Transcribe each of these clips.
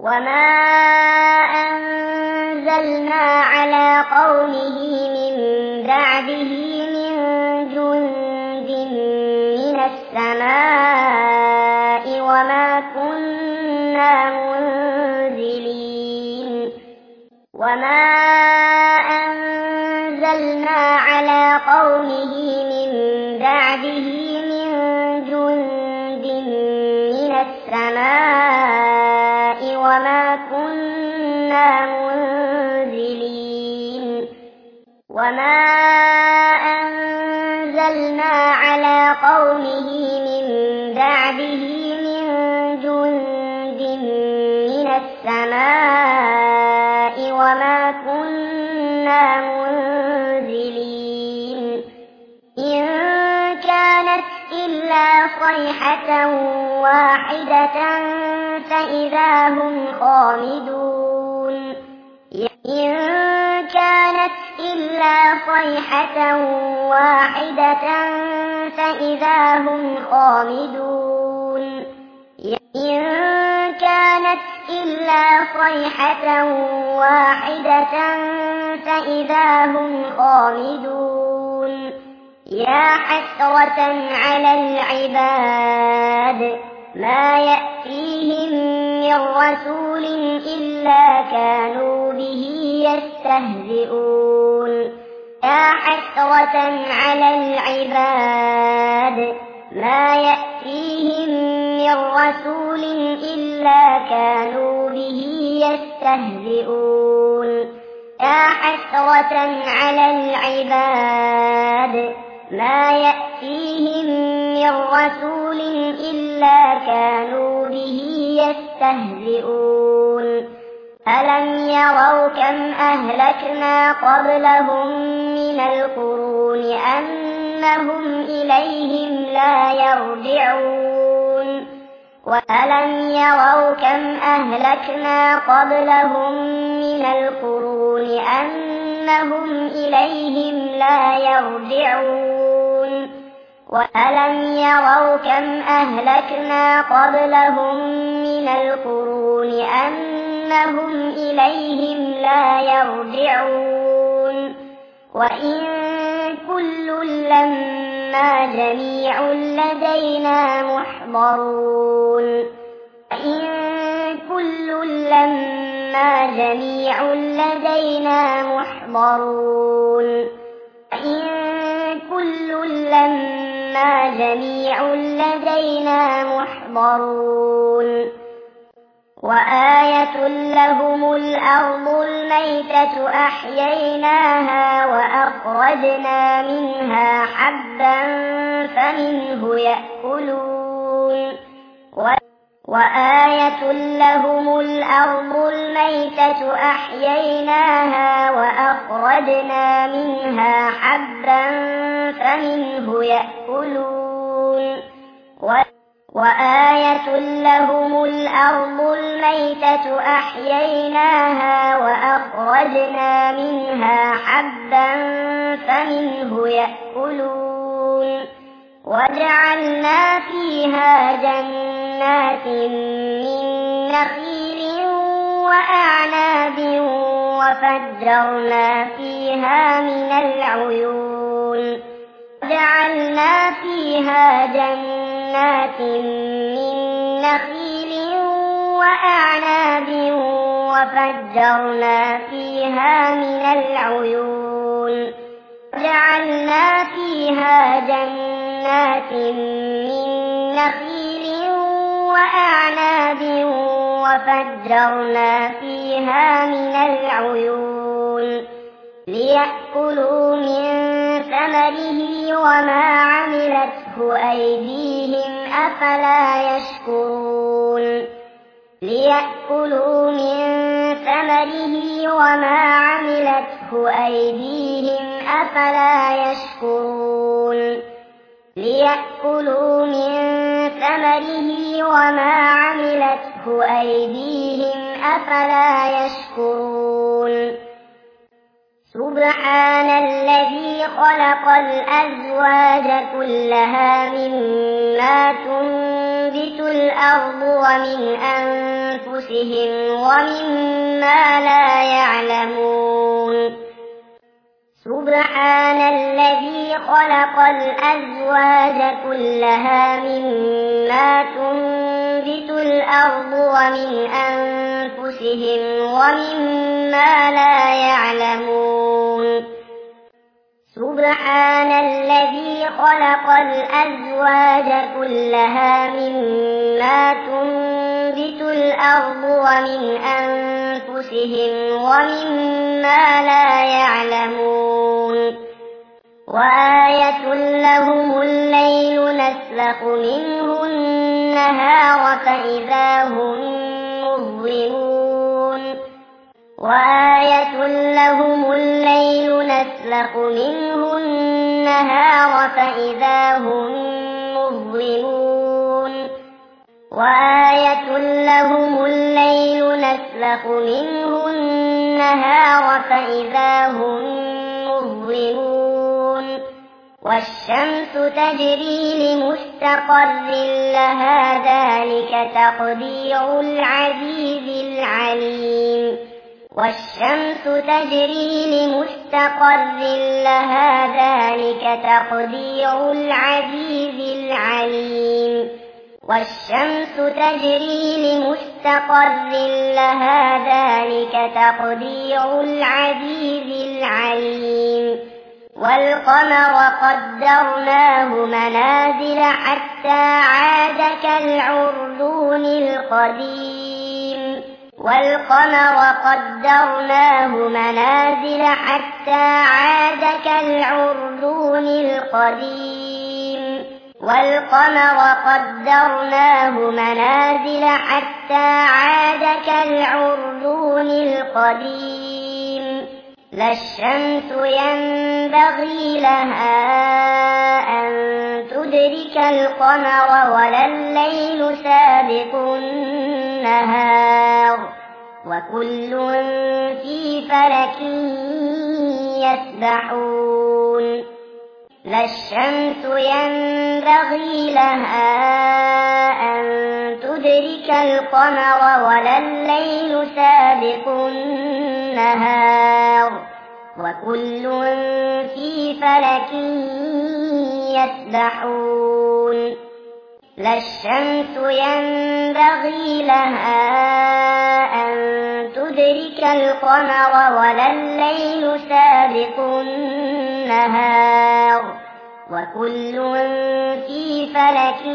وما أنزلنا على قومه من بعده من جند من السماء وما كنا منزلين وما أنزلنا على قومه من بعده من جند من السماء وما كنا منزلين وما أنزلنا على قومه من بعده من جند من السماء وما كنا منزلين إن كانت إلا صيحة واحدة فإذا هم خامدون إن كانت إلا صيحة واحدة فإذا هم خامدون إن كانت إلا صيحة واحدة فإذا هم خامدون يا حسرة على العباد ما يأتيهم من رسول إلا كانوا به يستهزئون يا حسرة على العباد ما يأتيهم من رسول إلا كانوا به يستهزئون يا حسرة على العباد ما يأتيهم من رسول إلا كانوا به يستهزئون ألم يروا كم أهلكنا قبلهم من القرون أنهم إليهم لا يرجعون وألم يروا كم أهلكنا قبلهم من القرون أنهم إليهم لا يرجعون وألم يروا كم أهلكنا قبلهم من القرون أنهم إليهم لا يرجعون وإن كل لما جميع لدينا محضرون وإن كل لما جميع لدينا محضرون وإن كل لما جميع لدينا محضرون وآية لهم الأرض الميتة أحييناها وأخرجنا منها حبا فمنه يأكلون وآية لهم الأرض الميتة أحييناها وأخرجنا منها حبا فمنه يأكلون وآية لهم الأرض الميتة أحييناها وأخرجنا منها حبا فمنه يأكلون وجعلنا فيها جنات من نخيل وأعناب وفجرنا فيها من العيون وجعلنا فيها جنات من نخيل وأعناب وفجرنا فيها من العيون وجعلنا فيها جنات من نخيل وأعناب وفجرنا فيها من العيون ليأكلوا من ثمره وما عملته أيديهم أفلا يشكرون ليأكلوا من ثمره وما عملته أيديهم أفلا يشكرون ليأكلوا من ثمره وما عملته أيديهم أفلا يشكرون سبحان الذي خلق الأزواج كلها مما تنبت الأرض ومن أنفسهم أنفسهم ومما لا يعلمون سبحان الذي خلق الأزواج كلها مما تنبت الأرض ومن أنفسهم ومما لا يعلمون سبحان الذي خلق الأزواج كلها مما تنبت الأرض ومن أنفسهم ومما لا يعلمون وآية لهم الليل نسلخ منه النهار فإذا هم مظلمون وآية لهم الليل نسلخ منه النهار فإذا هم مظلمون وآية لهم الليل نسلخ منه النهار فإذا هم مظلمون والشمس تجري لمستقر لها ذلك تقدير العزيز العليم والشمس تجري لمستقر لها ذلك تقدير العزيز العليم والشمس تجري لمستقر لها ذلك تقدير العزيز العليم والقمر قدرناه منازل حتى عاد كالعرجون القديم والقمر قدرناه منازل حتى عاد كالعرجون القديم والقمر قدرناه منازل حتى عاد كالعرجون القديم لا الشمس ينبغي لها أن تدرك القمر ولا الليل سابق النهار وكل في فلك يسبحون لا الشمس ينبغي لها أن تدرك القمر ولا الليل سابق النهار وكل في فلك يسبحون لا الشمس ينبغي لها أن تدرك القمر ولا الليل سابق النهار وكل في فلك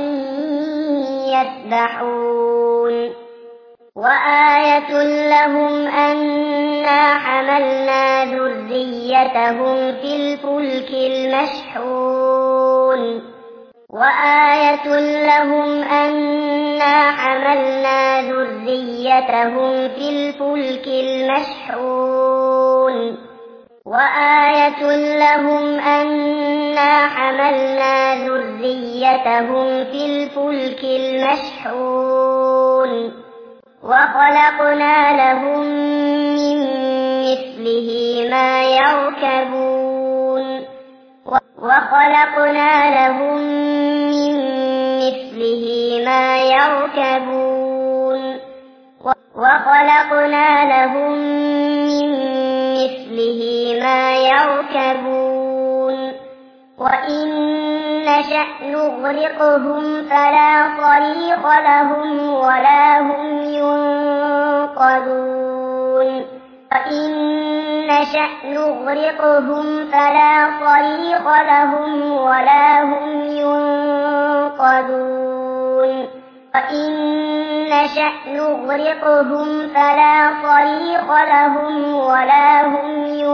يسبحون وآية لهم أنا حملنا ذريتهم في الفلك المشحون وآية لهم أنا حملنا ذريتهم في الفلك المشحون وآية لهم أنا حملنا ذريتهم في الفلك المشحون وخلقنا لهم من مثله ما يركبون وخلقنا لهم من مثله ما يركبون وخلقنا لهم من مثله ما يركبون وإن نشأ نغرقهم فلا صريخ لهم ولا هم ينقذون وإن نشأ نغرقهم فلا صريخ لهم ولا هم ينقذون وإن نشأ نغرقهم فلا صريخ لهم ولا هم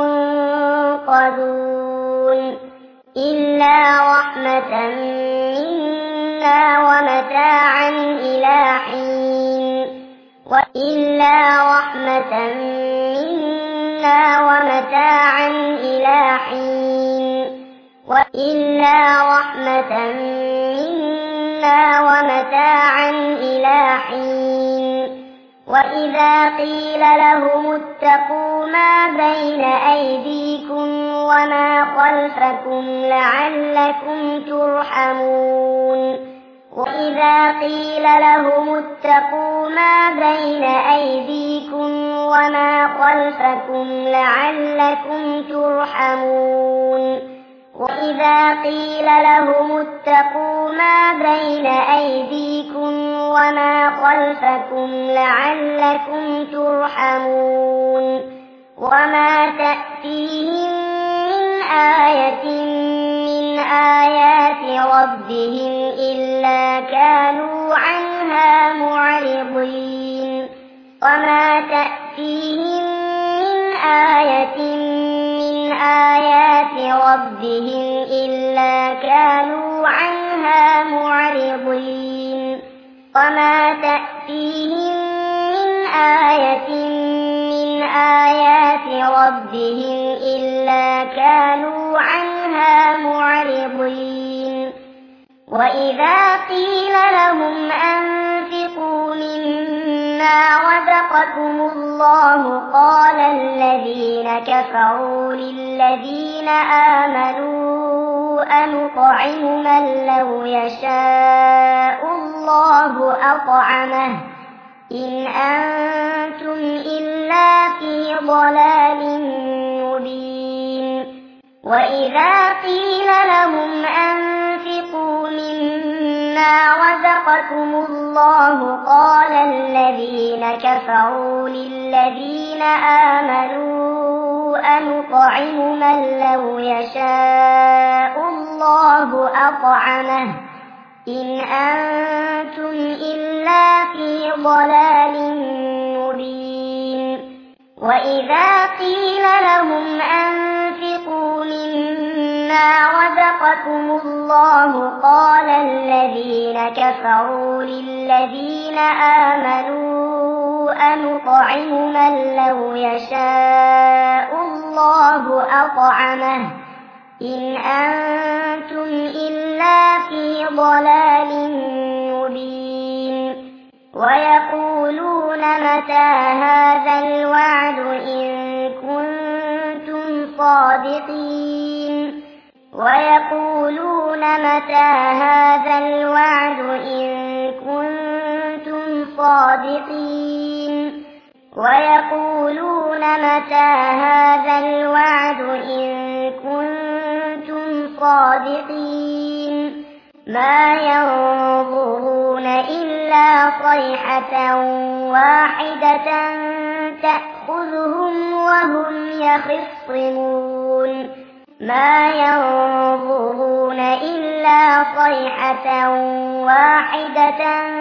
ينقذون إلا رحمة منا ومتاعا إلى حين وإلا رحمة منا ومتاعا إلى حين وإلا رحمة منا ومتاعا إلى حين وإذا قيل لهم اتقوا ما بين أيديكم وما خلفكم لعلكم ترحمون وإذا قيل لهم اتقوا ما بين أيديكم وما خلفكم لعلكم ترحمون وإذا قيل لهم اتقوا ما بين أيديكم وما خلفكم لعلكم ترحمون وما تأتيهم من آية من آيات ربهم إلا كانوا عنها معرضين وما تأتيهم من آية من آيات ربهم إلا كانوا عنها معرضين وما تأتيهم من آية من آيات ربهم إلا كانوا عنها معرضين وإذا قيل لهم أنفقوا مما رزقكم الله قال الذين كفروا للذين آمنوا أنطعم من لو يشاء الله أطعمه إن أنتم إلا في ضلال مبين وإذا قيل لهم أنفقوا مما رزقكم الله قال الذين كفروا للذين آمنوا أنطعم من لو يشاء الله أطعمه إن أنتم إلا في ضلال مبين وإذا قيل لهم أنفقوا مما رزقكم الله قال الذين كفروا للذين آمنوا أنطعم من لو يشاء الله أطعمه إن أنتم إلا في ضلال مبين ويقولون متى هذا الوعد إن كنتم صادقين ويقولون متى هذا الوعد إن كنتم صادقين ويقولون متى هذا الوعد إن كنتم صادقين ما ينظرون إلا صيحة واحدة تأخذهم وهم يخصمون ما ينظرون إلا صيحة واحدة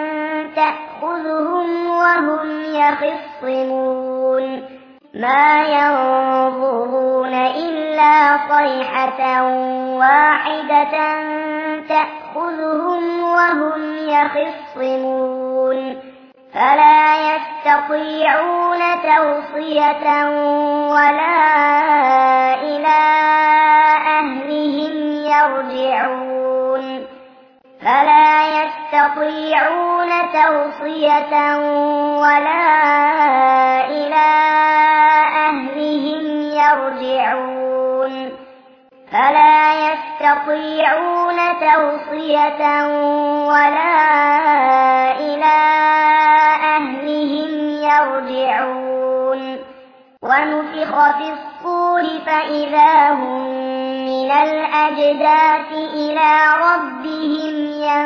تأخذهم وهم يخصمون ما ينظرون إلا صيحة واحدة تأخذهم وهم يخصمون فلا يستطيعون توصية ولا إلى أهلهم يرجعون فلا يستطيعون توصية ولا إلى أهلهم يرجعون فلا يستطيعون توصية ولا إلى أهلهم يرجعون ونفخ في الصور فإذا هم من الأجداث إلى ربهم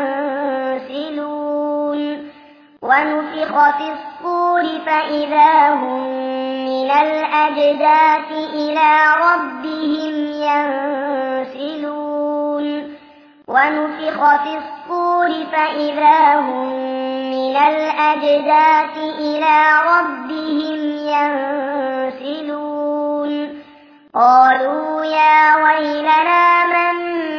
ينسلون ونفخ في الصور فإذا هم من الأجداث إلى ربهم ينسلون ونفخ في الصور فإذا هم من الأجداث إلى ربهم ينسلون قالوا يا ويلنا من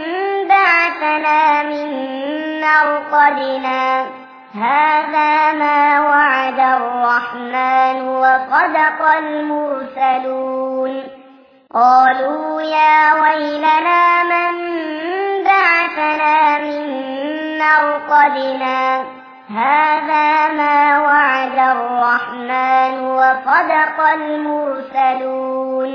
بعثنا من مرقدنا هذا ما وعد الرحمن وصدق المرسلون قالوا يا ويلنا من بعثنا من مرقدنا هذا ما وعد الرحمن وصدق المرسلون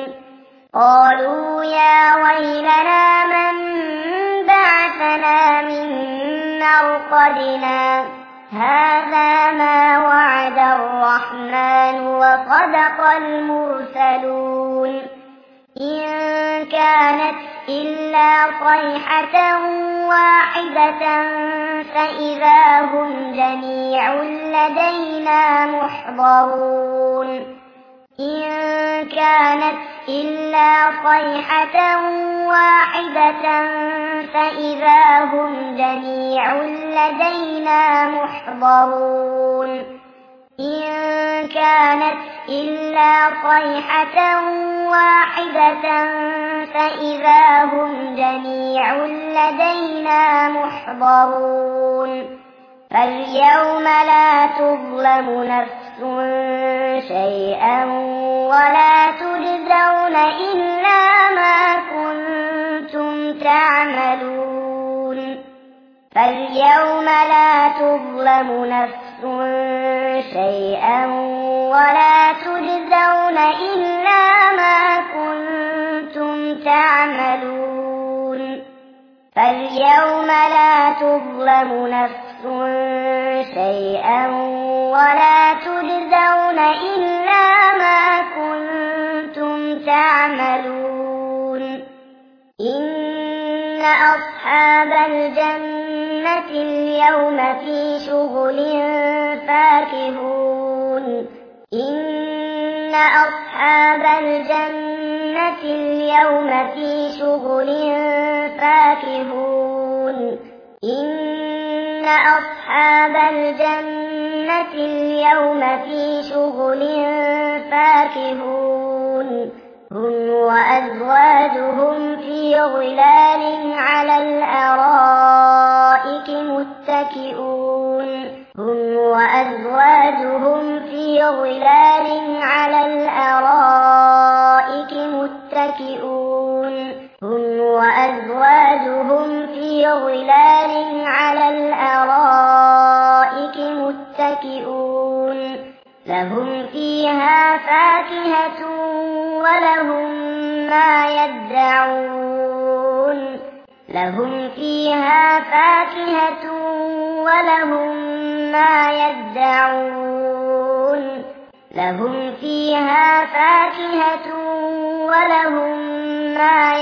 قالوا يا ويلنا من بعثنا من مرقدنا هذا ما وعد الرحمن وصدق المرسلون إن كانت إلا صيحة واحدة فإذا هم جميع لدينا محضرون إن كانت إلا صيحة واحدة فإذا هم جميع لدينا محضرون إن كانت إلا صيحة واحدة فإذا هم جميع لدينا محضرون فاليوم لا تظلم نفس شيئا ولا تجزون إلا ما كنتم تعملون فاليوم لا تظلم نفس شيئا ولا تجزون إلا ما كنتم تعملون فاليوم لا تظلم نفس شيئا ولا تجزون إلا ما كنتم تعملون إن أصحاب الجنة اليوم في شغل فاكهون إن أصحاب الجنة اليوم في شغل فاكهون إن أصحاب الجنة اليوم في شغل فاكهون هم وأزواجهم في ظلال على الأرائك متكئون هم وأزواجهم في ظلال على الأرائك متكئون هم وأزواجهم في ظلال على الأرائك متكئون لهم فيها فاكهة ولهم ما يدعون لهم فيها فاكهة ولهم ما يدعون لهم فيها فاكهة ولهم ما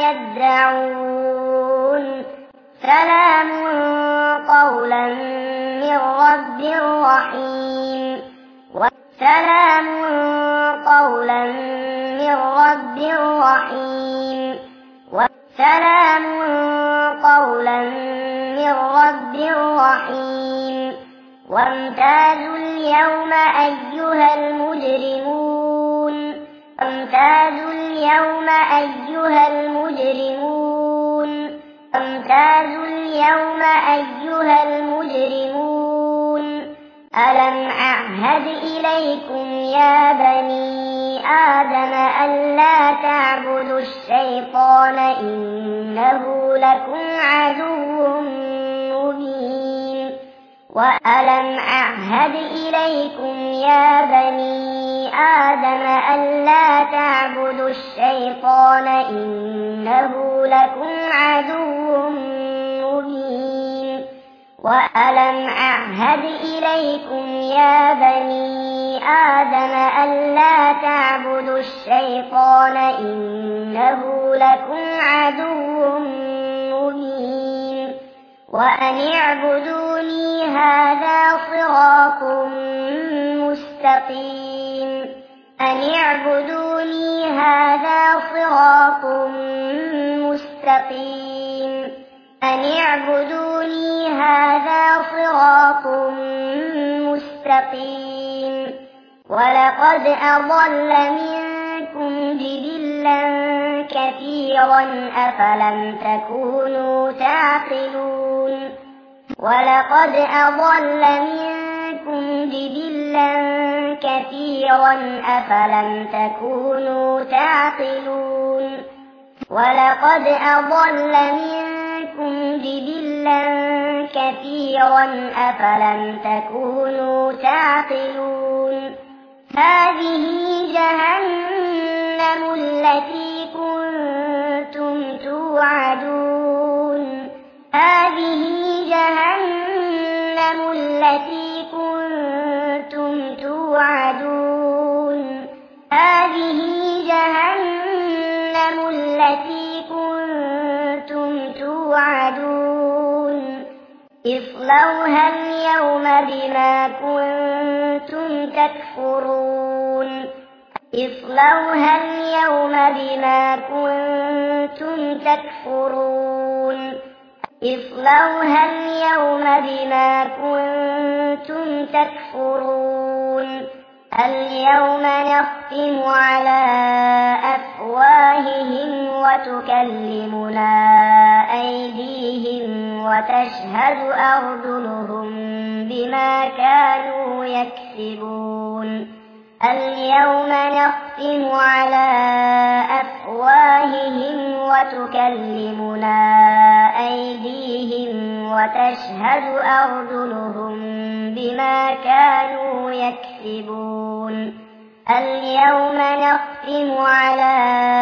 يدعون سلام قولا من رب رحيم سلام قولا من رب رحيم سلام قولا من رب رحيم وامتازوا اليوم أيها المجرمون وامتازوا اليوم أيها المجرمون وامتازوا اليوم أيها المجرمون ألم أعهد إليكم يا بني آدم ألا تعبدوا الشيطان إنه لكم عدو مبين وألم أعهد إليكم يا بني آدم ألا تعبدوا الشيطان إنه لكم عدو مبين وألم أعهد إليكم يا بني آدم ألا تعبدوا الشيطان إنه لكم عدو مبين وأن اعبدوني هذا صراط مستقيم أن اعبدوني هذا صراط مستقيم أن اعبدوني هذا صراط مستقيم ولقد أضل منكم جبلا كثيرا أفلم تكونوا تعقلون ولقد أضل منكم جبلا كثيرا أفلم تكونوا تعقلون ولقد أضل منكم جبلا كثيرا أفلم تكونوا تعقلون هذه جهنم التي كنتم توعدون هذه جهنم اصلوها اليوم بما كنتم تكفرون اصلوها اليوم بما كنتم تكفرون اصلوها اليوم بما كنتم تكفرون اليوم نختم على أفواههم وتكلمنا أيديهم وتشهد أرجلهم بما كانوا يكسبون اليوم نختم على أفواههم وتكلمنا أيديهم وتشهد أرجلهم بما كانوا يكسبون اليوم نختم على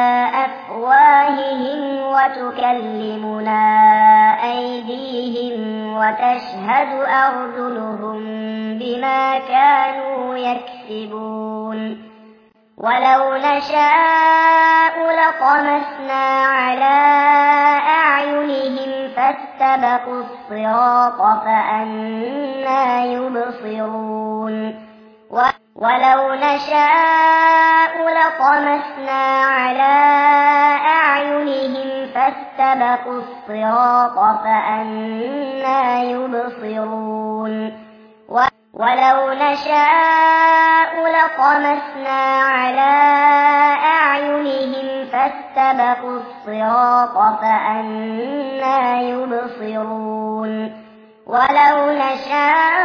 أفواههم وتكلمنا أيديهم وتشهد أرجلهم بما كانوا يكسبون ولو نشاء لطمسنا على أعينهم فاستبقوا الصراط فأنى يبصرون ولو نشاء لطمسنا على أعينهم فاستبقوا الصراط فأنى يبصرون ولو نشاء لطمسنا على أعينهم فاستبقوا الصراط فأنى يبصرون ولو نشاء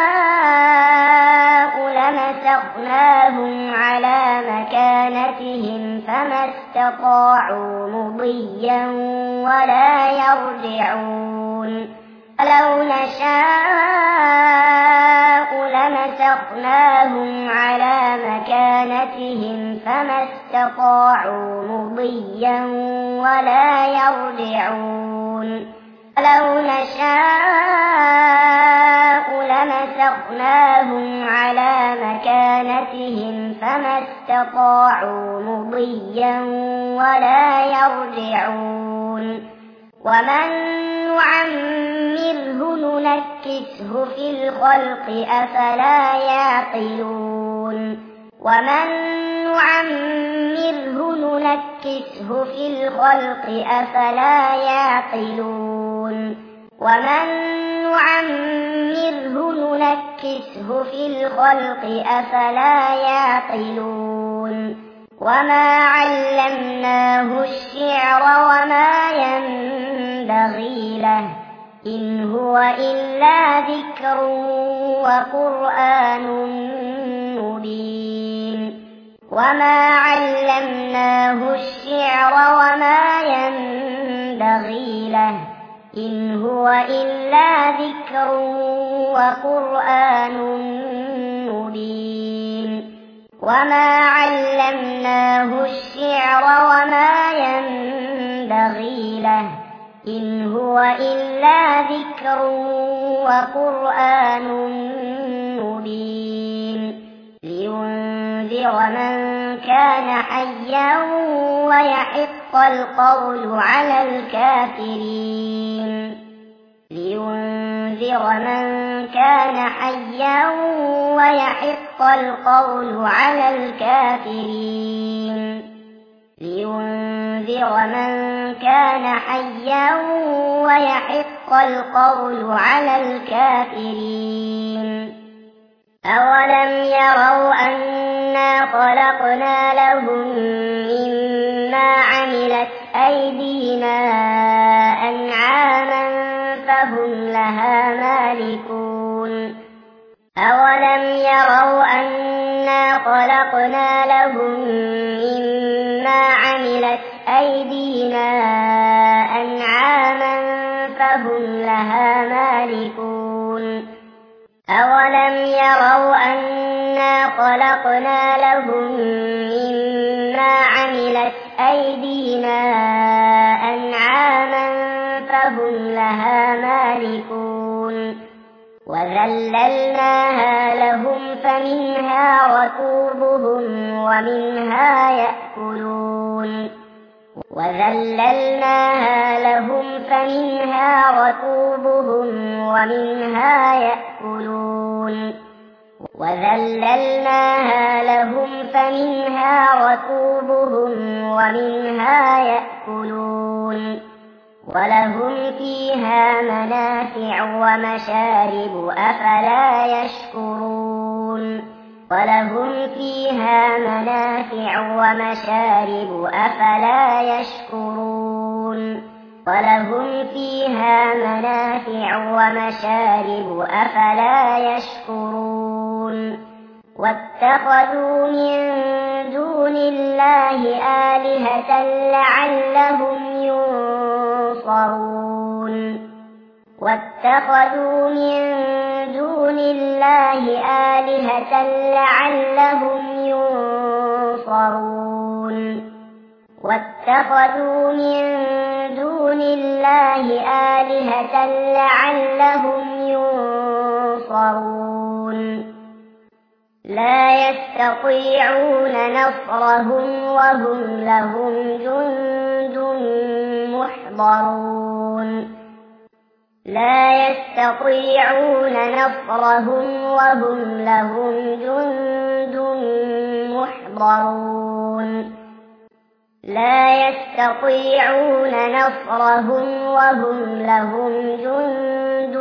لمسخناهم على مكانتهم فما استطاعوا مضيا ولا يرجعون ولو نشاء لمسخناهم على مكانتهم فما استطاعوا مضيا ولا يرجعون ولو نشاء لمسخناهم على مكانتهم فما استطاعوا مضيا ولا يرجعون ومن نعمره ننكسه في الخلق أفلا يعقلون ومن نعمره ننكسه في الخلق أفلا يعقلون ومن نعمره ننكسه في الخلق أفلا يعقلون وما علمناه الشعر وما ينبغي له إن هو إلا ذكر وقرآن مبين وما علمناه الشعر وما ينبغي له إن هو إلا ذكر وقرآن مبين وما علمناه الشعر وما ينبغي له إن هو إلا ذكر وقرآن مبين لينذر من كان حيا ويحق القول على الكافرين لينذر من كان حيا ويحق القول على الكافرين لينذر من كان حيا ويحق القول على الكافرين أولم يروا أنا خلقنا لهم مما عملت أيدينا أنعاما فهم لها مالكون أولم يروا أنا خلقنا لهم مما عملت أيدينا أنعاما فهم لها مالكون أولم يروا أنا خلقنا لهم مما عملت أيدينا أنعاما فهم لها مالكون وذللناها لهم فمنها ركوبهم ومنها يأكلون وذللناها لهم فمنها ركوبهم ومنها يأكلون وذللناها لهم فمنها ركوبهم ومنها يأكلون ولهم فيها منافع ومشارب أفلا يشكرون ولهم فيها منافع ومشارب أفلا يشكرون ولهم فيها منافع ومشارب أفلا يشكرون واتخذوا من دون الله آلهة لعلهم ينصرون واتخذوا من دون الله آلهة لعلهم ينصرون واتخذوا من دون الله آلهة لعلهم ينصرون لا يستطيعون نصرهم وهم لهم جند محضرون لا يستطيعون نصرهم وهم لهم جند محضرون لا يستطيعون نصرهم وهم لهم جند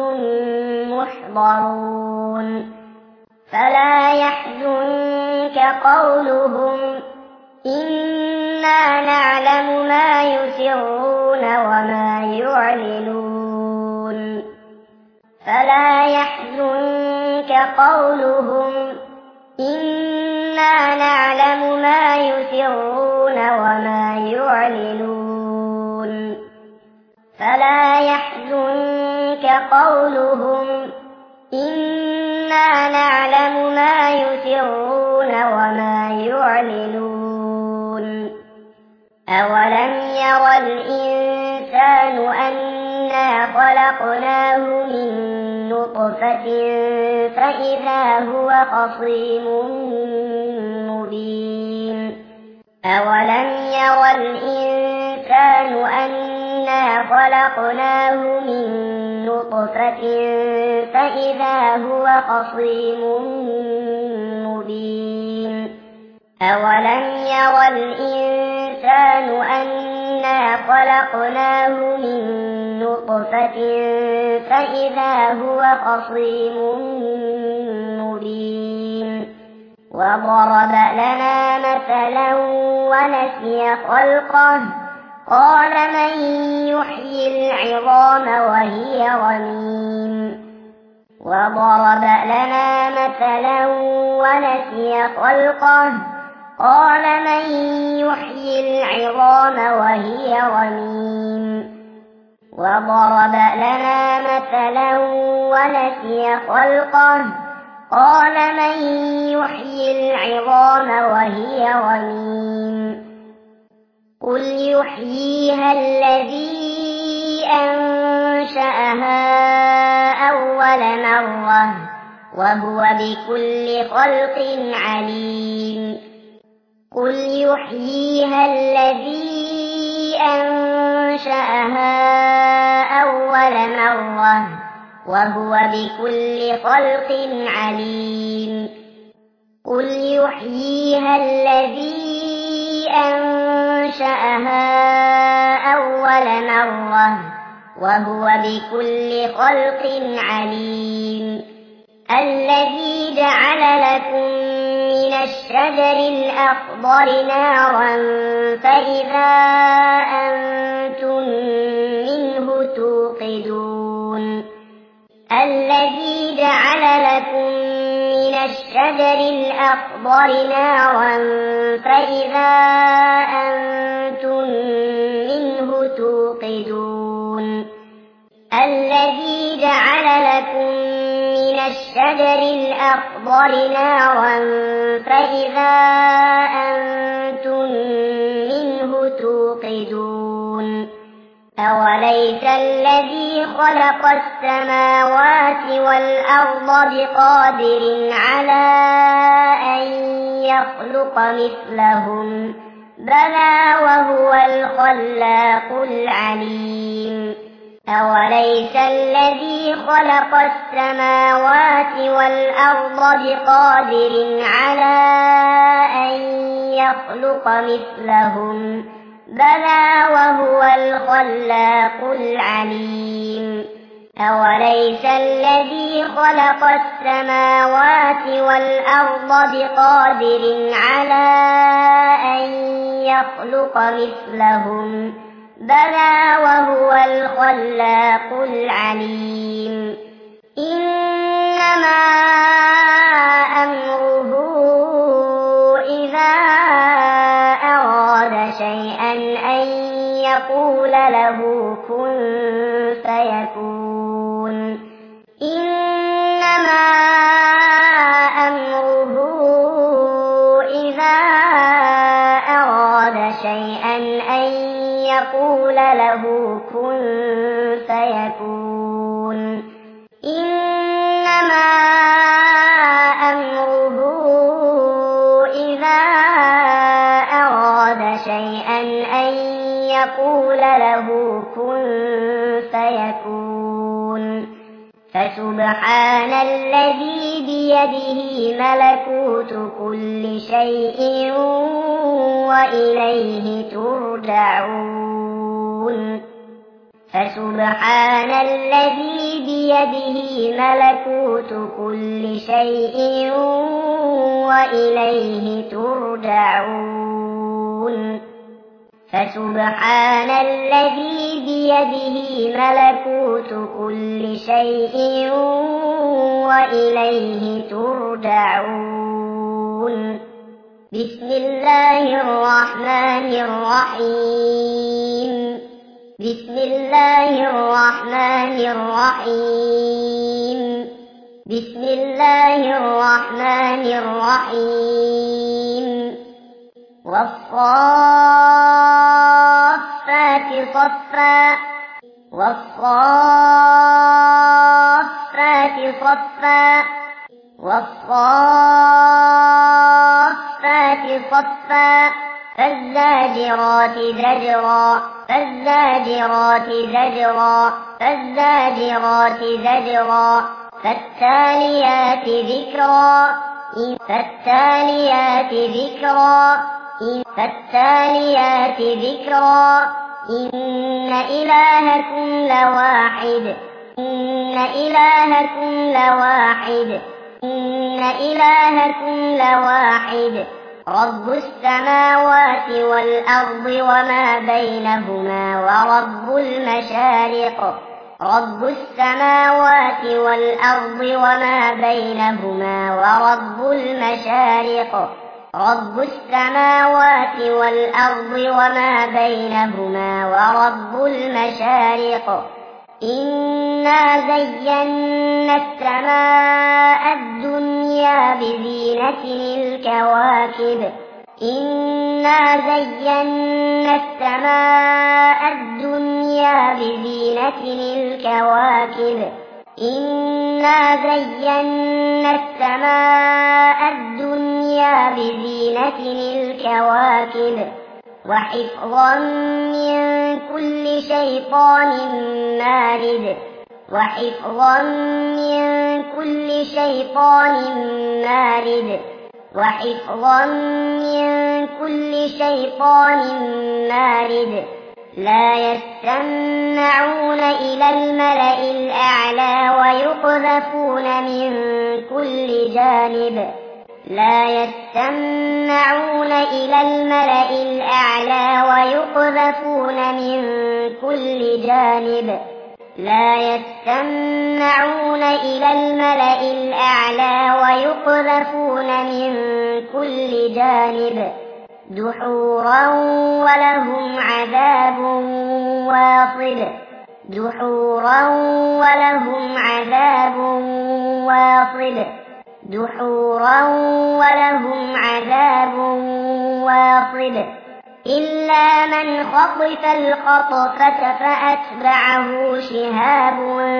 محضرون فلا يحزنك قولهم إنا نعلم ما يسرون وما يعلنون فلا يحزنك قولهم إنا نعلم ما يسرون وما يعلنون فلا يحزنك قولهم إنا نعلم ما يسرون وما يعلنون أولم ير الإنسان أنا خلقناه من نطفة فإذا هو خصيم مبين أولم ير الإنسان أنا خلقناه من نطفة فإذا هو خصيم مبين أولم ير الإنسان أنا خلقناه من نطفة فإذا هو خصيم مبين وضرب لنا مثلا ونسي خلقه قال من يحيي العظام وهي رميم وضرب لنا مثلا ونسي خلقه قال من يحيي العظام وهي رميم وضرب لنا مثلا ونسي خلقه قال من يحيي العظام وهي رميم قل يحييها الذي أنشأها أول مرة وهو بكل خلق عليم قل يحييها الذي أنشأها أول مرة وهو بكل خلق عليم قل يحييها الذي أنشأها أول مرة وهو بكل خلق عليم الذي جعل لكم من الشجر الأخضر نارا فإذا أنتم منه توقدون الذي جعل لكم من الشجر الأخضر نارا فإذا أنتم منه توقدون الذي جعل لكم من الشجر الأخضر نارا فإذا أنتم منه توقدون أوليس الذي خلق السماوات والأرض بقادر على أن يخلق مثلهم بلى وهو الخلاق العليم أوليس الذي خلق السماوات والأرض بقادر على أن يخلق مثلهم بلى وهو الخلاق العليم أوليس الذي خلق السماوات والأرض بقادر على أن يخلق مثلهم بلى وهو الخلاق العليم إنما أمره إذا أراد شيئا أن يقول له كن فيكون إنما أمره إذا أراد شيئا أن يقول له كن فيكون إنما أمره إذا أراد شيئا أن يقول له كن فيكون فسبحان الذي بيده ملكوت كل شيء وإليه ترجعون فسبحان الذي بيده ملكوت كل شيء وإليه ترجعون فسبحان الذي بيده ملكوت كل شيء وإليه ترجعون بسم الله الرحمن الرحيم بسم الله الرحمن الرحيم بسم الله الرحمن الرحيم والصافات صفا والصافات صفا والصافات صفا فالزاجرات زجرا فالزاجرات زجرا فالزاجرات زجرا فالتاليات ذكرا فالتاليات ذكرا فالتاليات ذكرا إن إلهكم لواحد إن إلهكم لواحد إن إلهكم لواحد رب السماوات والأرض وما بينهما ورب المشارق رب السماوات والأرض وما بينهما ورب المشارق رب السماوات والأرض وما بينهما ورب المشارق إنا زينا السماء الدنيا بزينة الكواكب إنا زينا السماء الدنيا بزينة الكواكب إنا زينا السماء الدنيا بزينة الكواكب وحفظا من كل شيطان مارد وحفظا من كل شيطان مارد وحفظا من كل شيطان مارد لا يستمعون إلى الملأ الأعلى ويقذفون من كل جانب لا يستمعون إلى الملأ الأعلى ويقذفون من كل جانب لا يستمعون إلى الملأ الأعلى ويقذفون من كل جانب دحورا ولهم عذاب واصب دحورا ولهم عذاب واصب دحورا ولهم عذاب واصب إلا من خطف الخطفة فأتبعه شهاب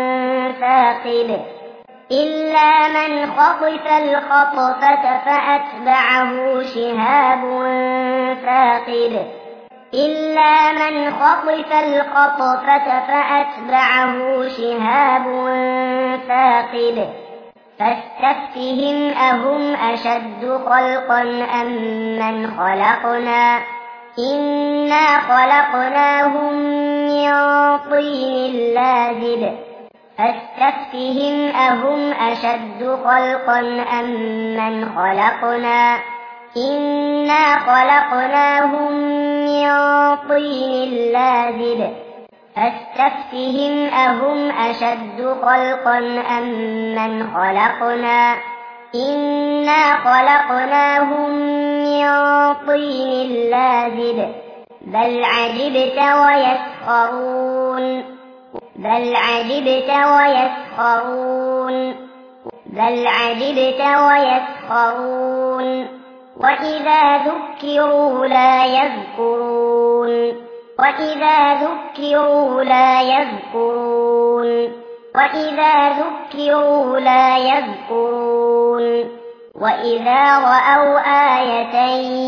ثاقب إلا من خطف الخطفة فأتبعه شهاب ثاقب ثاقب إلا من خطف الخطفة فأتبعه شهاب ثاقب فاستفتهم أهم أشد خلقا أم من خلقنا إنا خلقناهم من طين لازب فاستفتهم أهم أشد خلقا أم من خلقنا إنا خلقناهم من طين لازب فاستفتهم أهم أشد خلقا أم من خلقنا إنا خلقناهم من طين لازب بل عجبت ويسخرون بل عجبت ويسخرون بل عجبت ويسخرون وإذا ذكروا لا يذكرون وإذا ذكروا لا يذكرون وإذا ذكروا لا يذكرون وإذا رأوا آية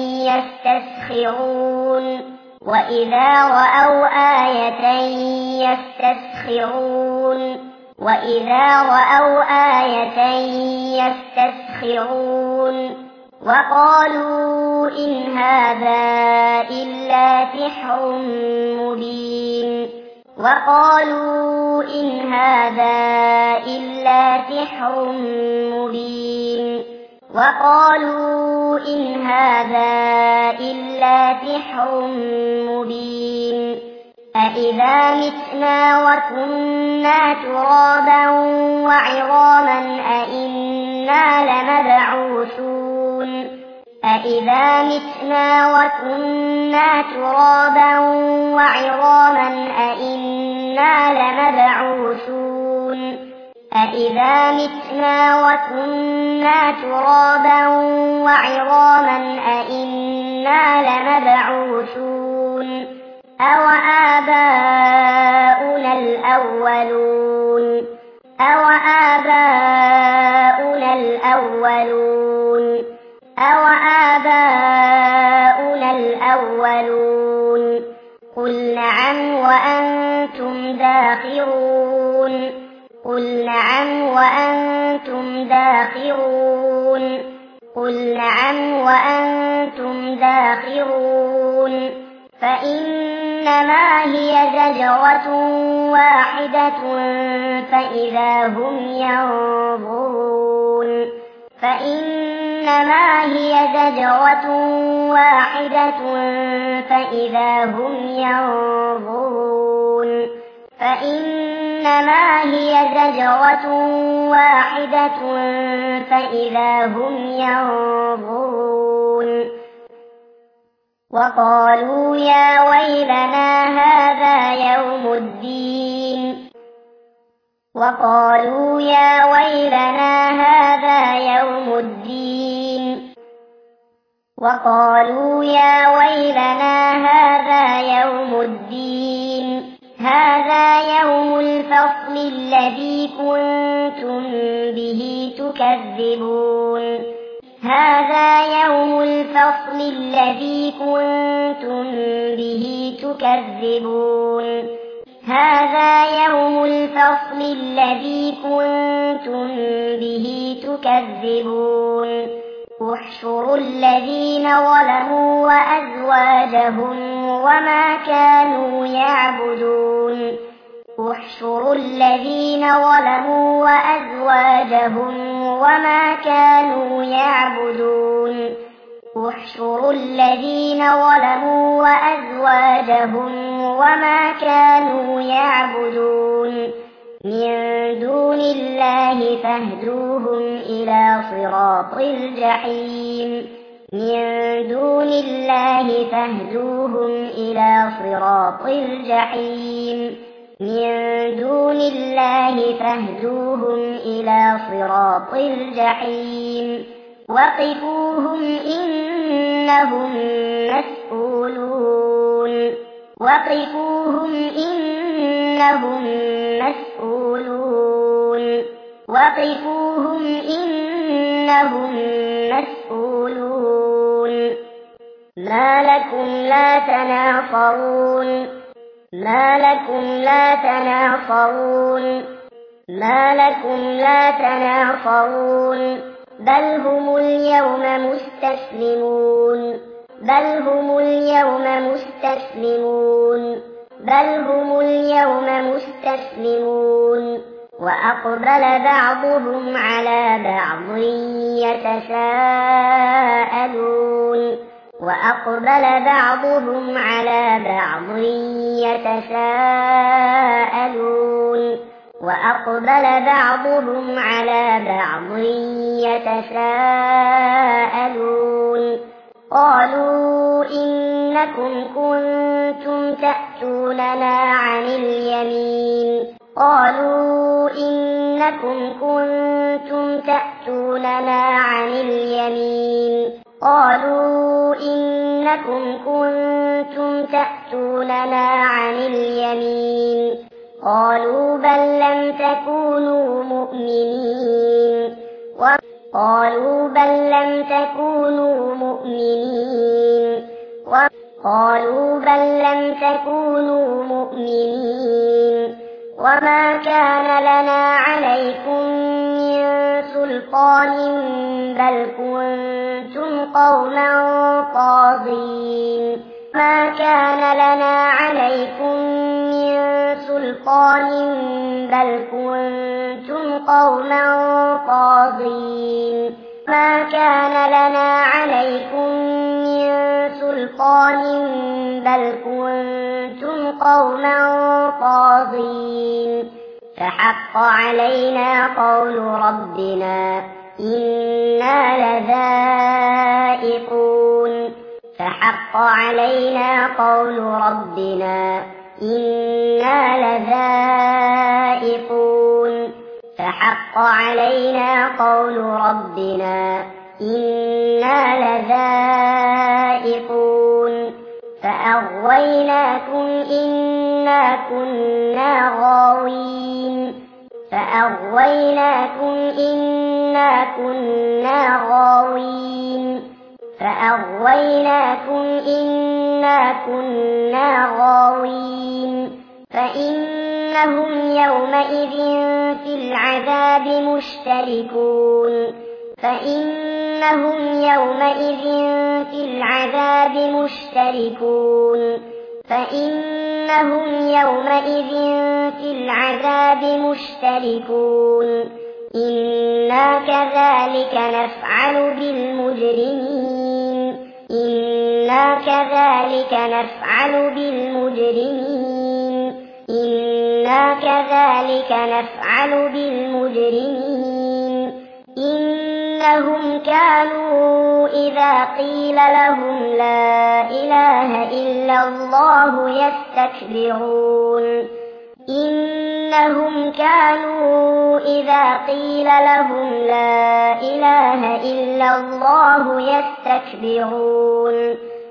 يستسخرون وإذا رأوا آية يستسخرون وإذا رأوا آية يستسخرون وقالوا إن هذا إلا سحر مبين وقالوا إن هذا إلا سحر مبين وقالوا إن هذا إلا سحر مبين أإذا متنا وكنا ترابا وعظاما أإنا لمبعوثون أإذا متنا وكنا ترابا وعظاما أإنا لمبعوثون أإذا متنا وكنا ترابا وعظاما أإنا لمبعوثون أوآباؤنا الأولون أوآباؤنا الأولون أوآباؤنا الأولون قل نعم وأنتم داخرون قل نعم وأنتم داخرون قل نعم وأنتم داخرون فإنما هي زجرة واحدة فإذا هم ينظرون فإنما هي زجرة واحدة فإذا هم ينظرون فإنما هي زجرة واحدة فإذا هم ينظرون وقالوا يا ويلنا هذا يوم الدين وقالوا يا ويلنا هذا يوم الدين وقالوا يا ويلنا هذا يوم الدين هذا يوم الفصل الذي كنتم به تكذبون هذا يوم الفصل الذي كنتم به تكذبون هذا يوم الفصل الذي كنتم به تكذبون احشروا الذين ظلموا وأزواجهم وما كانوا يعبدون احشروا الذين ظلموا وأزواجهم وما كانوا يعبدون احشروا الذين ظلموا وأزواجهم وما كانوا يعبدون من دون الله فاهدوهم إلى صراط الجحيم من دون الله فاهدوهم إلى صراط الجحيم من دون الله فاهدوهم إلى صراط الجحيم وقفوهم إنهم مسؤولون وقفوهم إنهم مسؤولون وقفوهم إنهم مسؤولون ما لكم لا تناصرون ما لكم لا تناصرون ما لكم لا تناصرون بل هم اليوم مستسلمون بل هم اليوم مستسلمون بل هم اليوم مستسلمون وأقبل بعضهم على بعض يتساءلون وأقبل بعضهم على بعض يتساءلون وأقبل بعضهم على بعض يتساءلون قالوا إنكم كنتم تأتوننا عن اليمين قالوا إنكم كنتم تأتوننا عن اليمين قالوا إنكم كنتم تأتوننا عن اليمين قالوا بل لم تكونوا مؤمنين قالوا بل لم تكونوا مؤمنين قالوا بل لم تكونوا مؤمنين وما كان لنا عليكم من سلطان بل كنتم قوما طاغين ما كان لنا عليكم من سلطان بل كنتم قوما طاغين ما كان لنا عليكم من سلطان بل كنتم قوما طاغين فحق علينا قول ربنا إنا لذائقون فحق علينا قول ربنا إنا لذائقون فحق علينا قول ربنا إنا لذائقون فأغويناكم إنا كنا غاوين فأغويناكم إنا كنا غاوين فأغويناكم إنا كنا غاوين فإنهم يومئذ في العذاب مشتركون فإنهم يومئذ في العذاب مشتركون فإنهم يومئذ في العذاب مشتركون إنا كذلك نفعل بالمجرمين إنا كذلك نفعل بالمجرمين إنا كذلك نفعل بالمجرمين إنهم كانوا إذا قيل لهم لا إله إلا الله يستكبرون إنهم كانوا إذا قيل لهم لا إله إلا الله يستكبرون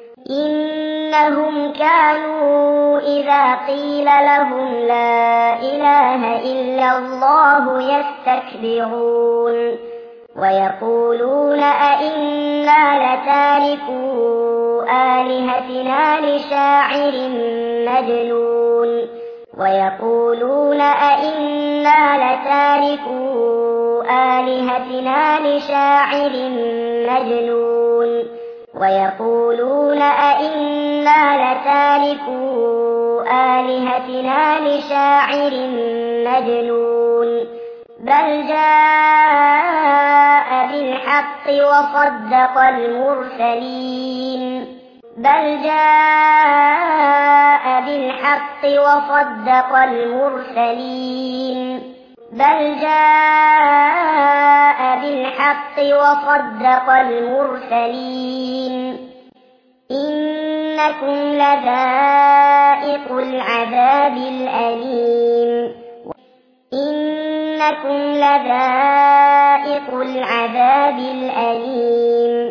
إنهم كانوا إذا قيل لهم لا إله إلا الله يستكبرون ويقولون أئنا لتاركو آلهتنا لشاعر مجنون ويقولون أئنا لتاركو آلهتنا لشاعر مجنون ويقولون أئنا لتاركو آلهتنا لشاعر مجنون بل جاء بالحق وصدق المرسلين بل جاء بالحق وصدق المرسلين بل جاء بالحق وصدق المرسلين إنكم لذائق العذاب الأليم إنكم لذائق العذاب الأليم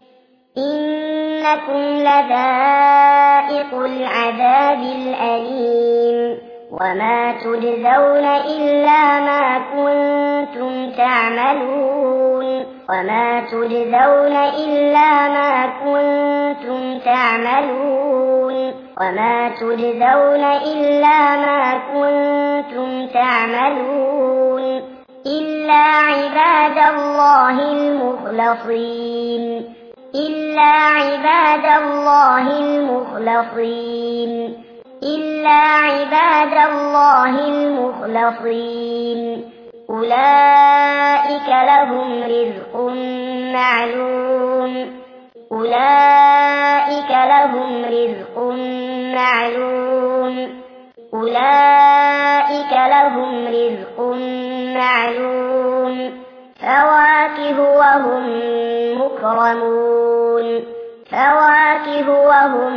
إنكم لذائق العذاب الأليم وما تجزون إلا ما كنتم تعملون وما تجزون إلا ما كنتم تعملون وما تجزون إلا ما كنتم تعملون إلا عباد الله المخلصين إلا عباد الله المخلصين إلا عباد الله المخلصين أولئك لهم رزق معلوم أولئك لهم رزق معلوم أولئك لهم رزق معلوم فواكه وهم مكرمون فواكه وهم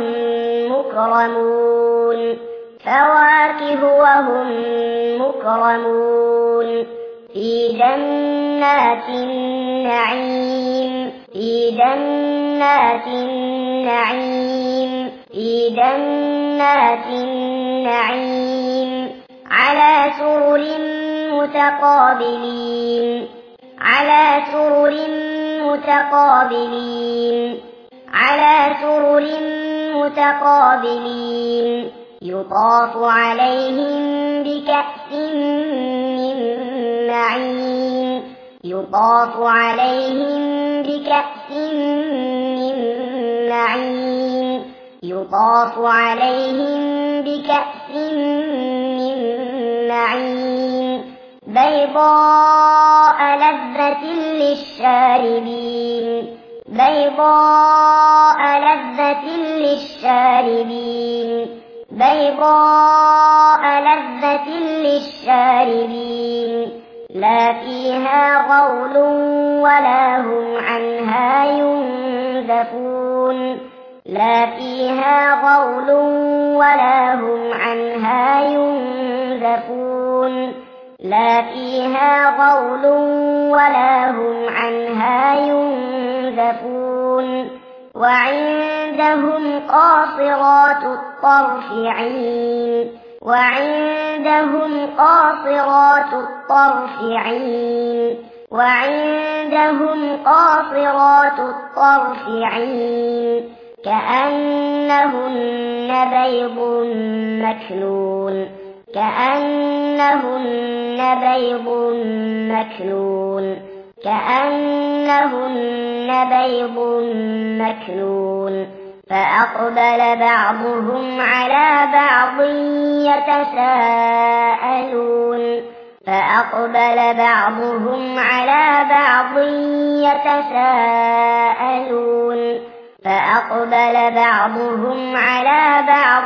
مكرمون فواكه وهم مكرمون في جنات النعيم في جنات النعيم في جنات النعيم على سرر متقابلين على سرر متقابلين على سرر متقابلين يطاف عليهم بكأس من معين يطاف عليهم بكأس من معين يطاف عليهم بكأس من معين بيضاء لذة للشاربين بيضاء لذة للشاربين بيضاء لذة للشاربين لا فيها غول ولا هم عنها ينزفون لا فيها غول ولا هم عنها ينزفون لا فيها غول ولا هم عنها ينزفون وعندهم قاصرات الطرف عين وعندهم قاصرات الطرف عين وعندهم قاصرات الطرف عين كأنهن بيض مكنون كأنهن بيض مكنون كأنهن بيض مكنون فأقبل بعضهم على بعض يتساءلون فأقبل بعضهم على بعض يتساءلون فأقبل بعضهم على بعض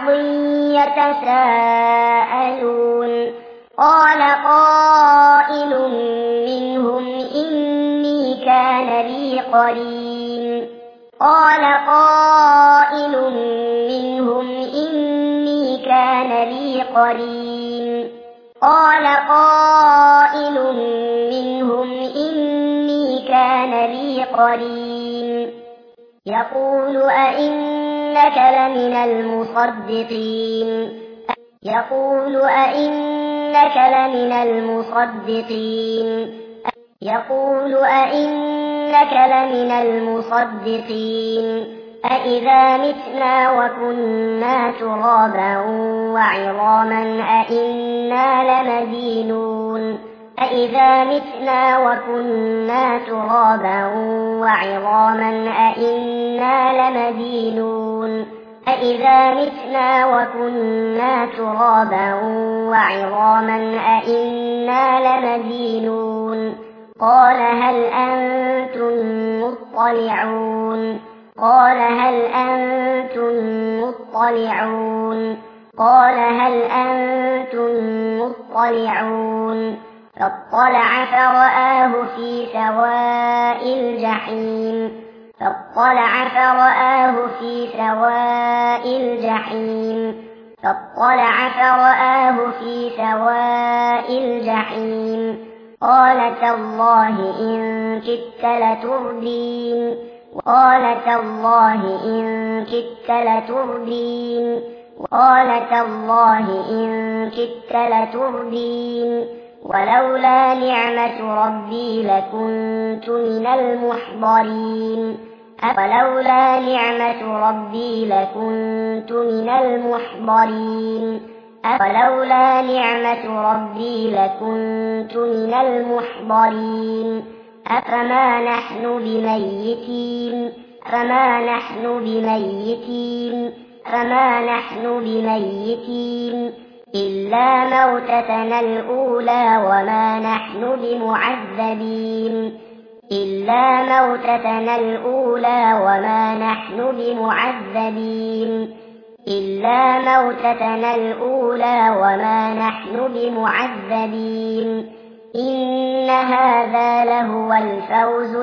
يتساءلون قال قائل منهم إني كان لي قرين قال قائل منهم إني كان لي قرين قال قائل منهم إني كان لي قرين يقول أئنك لمن المصدقين يقول أئنك لمن المصدقين يقول أئنك لمن المصدقين أإذا متنا وكنا ترابا وعظاما أئنا لمدينون أإذا متنا وكنا ترابا وعظاما أئنا لمدينون أإذا متنا وكنا ترابا وعظاما أئنا لمدينون قال هل أنتم مطلعون قال هل أنتم مطلعون قال هل أنتم مطلعون فاطلع فرآه في سواء الجحيم فاطلع فرآه في سواء الجحيم فاطلع فرآه في سواء الجحيم قال تالله إن كدت لتردين قال تالله إن كدت لتردين قال تالله إن كدت لتردين ولولا نعمة ربي لكنت من المحضرين ولولا نعمة ربي لكنت من المحضرين ولولا نعمة ربي لكنت من المحضرين أفما نحن بميتين فما نحن بميتين إلا موتتنا الأولى وما نحن بمعذبين إن هذا لهو الفوز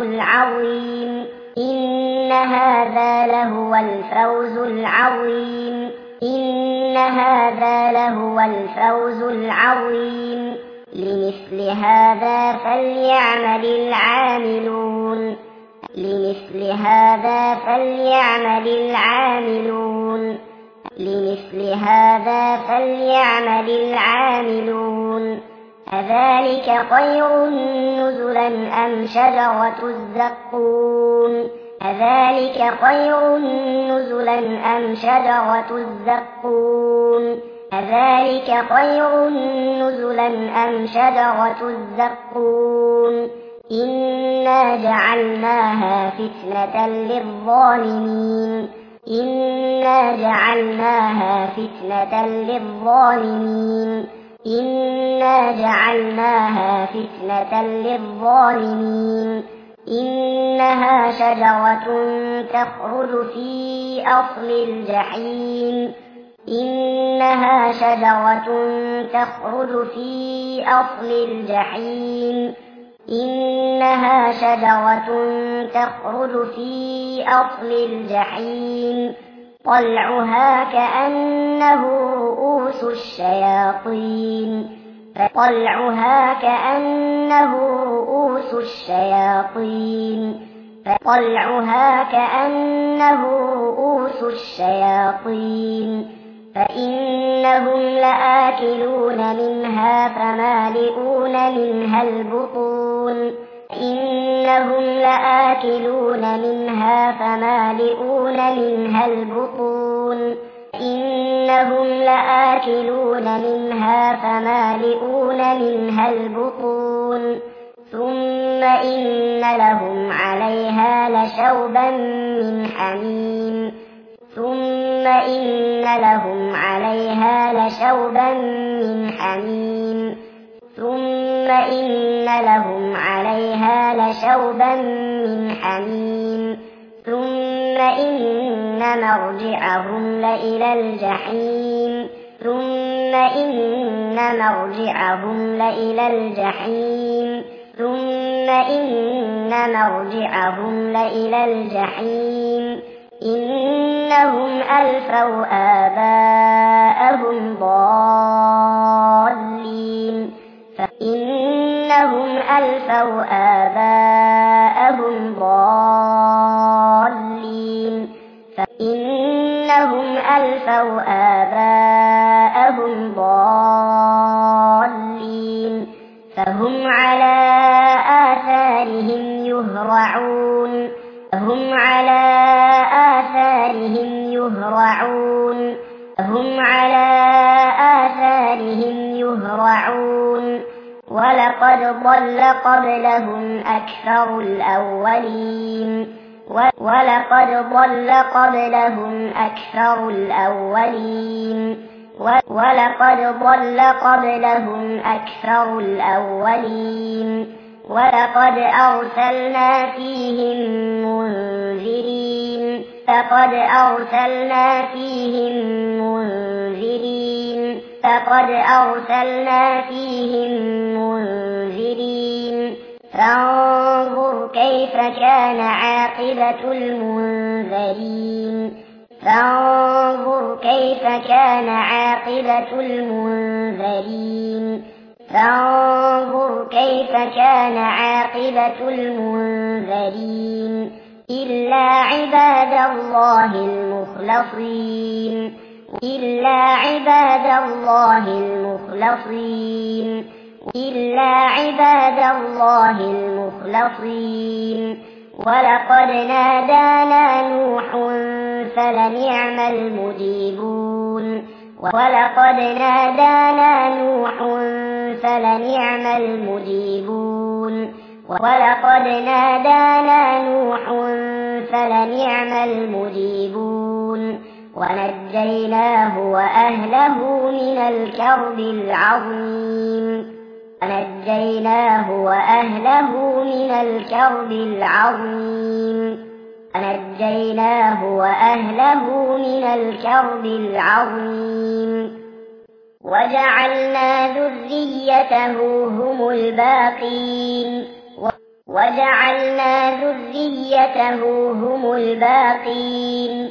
العظيم لمثل هذا فليعمل العاملون أذلك خير نزلا أم شجرة الزقوم أذلك خير نزلا أم شجرة الزقوم إنا جعلناها فتنة للظالمين إنا جعلناها فتنة للظالمين إنها شجرة تخرج في أصل الجحيم طلعها كأنه رؤوس الشياطين فإنهم لآكلون منها فمالئون منها البطون ثم إن لهم عليها لشوبا من حميم ثم إن مرجعهم لإلى الجحيم ثم إن مرجعهم لإلى الجحيم إنهم ألفوا آباءهم ضالين فهم على آثارهم يهرعون ولقد ضل قبلهم أكثر الأولين ولقد أرسلنا فيهم منذرين فانظر كيف كان عاقبة المنذرين فانظر كيف كان عاقبة المنذرين إلا عباد الله المخلصين إلا عباد الله المخلصين ولقد نادانا نوح فلنعم المجيبون ولقد نادانا نوح فلنعم المجيبون ولقد نادانا نوح فلنعم المجيبون ونجيناه وأهله من الكرب العظيم ونجيناه وأهله من الكرب العظيم ونجيناه وأهله من الكرب العظيم وجعلنا ذريته هم الباقين وجعلنا ذريته هم الباقين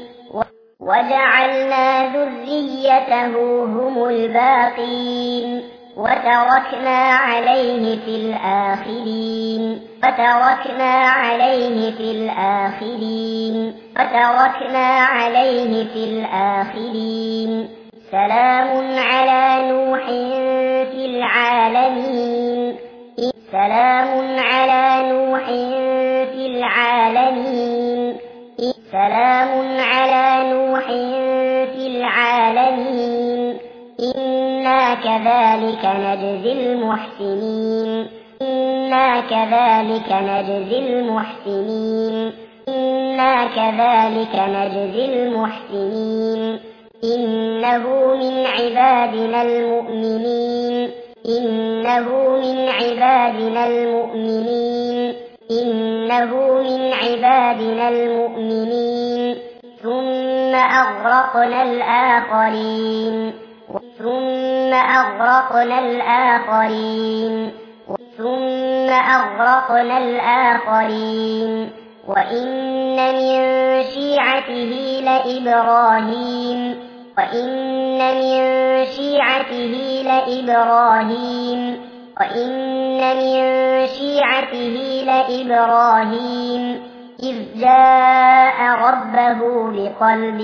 وجعلنا ذريته هم الباقين وتركنا عليه في الآخرين وتركنا عليه في الآخرين وتركنا عليه في الآخرين سلام على نوح في العالمين سلام على نوح في العالمين سلام على نوح في العالمين إنا كذلك نجزي المحسنين إنا كذلك نجزي المحسنين إنا كذلك نجزي المحسنين إنه من عبادنا المؤمنين إنه من عبادنا المؤمنين إنه من عبادنا المؤمنين ثم أغرقنا الآخرين ثم أغرقنا الآخرين ثم أغرقنا الآخرين وإن من شيعته لإبراهيم وإن من شيعته لإبراهيم وإن من شيعته لإبراهيم إذ جاء ربه بقلب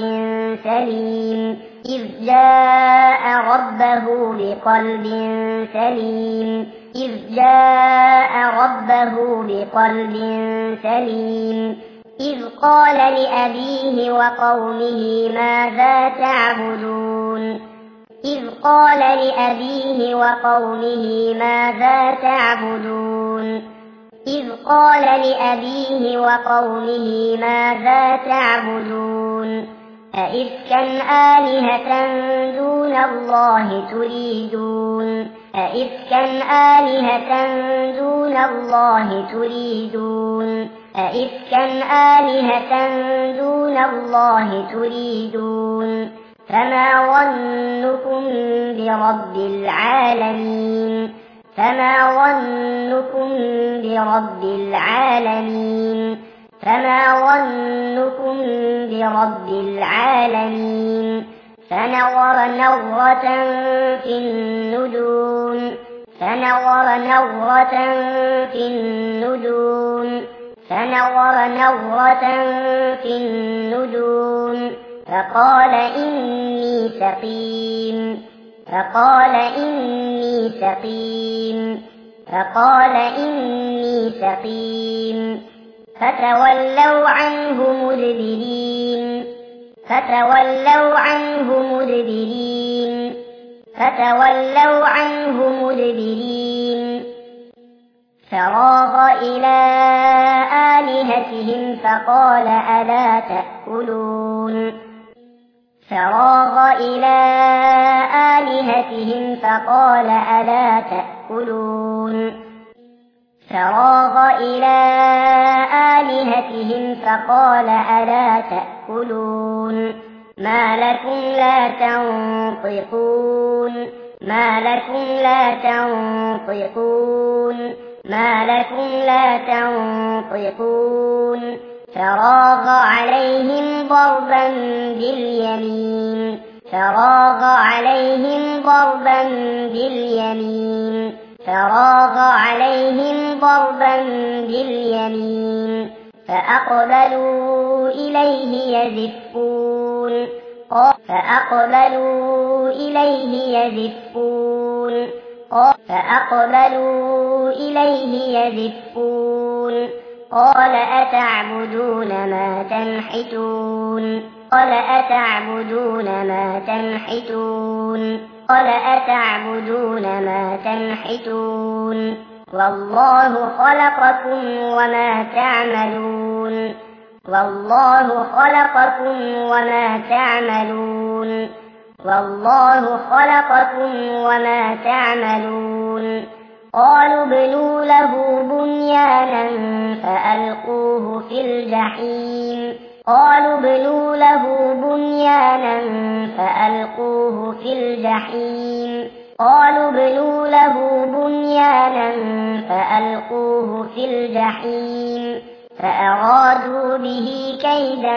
سليم إذ جاء ربه بقلب سليم إذ جاء ربه بقلب سليم إذ قال لأبيه وقومه ماذا تعبدون إذ قال لأبيه وقومه ماذا تعبدون إذ قال لأبيه وقومه ماذا تعبدون أئفكا آلهة دون الله تريدون أئفكا آلهة دون الله تريدون أئفكا آلهة دون الله تريدون فما ظنكم برب العالمين فما ظنكم برب العالمين فما ظنكم برب العالمين فنظر نظرة في النجوم فنظر نظرة في النجوم فنظر نظرة في النجوم فقال إني سقيم فقال إني سقيم فقال إني سقيم فتولوا عنه مدبرين فتولوا عنه مدبرين فتولوا عنه مدبرين فراغ إلى آلهتهم فقال ألا تأكلون فراغ إلى آلهتهم فقال ألا تأكلون فراغ إلى آلهتهم فقال ألا تأكلون ما لكم لا تنطقون ما لكم لا تنطقون ما لكم لا تنطقون فراغ عليهم ضربا باليمين فراغ عليهم ضربا باليمين فراغ عليهم ضربا باليمين فأقبلوا إليه يزفون فأقبلوا إليه يزفون فأقبلوا إليه يزفون قال أتعبدون ما تنحتون قال أتعبدون ما تنحتون قال أتعبدون ما تنحتون والله خلقكم وما تعملون والله خلقكم وما تعملون والله خلقكم وما تعملون قالوا ابنوا له بنيانا فألقوه في الجحيم قالوا ابنوا له بنيانا فألقوه في الجحيم قالوا ابنوا له بنيانا فألقوه في الجحيم فأرادوا به كيدا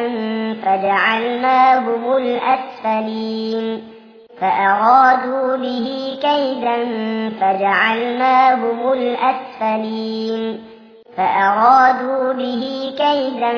فجعلناهم الأسفلين فأرادوا به كيدا فجعلناهم الأسفلين فأرادوا به كيدا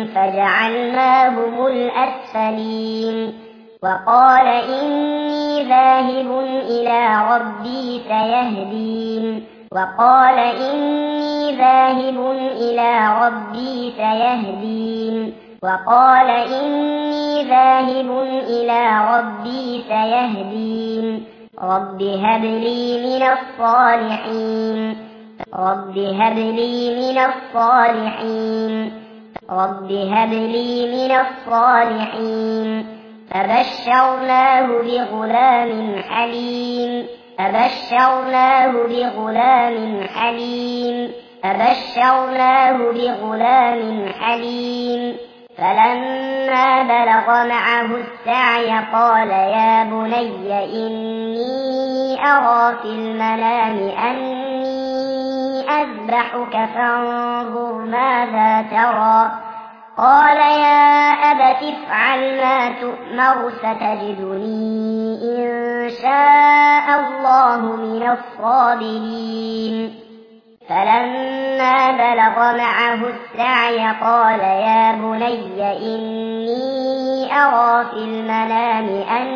فجعلناهم الأسفلين وقال إني ذاهب إلى ربي سيهدين وقال إني ذاهب إلى ربي سيهدين وقال إني ذاهب إلى ربي سيهدين رب هب لي من الصالحين رب هب لي من الصالحين رب هب لي من الصالحين فبشرناه بغلام حليم فبشرناه بغلام حليم فبشرناه بغلام حليم فلما بلغ معه السعي قال يا بني إني أرى في المنام أني أذبحك فانظر ماذا ترى قال يا أبت افعل ما تؤمر ستجدني إن شاء الله من الصابرين فلما بلغ معه السعي قال يا بني إني أرى في المنام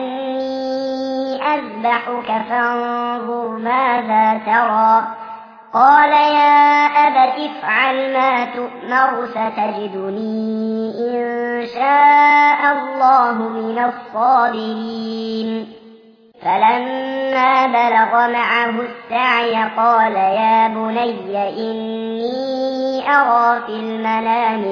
أني أذبحك فانظر ماذا ترى قال يا أبت افعل ما تؤمر ستجدني إن شاء الله من الصابرين فلما بلغ معه السعي قال يا بني إني أرى في المنام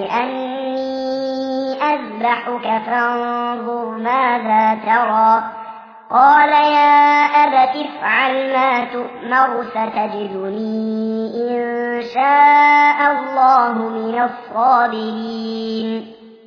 أني أذبحك فانظر ماذا ترى قال يا أبت افعل ما تؤمر ستجدني إن شاء الله من الصابرين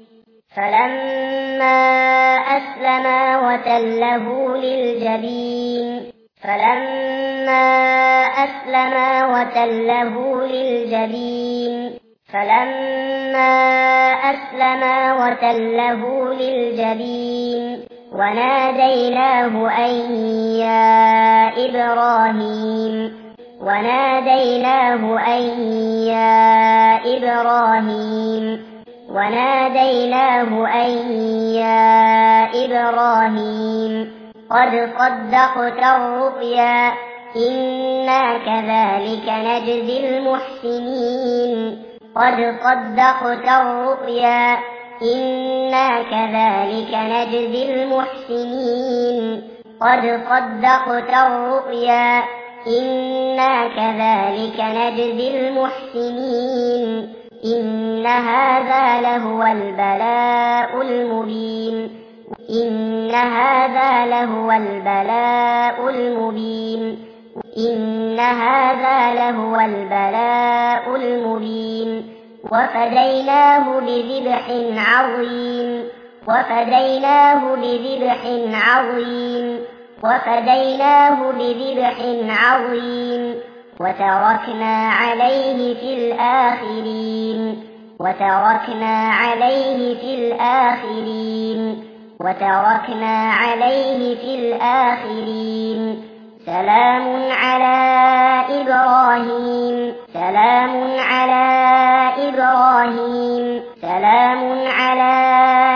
فلما أسلما وتله للجبين فلما أسلما وتله للجبين فلما أسلما وتله للجبين وناديناه أن يا إبراهيم وناديناه أن يا إبراهيم وناديناه أن يا إبراهيم قد صدقت الرؤيا إنا كذلك نجزي المحسنين قد صدقت الرؤيا إنا كذلك نجزي المحسنين قد صدقت الرؤيا إنا كذلك نجزي المحسنين إن هذا لهو البلاء المبين إن هذا لهو البلاء المبين إن هذا لهو البلاء المبين وفديناه بذبح عظيم وفديناه بذبح عظيم وفديناه بذبح عظيم وتركنا عليه في الآخرين وتركنا عليه في الآخرين وتركنا عليه في الآخرين سلام على إبراهيم سلام على إبراهيم سلام على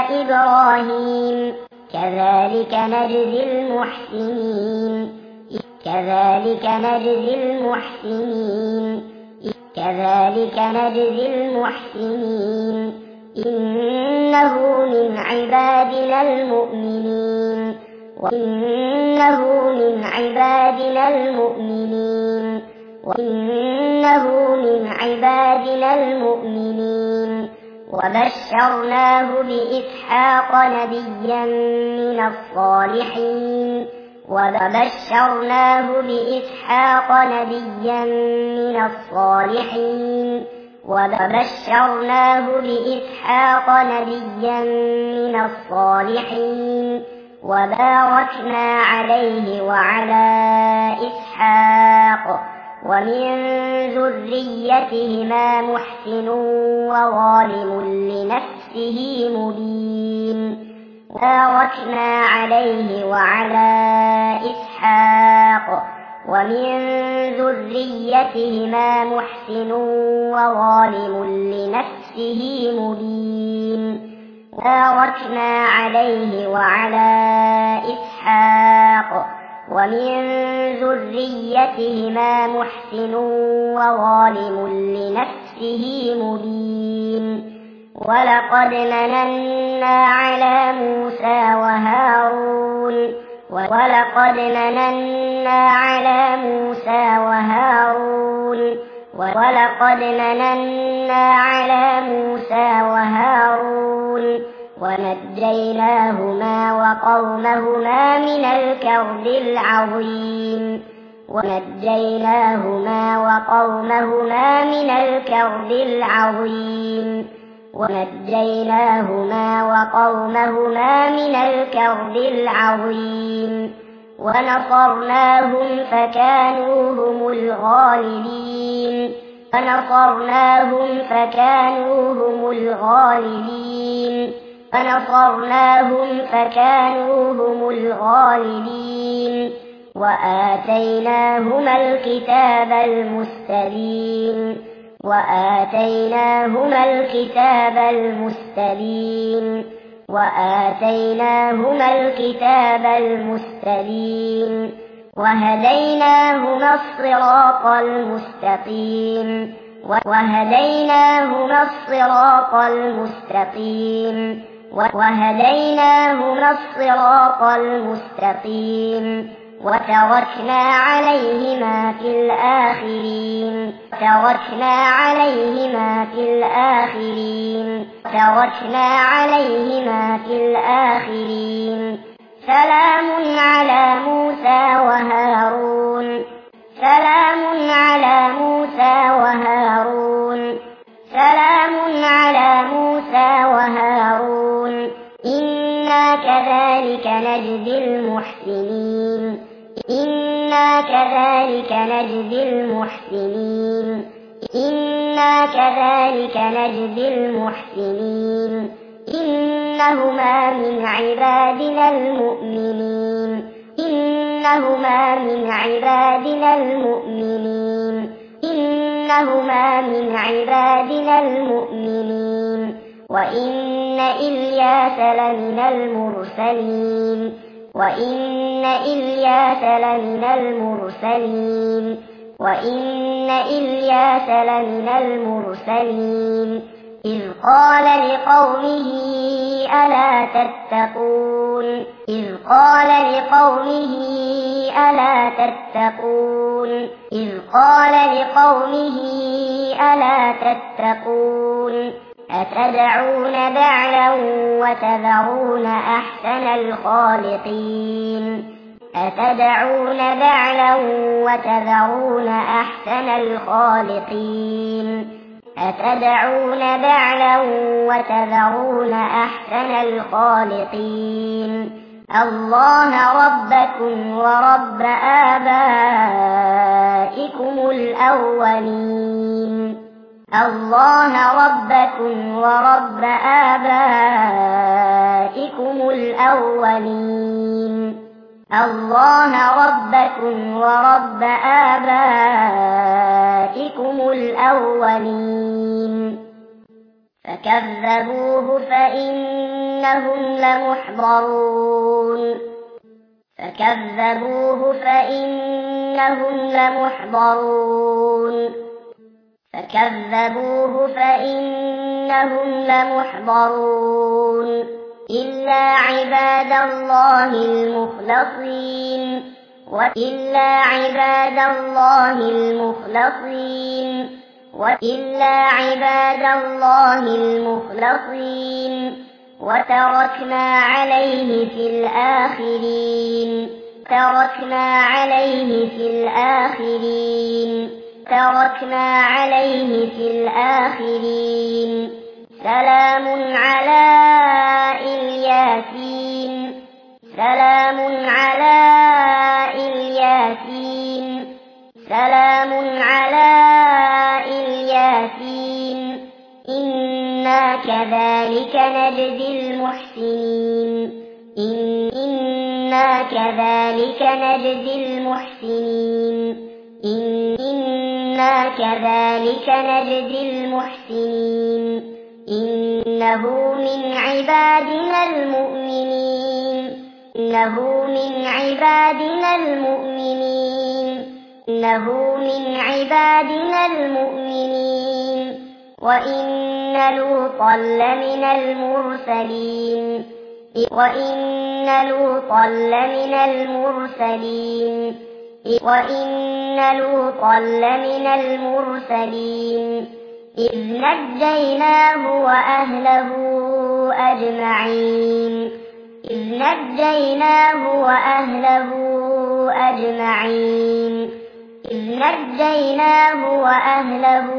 إبراهيم كذلك نجزي المحسنين كذلك نجزي المحسنين كذلك نجزي المحسنين إنه من عبادنا المؤمنين وإنه من عبادنا المؤمنين وإنه من عبادنا المؤمنين وبشرناه بإسحاق نبيا من الصالحين وبشرناه بإسحاق نبيا من الصالحين وبشرناه بإسحاق نبيا من الصالحين وباركنا عليه وعلى إسحاق ومن ذريتهما محسن وظالم لنفسه مبين باركنا عليه وعلى إسحاق ومن ذريتهما محسن وظالم لنفسه مبين باركنا عليه وعلى إسحاق ومن ذريتهما محسن وظالم لنفسه مبين ولقد مننا على موسى وهارون ولقد مننا على موسى وهارون ولقد مننا على موسى وهارون ونجيناهما وقومهما من الكرب العظيم ونجيناهما وقومهما من الكرب العظيم ونجيناهما وقومهما من الكرب العظيم ونصرناهم فكانوا هم الغالبين ونصرناهم فكانوا هم الغالبين ونصرناهم فكانوا هم الغالبين وآتيناهما الكتاب المستبين وآتيناهما الكتاب المستبين وآتيناهما الكتاب المستبين وهديناهما الصراط المستقيم وهديناهما الصراط المستقيم وهديناهما الصراط المستقيم وتركنا عليهما في الآخرين تركنا عليهما في الآخرين تركنا عليهما في الآخرين سلام على موسى وهارون سلام على موسى وهارون سلام على موسى وهارون إنا كذلك نجزي المحسنين إنا كذلك نجزي المحسنين إنا كذلك نجزي المحسنين إنهما من عبادنا المؤمنين إنهما من عبادنا المؤمنين إنهما من عبادنا المؤمنين وإن إلياس لمن المرسلين وإن إلياس لمن المرسلين وإن إلياس لمن المرسلين إذ قال لقومه ألا تتقون إذ قال لقومه ألا تتقون إذ قال لقومه ألا تتقون أتدعون بعلا وتذرون أحسن الخالقين أتدعون بعلا وتذرون أحسن الخالقين أتدعون بعلا وتذرون أحسن الخالقين الله ربكم ورب آبائكم الأولين الله ربكم ورب آبائكم الأولين الله ربكم ورب آبائكم الأولين فكذبوه فإنهم لمحضرون فكذبوه فإنهم فإنهم لمحضرون فكذبوه فإنهم لمحضرون إلا عباد الله المخلصين وإلا عباد الله المخلصين وإلا عباد الله المخلصين وتركنا عليه في الآخرين تركنا عليه في الآخرين تركنا عليه في الآخرين سلام على الياسين سلام على الياسين سلام على الياسين إنا كذلك نجزي المحسنين إنا كذلك نجزي المحسنين إنا كذلك نجزي المحسنين إنه من عبادنا المؤمنين إنه من عبادنا المؤمنين إنه من عبادنا المؤمنين وإن لوطا لمن المرسلين وإن لوطا لمن المرسلين وإن لوطا لمن المرسلين إذ نجيناه وأهله أجمعين إذ نجيناه وأهله أجمعين إذ نجيناه وأهله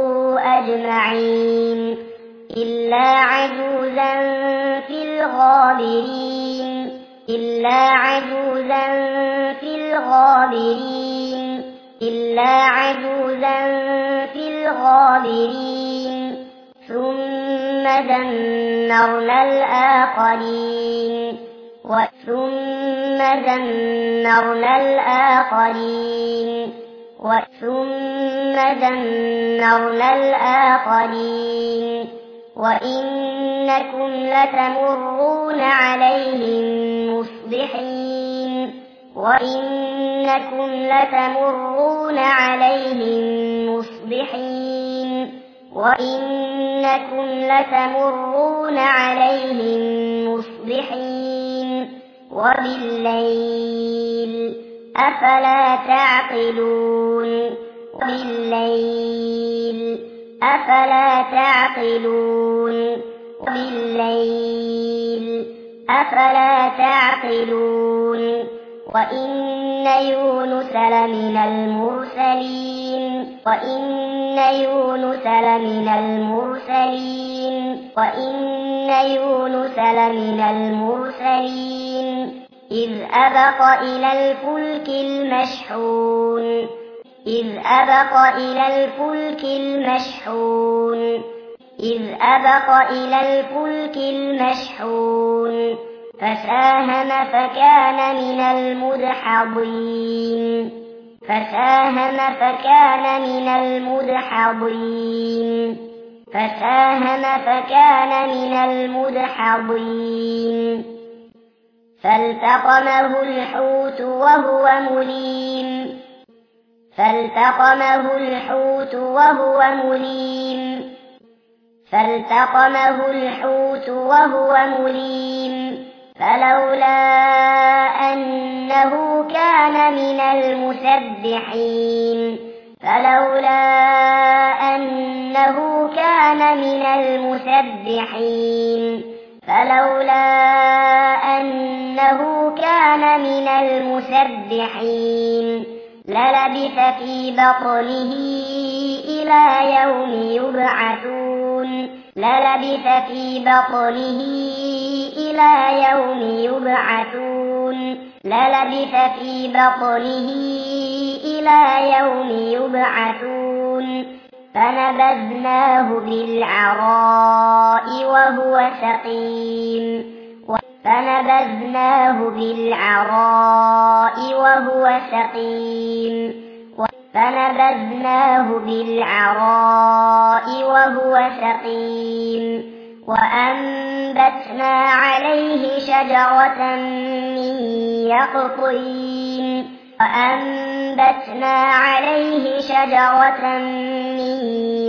أجمعين إلا عجوزا في الغابرين إلا عجوزا في الغابرين إلا عجوزا في الغابرين ثم دمرنا الآخرين ثم دمرنا الآخرين ثم دمرنا الآخرين وإنكم لتمرون عليهم مصبحين وإنكم لتمرون عليهم مصبحين وإنكم لتمرون عليهم مصبحين وبالليل أفلا تعقلون وبالليل أفلا تعقلون وبالليل أفلا تعقلون وإن يونس لمن المرسلين وإن يونس لمن المرسلين وإن يونس لمن المرسلين إذ أبق إلى الفلك المشحون إذ أبق إلى الفلك المشحون إذ أبق إلى الفلك المشحون فساهم فكان من المدحضين فساهم فكان من المدحضين فساهم فكان من المدحضين فالتقمه الحوت وهو مليم فالتقمه الحوت وهو مليم فالتقمه الحوت وهو مليم فلولا أنه كان من المسبحين فلولا أنه كان من المسبحين فلولا أنه كان من المسبحين للبث في بطنه إلى يوم يبعثون للبث في بطنه إلى يوم يبعثون للبث في بطنه إلى يوم يبعثون فنبذناه بالعراء وهو سقيم فنبذناه بالعراء وهو سقيم فنبذناه بالعراء وهو سقيم وأنبتنا عليه شجرة من يقطين وأنبتنا عليه شجرة من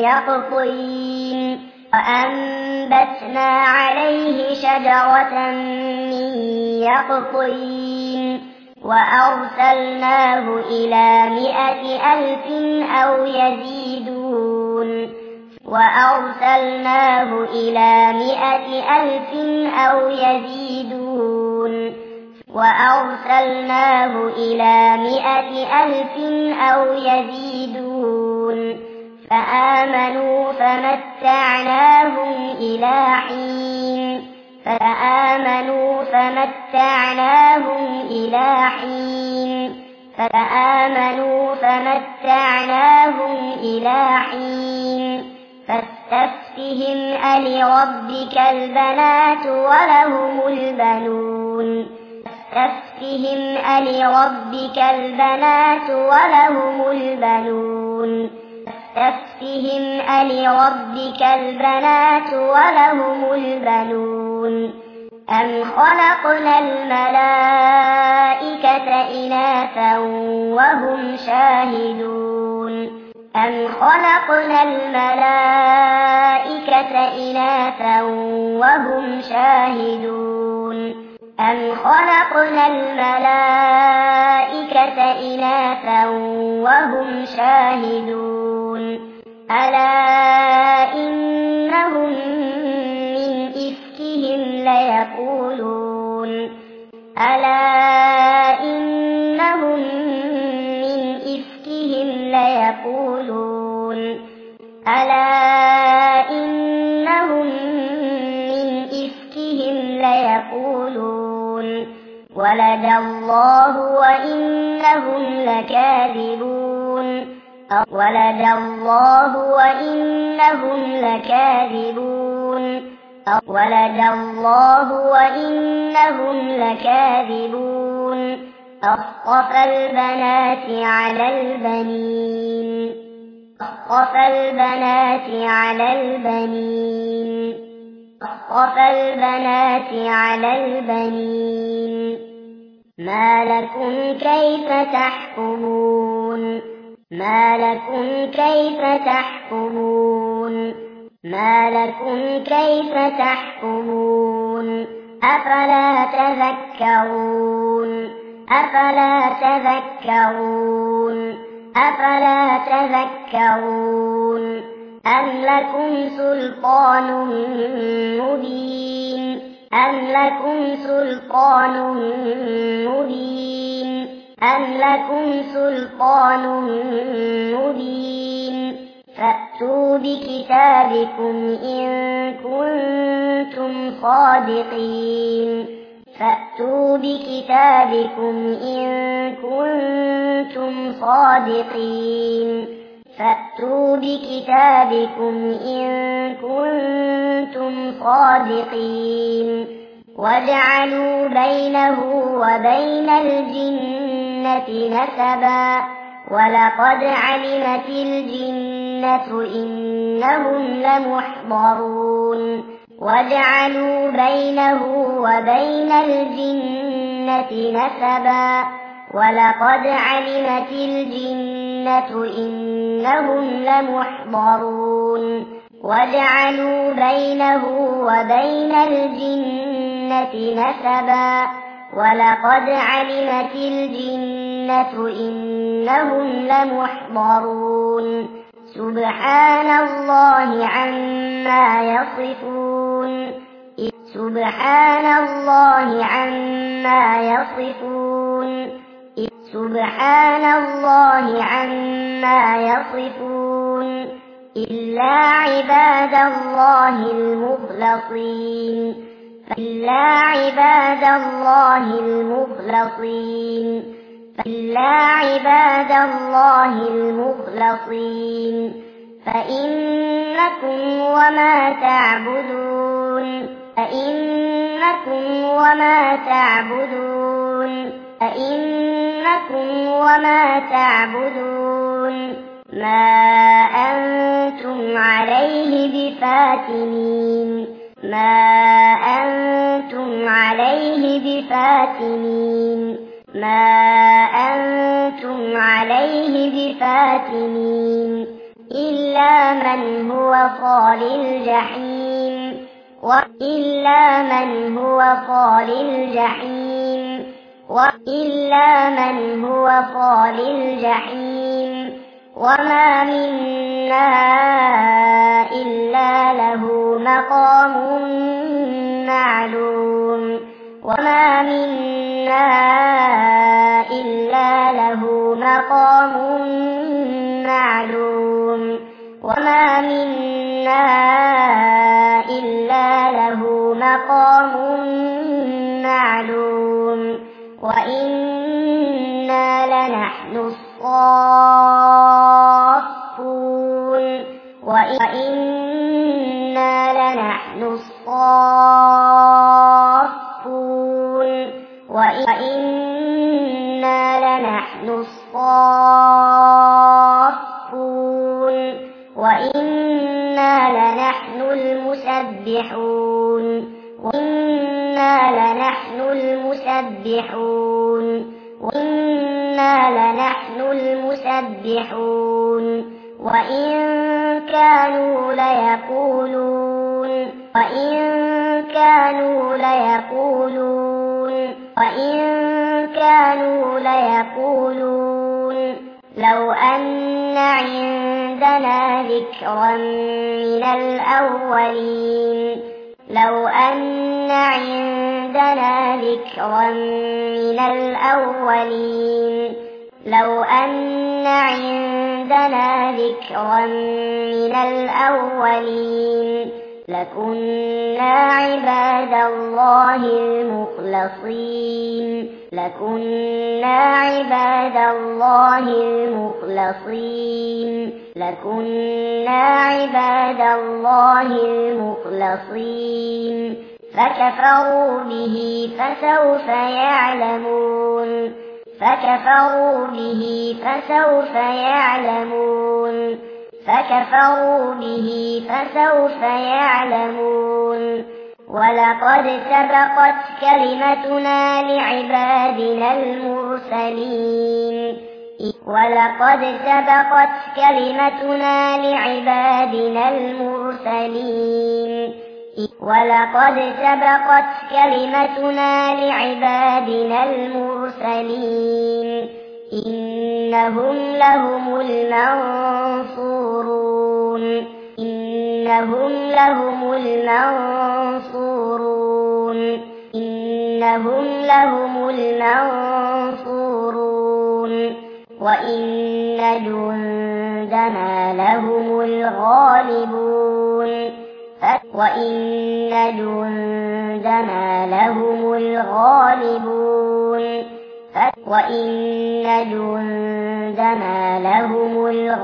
يقطين وأنبتنا عليه شجرة من يقطين وأرسلناه إلى 100,000 أو يزيدون وأرسلناه إلى 100,000 أو يزيدون وأرسلناه إلى 100,000 أو يزيدون فآمنوا فمتعناهم إلى حين فآمنوا فمتعناهم إلى حين فآمنوا فمتعناهم إلى حين فاستفتهم ألربك البنات ولهم البنون فاستفتهم ألربك البنات ولهم البنون فاستفتهم ألربك البنات ولهم البنون أم خلقنا الملائكة إناثا وهم شاهدون أم خلقنا الملائكة إناثا وهم شاهدون أم خلقنا الملائكة إناثا وهم شاهدون ألا إنهم من إفكهم ليقولون ألا إنهم من إفكهم ليقولون ألا إنهم من إفكهم ليقولون ولد الله وإنهم لكاذبون ولد الله وإنهم لكاذبون ولد الله وإنهم لكاذبون أصطفى البنات على البنين أصطفى البنات على البنين أصطفى البنات على البنين ما لكم كيف تحكمون ما لكم كيف تحكمون ما لكم كيف تحكمون أفلا تذكرون أفلا تذكرون أفلا تذكرون أم لكم سلطان مبين أم لكم سلطان مبين أم لكم سلطان مبين فأتوا بكتابكم إن كنتم صادقين فأتوا بكتابكم إن كنتم صادقين فأتوا بكتابكم إن كنتم صادقين وجعلوا بينه وبين الجنة نسبا ولقد علمت الجنة إنهم لمحضرون وجعلوا بينه وبين الجنة نسبا ولقد علمت الجنة إنهم لمحضرون وجعلوا بينه وبين الجنة نسبا ولقد علمت الجنة إنهم لمحضرون سبحان الله عما يصفون سبحان الله عما يصفون سبحان الله عما يصفون إلا عباد الله المخلصين إلا عباد الله المخلصين إلا عباد الله المخلصين فإنكم وما تعبدون فإنكم وما تعبدون فإنكم وما تعبدون ما أنتم عليه بفاتنين ما أنتم عليه بفاتنين ما أنتم أنتم عليه بفاتنين إلا من هو صال الجحيم وإلا من هو صال الجحيم وإلا من هو صال الجحيم وما منا إلا له مقام معلوم وما منا إلا له مقام معلوم وما منا إلا له مقام معلوم وإنا لنحن الصافون وإنا لنحن الصافون وإنا لنحن الصافون وإنا لنحن المسبحون وإنا لنحن المسبحون وإنا لنحن المسبحون وإن كانوا ليقولون لو أن عندنا ذكرا من الأولين لو أن عندنا ذكرا من الأولين لو أن عندنا ذكرا من الأولين لكنا عباد الله المخلصين لكنا عباد الله المخلصين لكنا عباد الله المخلصين فكفروا به فسوف يعلمون فكفروا به فسوف يعلمون فكفروا به فسوف يعلمون ولقد سبقت كلمتنا لعبادنا المرسلين ولقد سبقت كلمتنا لعبادنا المرسلين ولقد سبقت كلمتنا لعبادنا المرسلين إنهم لهم المنصورون إنهم لهم المنصورون إنهم لهم المنصورون وإن جندنا لهم الغالبون وإن جندنا لهم الغالبون وإن جندنا لهم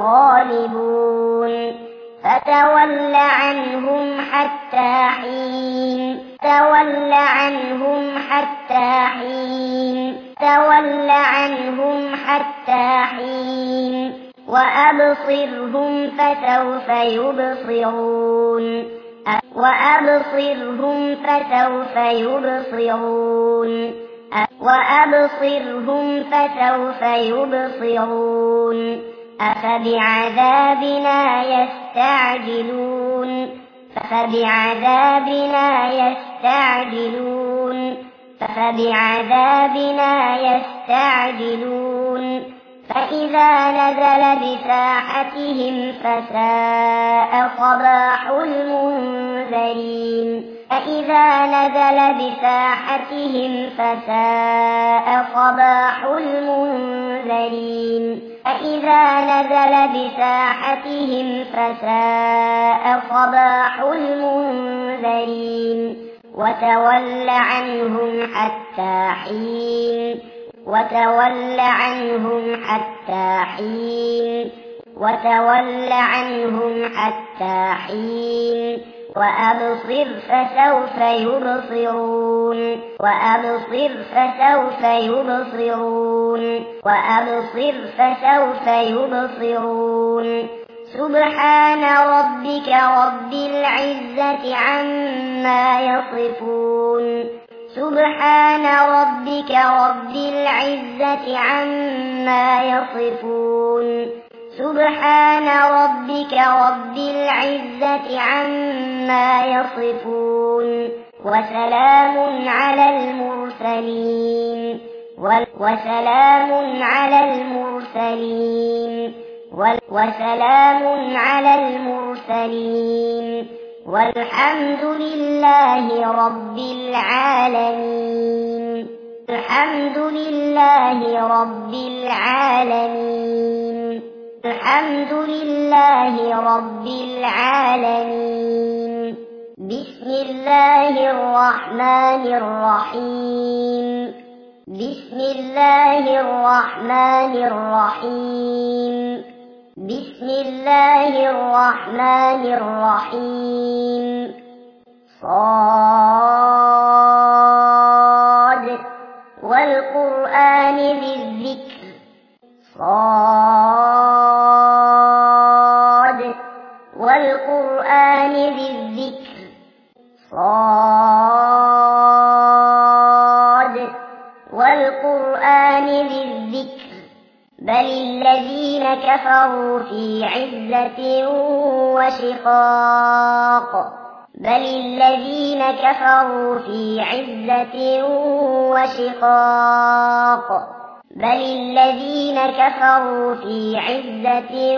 الغالبون فتول عنهم حتى حين تول عنهم حتى حين تول عنهم حتى حين وأبصرهم فسوف يبصرون وأبصرهم فسوف يبصرون وأبصرهم فسوف يبصرون أفبعذابنا يستعجلون فبعذابنا يستعجلون فبعذابنا يستعجلون فإذا نزل بساحتهم فساء صباح المنذرين فإذا نزل بساحتهم فساء صباح المنذرين فإذا نزل بساحتهم فساء صباح المنذرين وتول عنهم حتى حين وتول عنهم حتى حين وتول عنهم حتى حين وأبصر فسوف يبصرون وأبصر فسوف يبصرون وأبصر فسوف يبصرون سبحان ربك رب العزة عما يصفون سبحان ربك رب العزة العزة عما يصفون سبحان ربك رب العزة عما يصفون وسلام على المرسلين وسلام على المرسلين والحمد لله رب العالمين الحمد لله رب العالمين الحمد لله رب العالمين بسم الله الرحمن الرحيم بسم الله الرحمن الرحيم بسم الله الرحمن الرحيم صاد والقرآن ذي الذكر صاد والقرآن ذي الذكر صاد والقرآن ذي الذكر بل الذين كفروا في عزة وشقاق بل الذين كفروا في عزة وشقاق بل الذين كفروا في عزة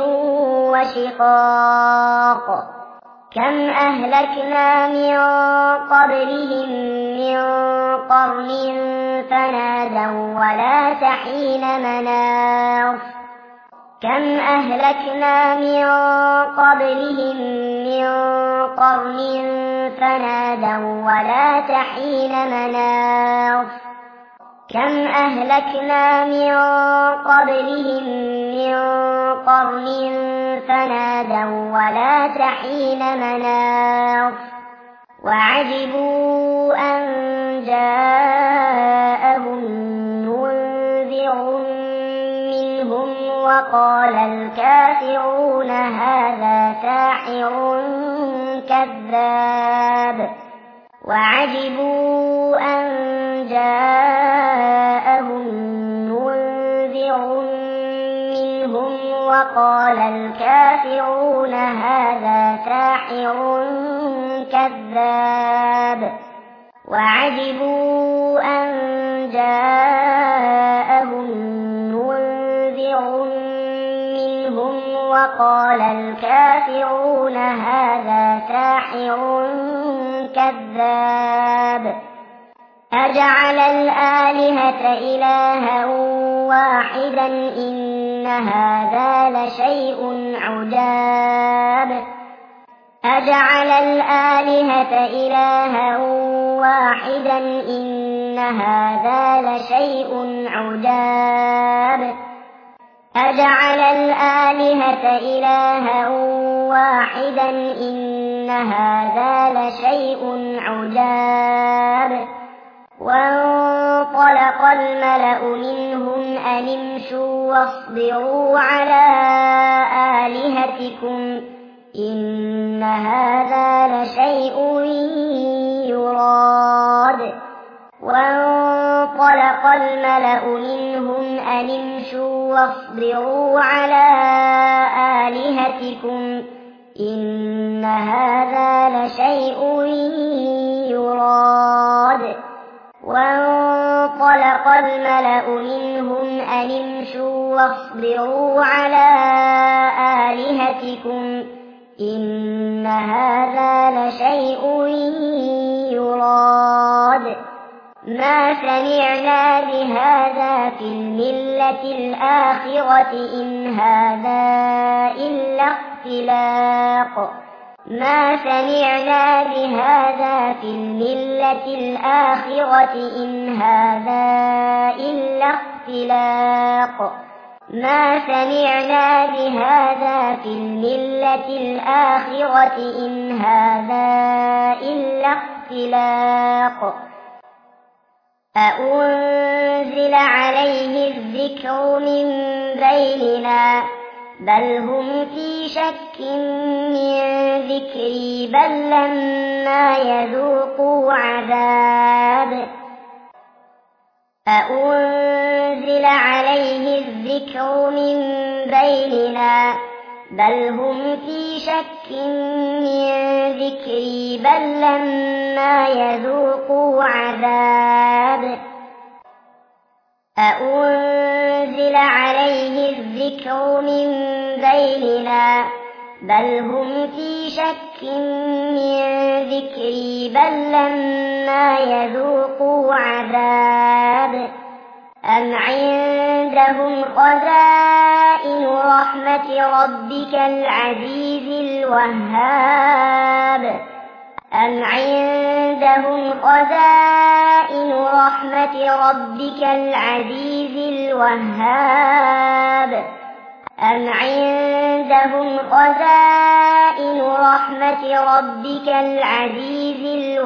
وشقاق كم أهلكنا من قبلهم من قرن فنادوا ولا تحين مناص كم أهلكنا من قبلهم من قرن فنادوا ولا تحين مناص كم أهلكنا من قبلهم من قرن فنادوا ولا تحين مناص وعجبوا أن جاءهم منذر منهم وقال الكافرون هذا ساحر كذاب وعجبوا أن جاءهم منذر منهم وقال الكافرون هذا ساحر كذاب وعجبوا أن جاءهم منذر منهم وقال الكافرون هذا ساحر كذاب أجعل الآلهة إلها واحدا إن هذا لشيء عجاب أجعل الآلهة إلها واحدا إن هذا لشيء عجاب أجعل الآلهة إلها واحدا إن هذا لشيء عجاب وانطلق الملأ منهم أن امشوا واصبروا على آلهتكم إن هذا لشيء يراد وانطلق الملأ منهم أن امشوا واصبروا على آلهتكم إن هذا لشيء يراد وانطلق الملأ منهم أن امشوا واصبروا على آلهتكم إن هذا لشيء يراد ما سمعنا بهذا في الملة الآخرة إن هذا إلا اختلاق ما سمعنا بهذا في الملة الآخرة إن هذا إلا اختلاق ما سمعنا بهذا في الملة الآخرة إن هذا إلا اختلاق أأنزل عليه الذكر من بيننا بل هم في شك من ذكري بل لما يذوقوا عذاب أأنزل عليه الذكر من بيننا بل هم في شك من ذكري بل لما يذوقوا عذاب أأنزل عليه الذكر من بيننا بل هم في شك من ذكري بل لما يذوقوا عذاب أم عندهم خزائن رحمة ربك العزيز الوهاب أم عندهم خزائن رحمة ربك العزيز الوهاب أم عندهم خزائن رحمة ربك العزيز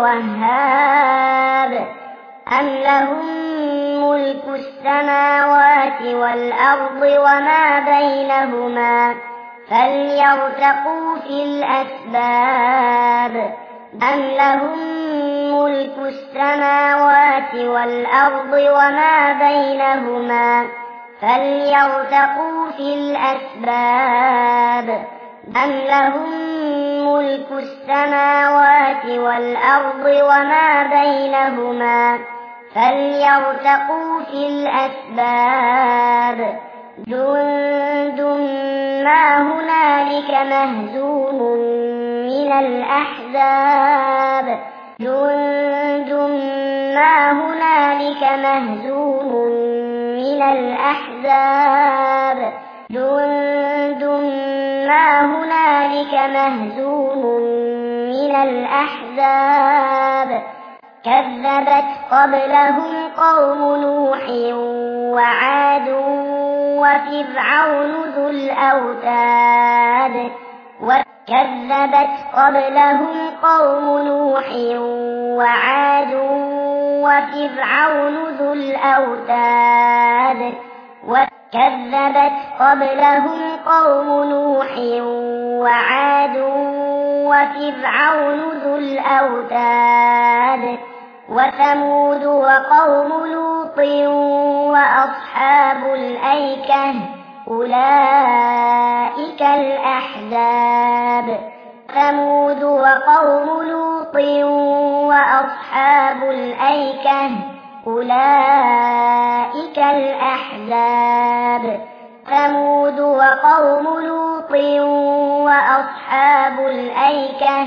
الوهاب أم لهم ملك السماوات والأرض وما بينهما فليرتقوا في الأسباب أم لهم ملك السماوات والأرض وما بينهما فليرتقوا في الأسباب أم لهم ملك السماوات والأرض وما بينهما فليرتقوا في الأسباب جند ما هنالك مهزوم من الأحزاب جند ما هنالك مهزوم من الأحزاب جند ما هنالك مهزوم من الأحزاب كذبت قبلهم قوم نوح وعاد وفرعون ذو الأوتاد وكذبت قبلهم قوم نوح وعاد وفرعون ذو الأوتاد وكذبت قبلهم قوم نوح وعاد وفرعون ذو الأوتاد وثمود وقوم لوط وأصحاب الأيكة أولئك الأحزاب ثمود وقوم لوط وأصحاب الأيكة أولئك الأحزاب ثمود وقوم لوط وأصحاب الأيكة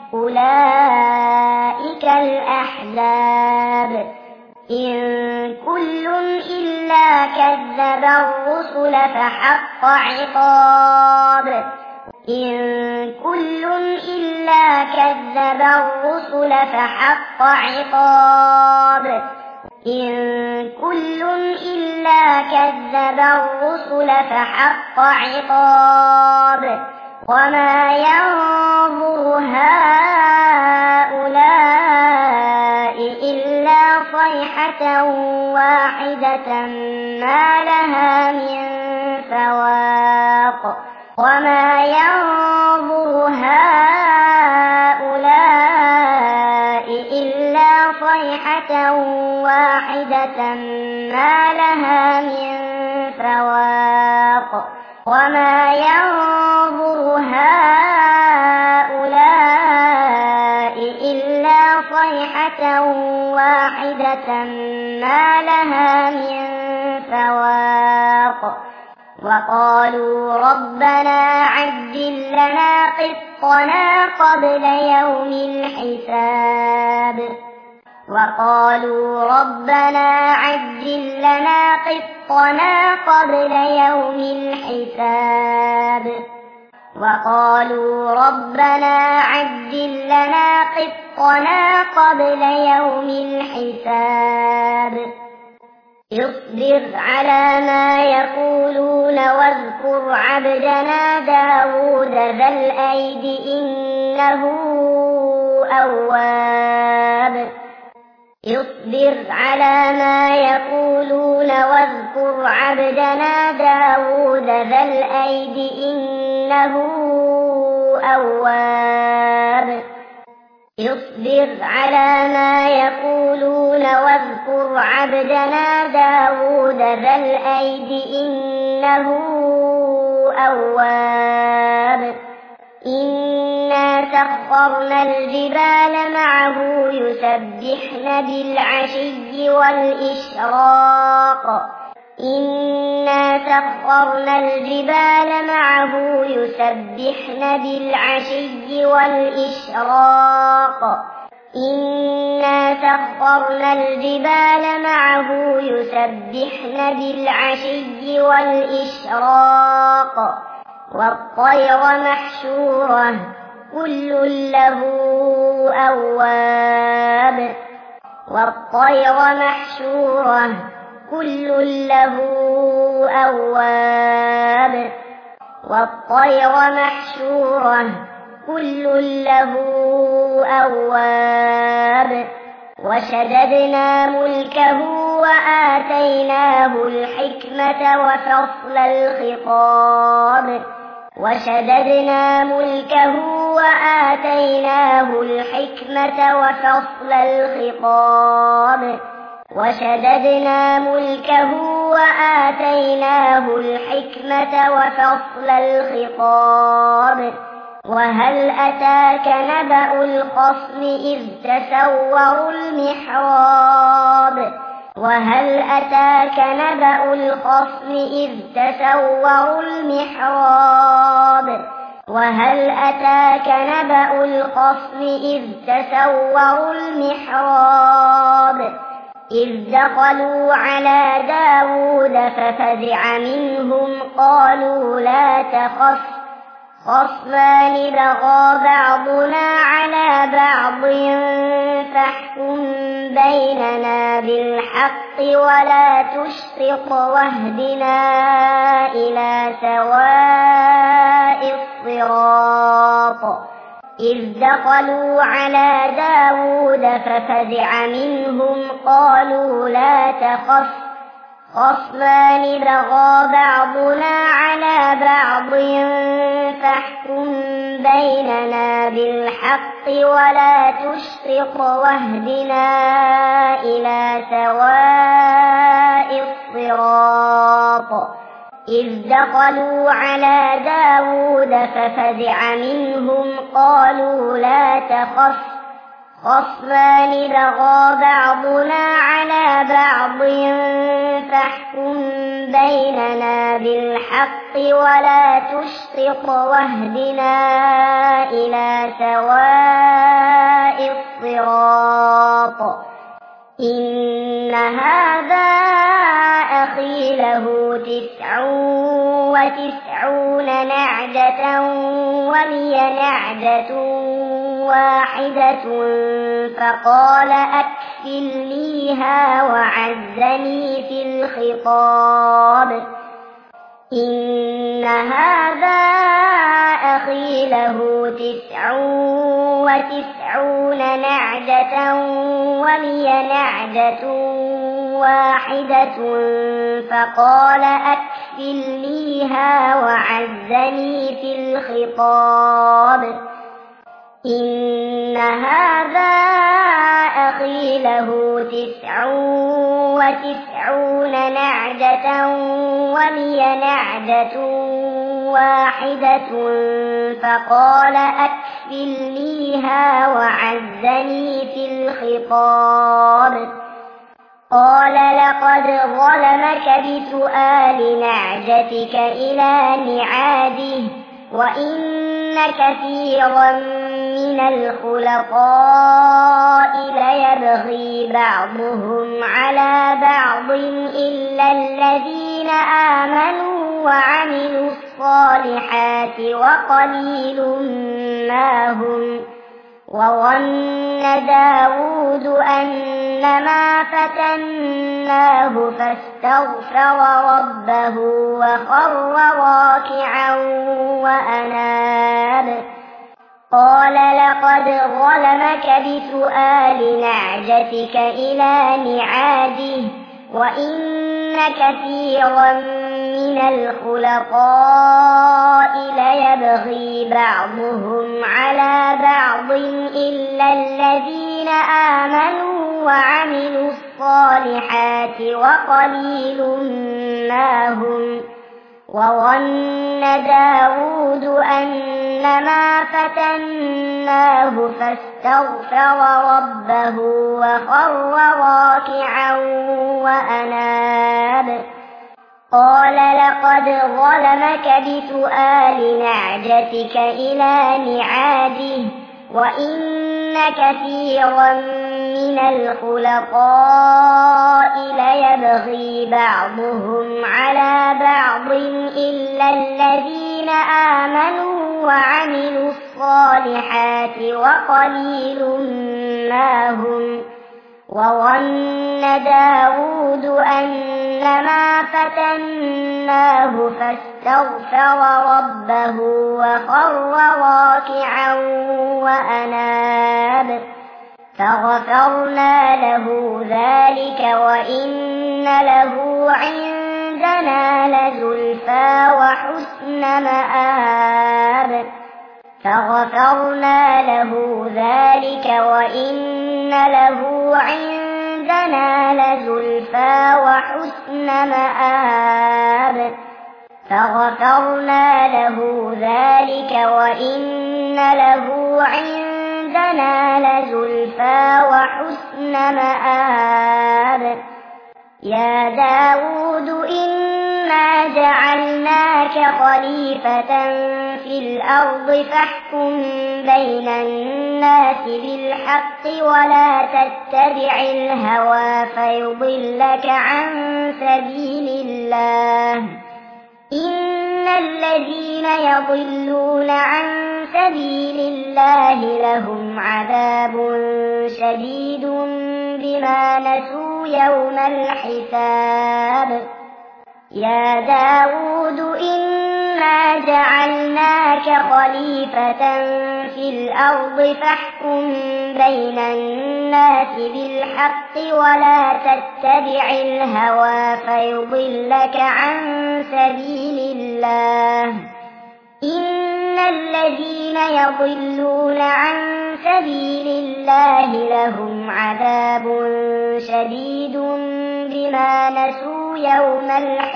أولئك الأحزاب إن كل إلا كذب الرسل فحق عقاب إن كل إلا كذب الرسل فحق عقاب إن كل إلا كذب الرسل فحق عقاب وما ينظر هؤلاء إلا صيحة واحدة ما لها من فواق وما ينظر هؤلاء إلا صيحة واحدة ما لها من فواق وما ينظر هؤلاء إلا صيحة واحدة ما لها من فواق وقالوا ربنا عجل لنا قسطنا قبل يوم الحساب وقالوا ربنا عجل لنا قسطنا قبل يوم الحساب وقالوا ربنا عجل لنا قسطنا قبل يوم الحساب اصبر على ما يقولون واذكر عبدنا داود ذا الأيد إنه أواب اصبر على ما يقولون واذكر عبدنا داود ذا الأيد إنه أواب اصبر على ما يقولون واذكر عبدنا داود ذا الأيد إنه إنه أواب إنا سخرنا الجبال معه يسبحن بالعشي والإشراق إنا سخرنا الجبال معه يسبحن بالعشي والإشراق إنا سخرنا الجبال معه يسبحن بالعشي والإشراق والطير محشورة كل له أواب والطير محشورة كل له أواب والطير محشورة كل له أواب وشددنا ملكه وآتيناه الحكمة وفصل الخطاب وشددنا ملكه وآتيناه الحكمة وفصل الخطاب وشددنا ملكه وآتيناه الحكمة وفصل الخطاب وهل أتاك نبأ الخصم إذ تسوروا المحراب وهل أتاك نبأ الخصم إذ تسوروا المحراب وهل أتاك نبأ الخصم إذ تسوروا المحراب إذ دخلوا على داود ففزع منهم قالوا لا تخف خصمان بغى بعضنا على بعض فاحكم بيننا بالحق ولا تشطط واهدنا إلى سواء الصراط إذ دخلوا على داود ففزع منهم قالوا لا تخف خصمان بغى بعضنا على بعض فاحكم بيننا بالحق ولا تشطط واهدنا إلى سواء الصراط إذ دخلوا على داود ففزع منهم قالوا لا تخف خصمان بغى بعضنا على بعض فاحكم بيننا بالحق ولا تشطط واهدنا إلى سواء الصراط إن هذا أخي له 99 نعجة ولي نعجة واحدة فقال أكفلنيها وعزني في الخطاب إن هذا أخي له 99 نعجة ولي نعجة واحدة فقال أكفلنيها وعزني في الخطاب إن هذا أخي له 99 نعجة ولي نعجة واحدة فقال أكفلنيها وعزني في الخطاب قال لقد ظلمك بسؤال نعجتك إلى نعاجه وإن كثيرا من الخلطاء ليبغي بعضهم على بعض إلا الذين آمنوا وعملوا الصالحات وقليل ما هم وظن داود أنما فتناه فاستغفر ربه وخر راكعا وأناب قال لقد ظلمك بسؤال نعجتك إلى نعاجه وإن كثيرا من الخلطاء ليبغي بعضهم على بعض إلا الذين آمنوا وعملوا الصالحات وقليل ما هم وظن داود أنما فتناه فاستغفر ربه وخر راكعا وأناب قال لقد ظلمك بسؤال نعجتك إلى نعاجه وإن كثيرا من الخلطاء ليبغي بعضهم على بعض إلا الذين آمنوا وعملوا الصالحات وقليل ما هم وظن داود أنما فتناه فاستغفر ربه وخر راكعا وأناب فغفرنا له ذلك وإن له عندنا لزلفى وحسن مآب فغفرنا له ذلك وإن له عندنا لزلفى وحسن مآب فغفرنا له ذلك وإن له عندنا لزلفى وحسن مآب يا داود إنا جعلناك خليفة في الأرض فاحكم بين الناس بالحق ولا تتبع الهوى فيضلك عن سبيل الله إن الذين يضلون عن سبيل الله لهم عذاب شديد بما نسوا يوم الحساب يا داود إنا جعلناك خليفة في الأرض فاحكم بين الناس بالحق ولا تتبع الهوى فيضلك عن سبيل الله إن الذين يضلون عن سبيل الله لهم عذاب شديد بما نسوا يوم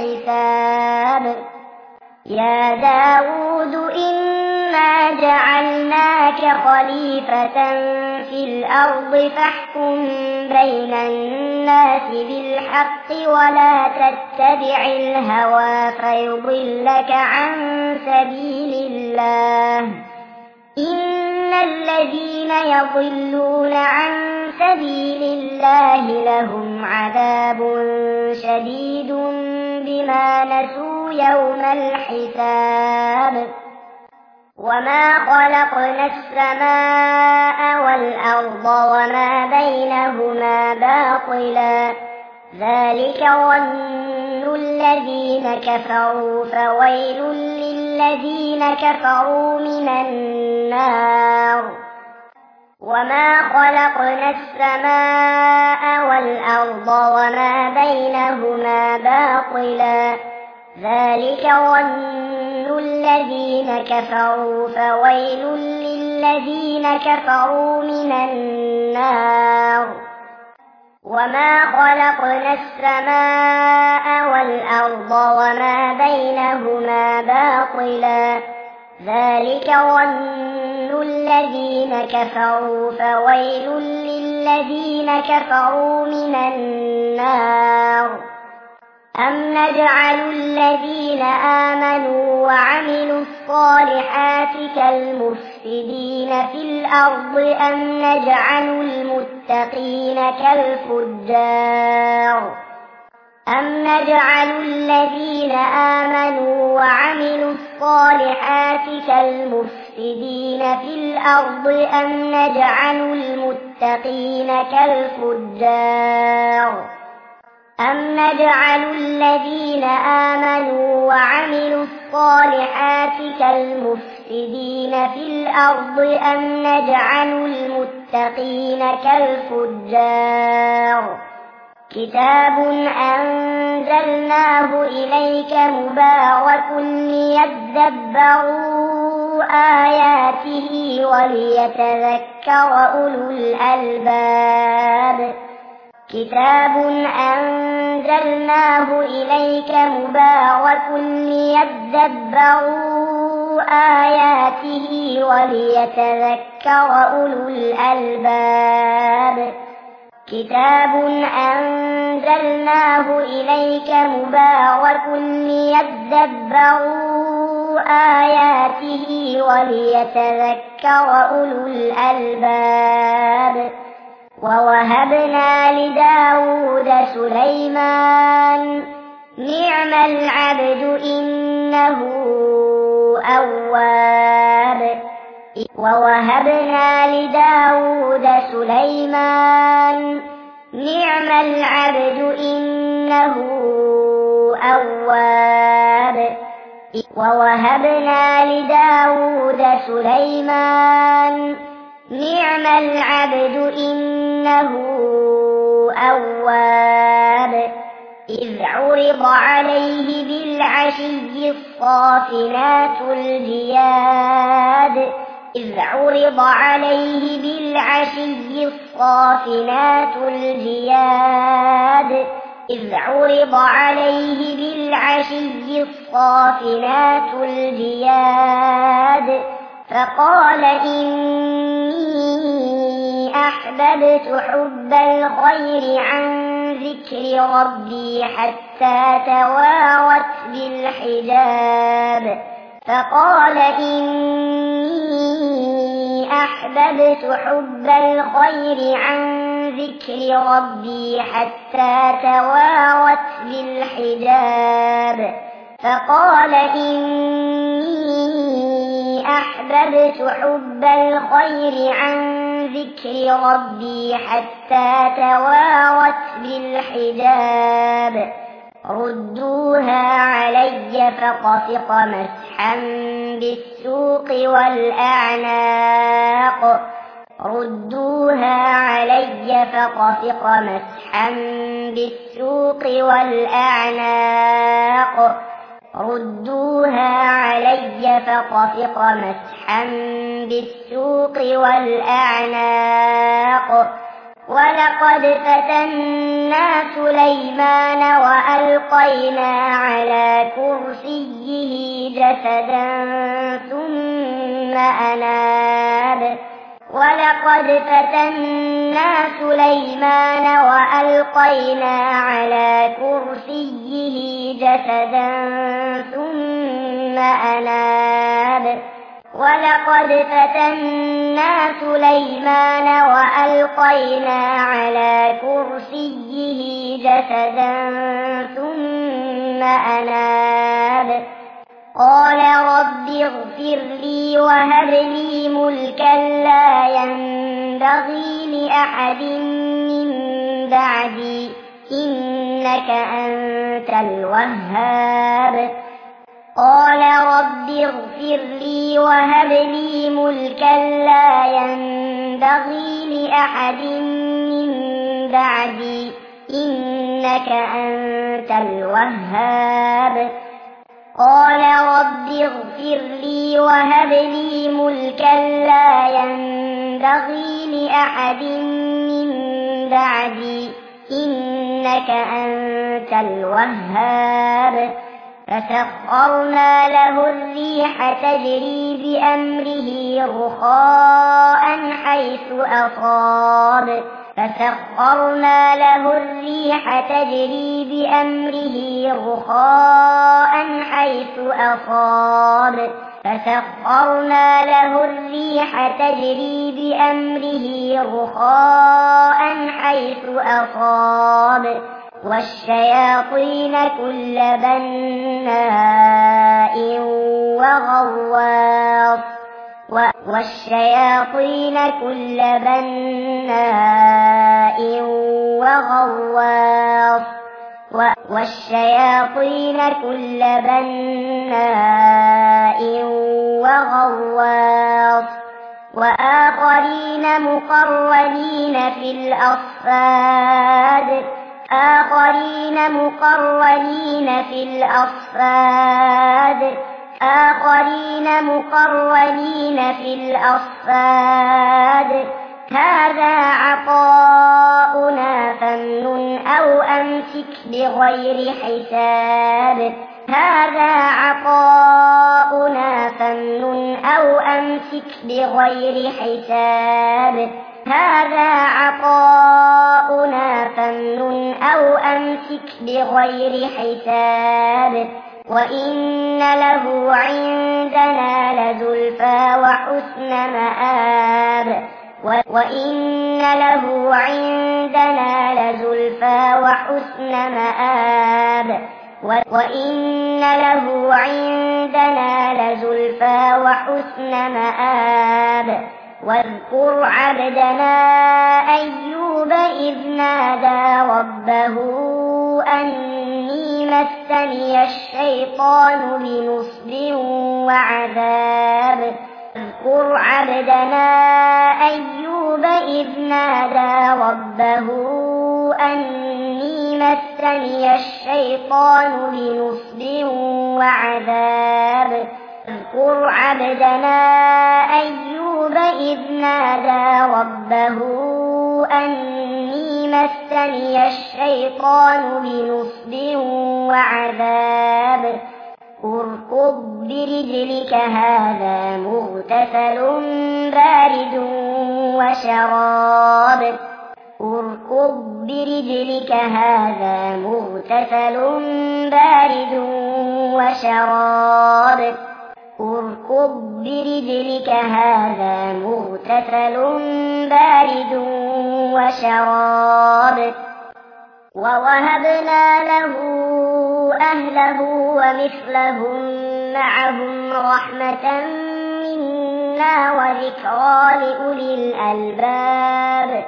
الحساب يا داود إنا جعلناك خليفة في الأرض فاحكم بين الناس بالحق ولا تتبع الهوى فيضلك عن سبيل الله إن الذين يضلون عن سبيل الله لهم عذاب شديد بما نسوا يوم الحساب وما خلقنا السماء والأرض وما بينهما باطلا ذلك ظن الذين كفروا فويل للذين كفروا من النار وما خلقنا السماء والأرض وما بينهما باطلا ذلك ظن الذين كفروا فويل للذين كفروا من النار وما خلقنا السماء والأرض وما بينهما باطلا ذلك ظن الذين كفروا فويل للذين كفروا من النار أم نجعل الذين آمنوا وعملوا الصالحات كالمفسدين في الأرض أم نجعل المتقين كالفجار أم نجعل الذين آمنوا وعملوا الصالحات كالمفسدين في الأرض أم نجعل المتقين كالفجار أم نجعل الذين آمنوا وعملوا الصالحات كالمفسدين في الأرض أم نجعل المتقين كالفجار كتاب أنزلناه إليك مبارك ليدبروا آياته وليتذكر أولو الألباب كتاب أنزلناه إليك مبارك ليدبروا آياته وليتذكر أولو الألباب كتاب أنزلناه إليك مبارك ليدبروا آياته وليتذكر أولو الألباب ووهبنا لداود سليمان نعم العبد إنه أواب ووهبنا لداود سليمان نعم العبد إنه أواب ووهبنا لداود سليمان نعم العبد إنه أواب إذ عرض عليه بالعشي الصافنات الجياد إذ عرض عليه بالعشي الصافنات الجياد إذ عرض عليه بالعشي الصافنات الجياد فقال إني أحببت حب الخير عن ذكر ربي حتى توارت بالحجاب فقال إني أحببت حب الخير عن ذكر ربي حتى توارت بالحجاب فقال إني أحببت حب الخير عن ذكر ربي حتى توارت بالحجاب ردوها علي فطفق مسحا بالسوق والأعناق ردوها علي فطفق مسحا بالسوق والأعناق ردوها علي فطفق مسحا بالسوق والأعناق ولقد فتنا سليمان وألقينا على كرسيه جسدا ثم أناب ولقد فتنا سليمان وألقينا على كرسيه جسدا ثم أناب ولقد فتنا سليمان وألقينا على كرسيه جسدا ثم أناب قال رب اغفر لي وهب لي ملكا لا ينبغي لأحد من بعدي إنك أنت الوهاب قال رب اغفر لي وهب لي ملكا لا ينبغي لأحد من بعدي إنك أنت الوهاب قال رب اغفر لي وهب لي ملكا لا ينبغي لأحد من بعدي إنك أنت الوهاب فسخرنا له الريح تجري بأمره رخاء حيث أصاب فسخرنا له الريح تجري بأمره رخاء حيث أصاب فسخرنا له الريح تجري بأمره رخاء حيث أصاب والشياطين كل بناء وغواص والشياطين كل بناء وغواص والشياطين كل بناء وغواص وآخرين مقرنين في الأصفاد آخرين مقرنين في الأصفاد آخرين مقرنين في الأصفاد هذا عطاؤنا عطاؤنا فامنن أو أمسك بغير حساب هذا عطاؤنا فامنن أو أمسك بغير حساب هذا عطاؤنا فامنن أو أمسك بغير حساب وإن له عندنا لزلفى وحسن مآب وإن له عندنا لزلفى وحسن مآب وإن له عندنا لزلفى وحسن مآب واذكر عبدنا أيوب إذ نادى ربه أني مسني الشيطان بنصب وعذاب واذكر عبدنا أيوب إذ نادى ربه أني مسني الشيطان بنصب وعذاب واذكر عبدنا أيوب إذ نادى ربه أني مسني الشيطان بنصب وعذاب اركض برجلك هذا مغتسل بارد وشراب اركض برجلك هذا مغتسل بارد وشراب اركض برجلك هذا مغتسل بارد وشراب ووهبنا له أهله ومثلهم معهم رحمة منا وذكرى لأولي الألباب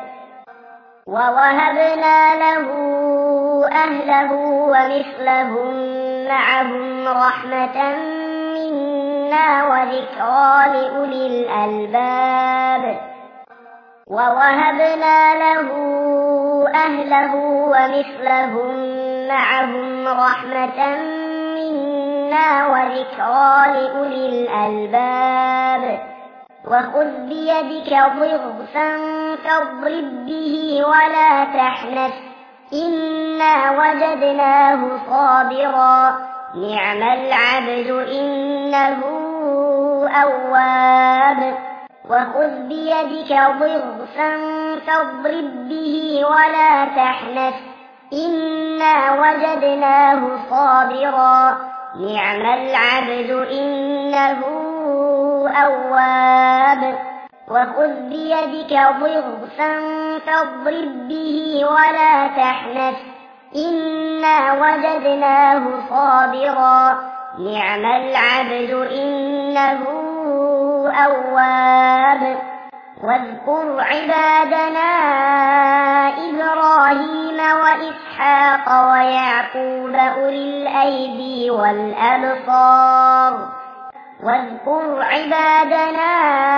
ووهبنا له أهله ومثلهم معهم رحمة منا وذكرى لأولي الألباب ووهبنا له أهله ومثلهم معهم رحمة منا وذكرى لأولي الألباب وخذ بيدك ضغثا فاضرب به ولا تحنث إنا وجدناه صابرا نعم العبد إنه أواب وخذ بيدك ضغثا فاضرب به ولا تحنث إنا وجدناه صابرا نعم العبد إنه أواب وخذ بيدك ضغثا فاضرب به ولا تحنث إنا وجدناه صابرا نعم العبد إنه أواب واذكر عبادنا إبراهيم وإسحاق ويعقوب أولي الأيدي والأبصار واذكر عبادنا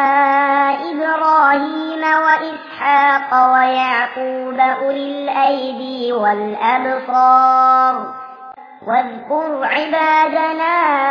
إبراهيم وإسحاق ويعقوب أولي الأيدي والأبصار واذكر عبادنا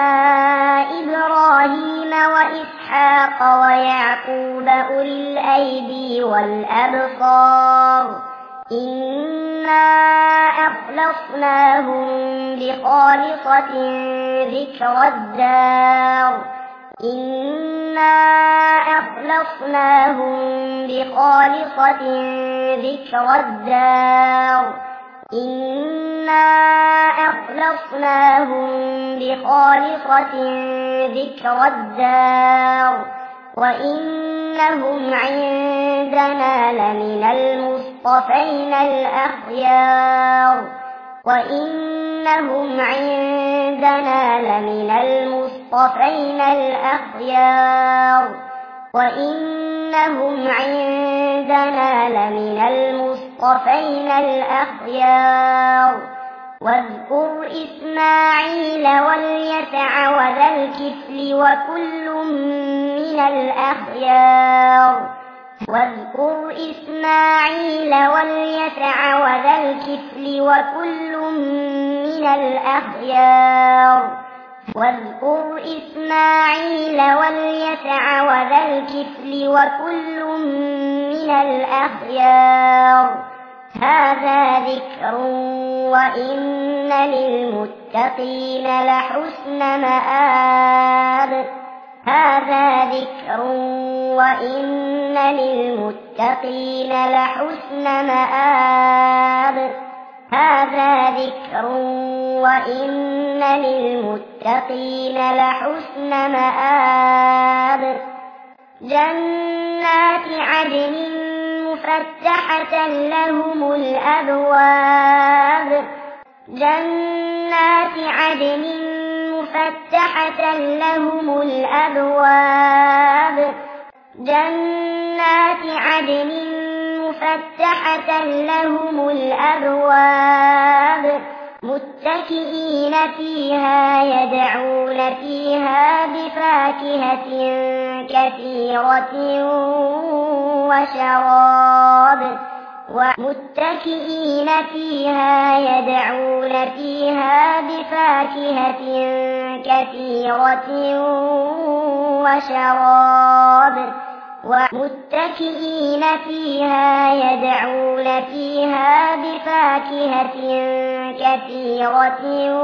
إبراهيم وإسحاق ويعقوب أولي الأيدي والأبصار إنا أخلصناهم بخالصة ذكر الدار إنا أخلصناهم بخالصة ذكر الدار إنا أخلصناهم بخالصة ذكر الدار وإنهم عندنا لمن المصطفين الأخيار وإنهم عندنا لمن المصطفين الأخيار وإنهم عندنا لمن المصطفين الأخيار واذكر إسماعيل واليسع وذا الكفل وكل من الأخيار واذكر إسماعيل واليسع وذا الكفل وكل من الأخيار واذكر إسماعيل واليسع وذا الكفل وكل من الأخيار هذا ذكر وإن للمتقين لحسن مآب هذا ذكر وإن للمتقين لحسن مآب هذا ذكر وإن للمتقين لحسن مآب جنات عدن مفتحة لهم الأبواب جنات عدن مفتحة لهم الأبواب جنات عدن مفتحة لهم الأبواب متكئين فيها يدعون فيها بفاكهة كثيرة وشراب ومتكئين فيها يدعون فيها بفاكهة كثيرة وشراب ومتكئين فيها يدعون فيها بفاكهة كثيرة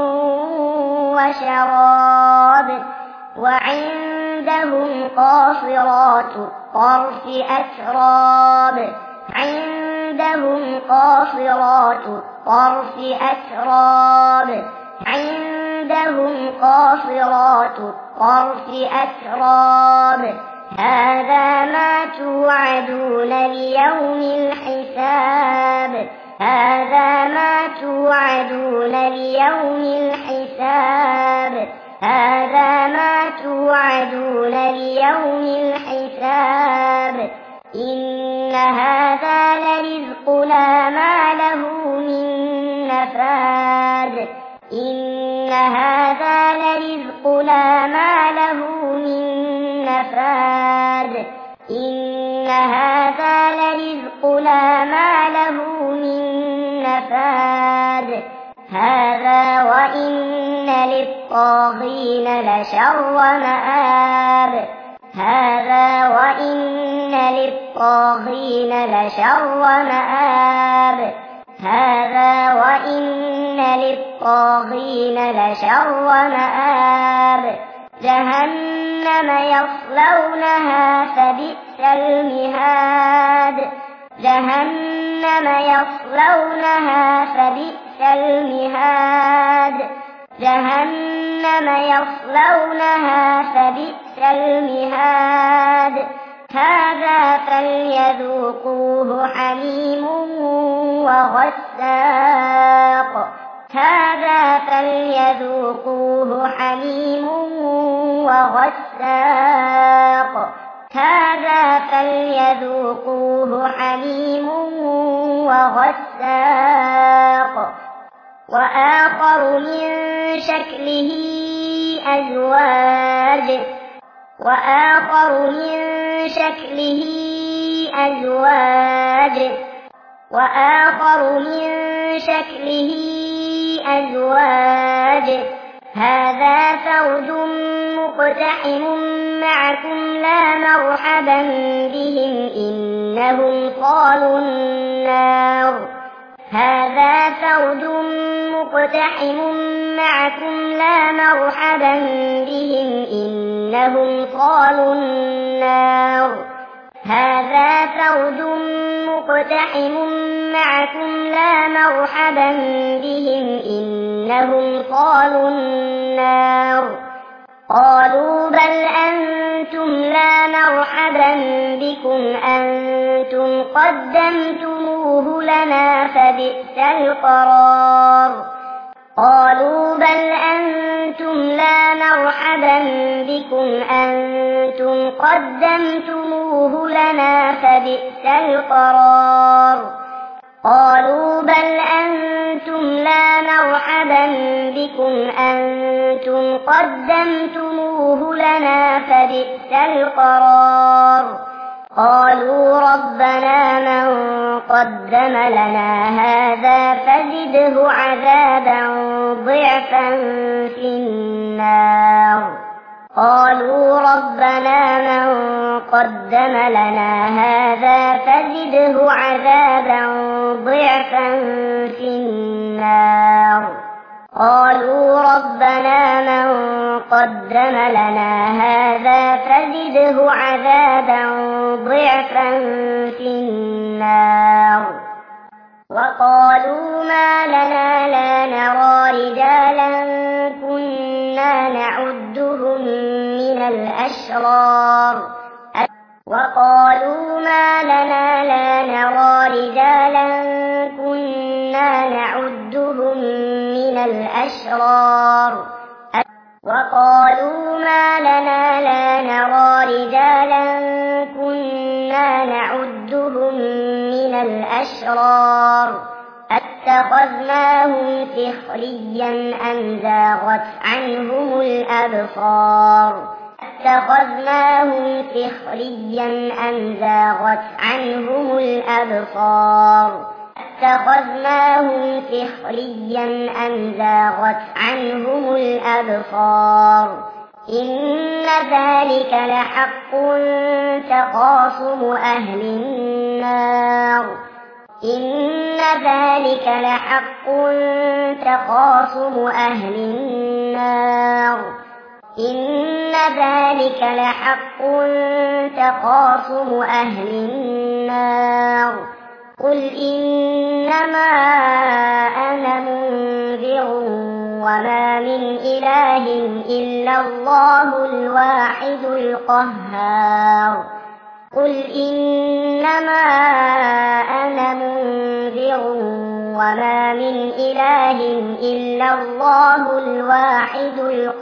وشراب وعندهم قاصرات الطرف أتراب عندهم قاصرات الطرف أتراب عندهم قاصرات الطرف أتراب هذا ما توعدون ليوم الحساب هذا ما توعدون ليوم الحساب هذا ما توعدون ليوم الحساب إن هذا لرزقنا ما له من نفاد إن هذا لرزقنا ما له من نفاد إن هذا لرزقنا ما له من نفاد هذا وإن للطاغين لشر مآب هذا وإن للطاغين لشر مآب هذا وإن للطاغين لشر مآب جهنم يصلونها فبئس المهاد جهنم يصلونها فبئس المهاد جهنم يصلونها فبئس المهاد هذا فليذوقوه حميم وغساق هذا فليذوقوه حميم وغساق هذا فليذوقوه حميم وغساق وآخر من شكله أزواج وآخر من شكله أزواج وآخر من شكله أزواج هذا فوج مقتحم معكم لا مرحبا بهم إنهم صالوا النار هذا فوج مقتحم معكم لا مرحبا بهم إنهم صالوا النار هذا فوج مقتحم معكم لا مرحبا بهم إنهم صالوا النار قالوا بل أنتم لا مرحبا بكم أنتم قدمتموه لنا فبئس القرار قالوا بل أنتم لا مرحبا بكم أنتم قدمتموه لنا فبئس القرار قالوا بل أنتم لا مرحبا بكم أنتم قدمتموه لنا فبئس القرار قالوا ربنا من قدم لنا هذا فزده عذابا ضعفا في النار قالوا ربنا من قدم لنا هذا فزده عذابا ضعفا في النار قالوا ربنا من قدم لنا هذا فزده عذابا ضعفا في النار وقالوا ما لنا لا نرى رجالا كنا نعدهم من الأشرار وقالوا ما لنا لا نرى رجالا كنا نعدهم من الأشرار وقالوا ما لنا لا نرى رجالا كنا نعدهم من الأشرار اتخذناهم سخريا أم زاغت عنهم الأبصار اتخذناهم سخريا أم زاغت عنهم الأبصار اتخذناهم سخريا أم زاغت عنهم الأبصار إن ذلك لحق تخاصم أهل النار إن ذلك لحق تخاصم أهل النار إن ذلك لحق تخاصم أهل النار قل إنما أنا منذر وما من إله إلا الله الواحد القهار قل إنما أنا منذر وما من إله إلا الله الواحد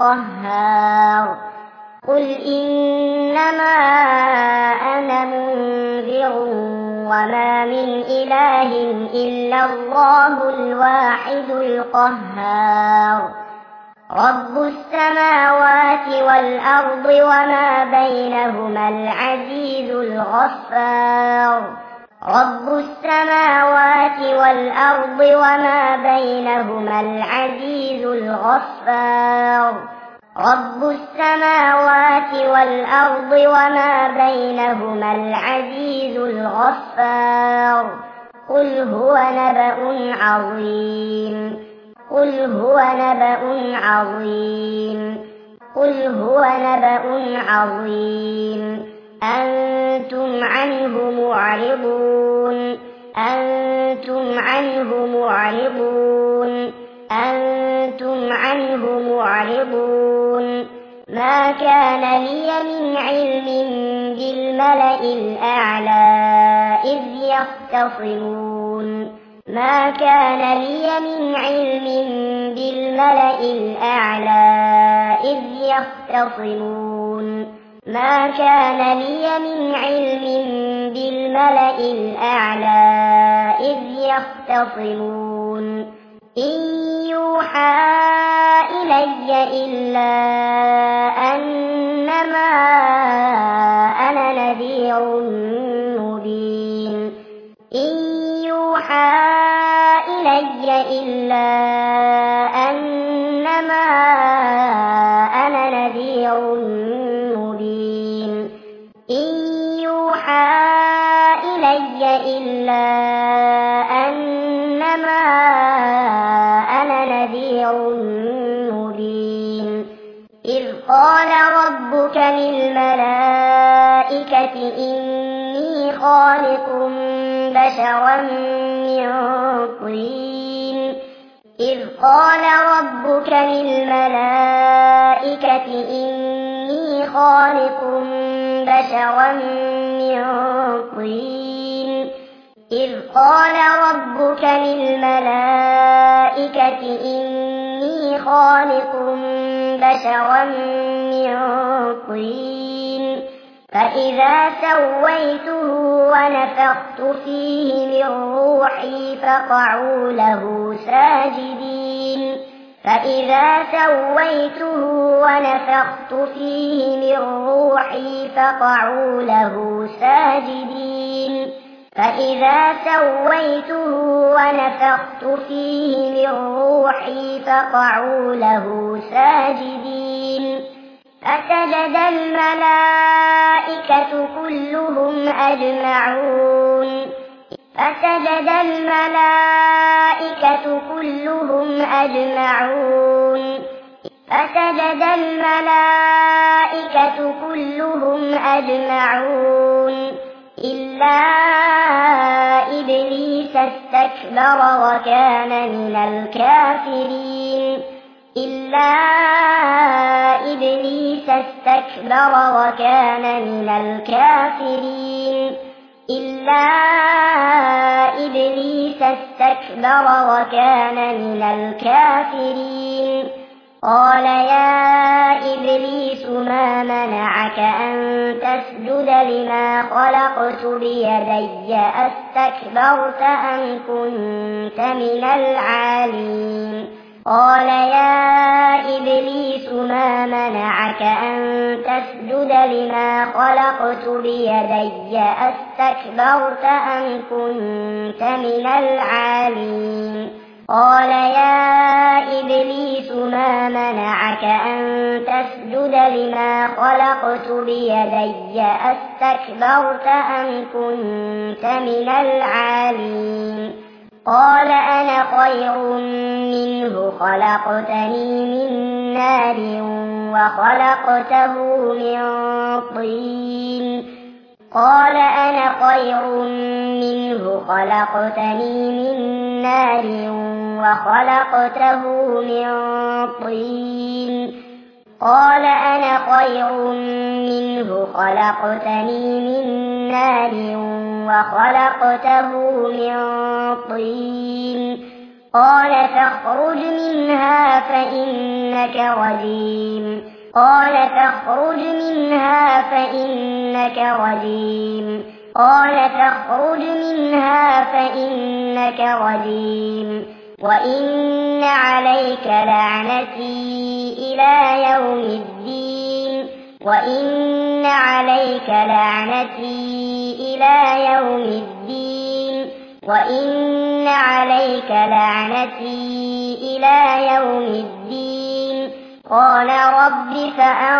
القهار قل إنما أنا منذر وما من إله إلا الله الواحد القهار رب السماوات والأرض وما بينهما العزيز الغفار رب السماوات والأرض وما بينهما العزيز الغفار رب السماوات والأرض وما بينهما العزيز الغفار قل هو نبأ عظيم قل هو نبأ عظيم قل هو نبأ عظيم أنتم عنه معرضون أنتم عنه معرضون أنتم عنه معرضون ما كان لي من علم بالملأ الأعلى إذ يختصمون ما كان لي من علم بالملأ الأعلى إذ يختصمون ما كان لي من علم بالملأ الأعلى إذ يختصمون إن يوحى إلي إلا أنما أنا نذير مبين إن يوحى إلي إلا أنما أنا نذير مبين إن يوحى إلي إلا أنما أنا نذير مبين إذ قال ربك للملائكة إني خالق بشرا من طين إذ قال ربك للملائكة إني خالق بشرا من طين إذ قال ربك للملائكة إني خالق بشرا من طين فإذا سويته ونفخت فيه من روحي فقعوا له ساجدين فإذا سويته ونفخت فيه من روحي فقعوا له ساجدين فإذا سويته ونفخت فيه من روحي فقعوا له ساجدين فسجد الملائكة كلهم أجمعون فسجد الملائكة كلهم أجمعون فسجد الملائكة كلهم أجمعون إلا إبليس استكبر وكان من الكافرين إلا إبليس استكبر وكان من الكافرين إلا إبليس استكبر وكان من الكافرين قال يا إبليس ما منعك أن تسجد لما خلقت بيدي أستكبرت أم كنت من العالين قال يا إبليس ما منعك أن تسجد لما خلقت بيدي أستكبرت أم كنت من العالين قال يا إبليس ما منعك أن تسجد لما خلقت بيدي أستكبرت أم كنت من العالين قال أنا خير منه خلقتني من نار وخلقته من طين قال أنا خير منه خلقتني من نار وخلقته من طين قال أنا خير منه خلقتني من نار وخلقته من طين قال فاخرج منها فإنك رجيم قال فاخرج منها فإنك رجيم قال فاخرج منها فإنك رجيم وإن عليك لعنتي إلى يوم الدين وإن عليك لعنتي إلى يوم الدين وإن عليك لعنتي إلى يوم الدين قال رب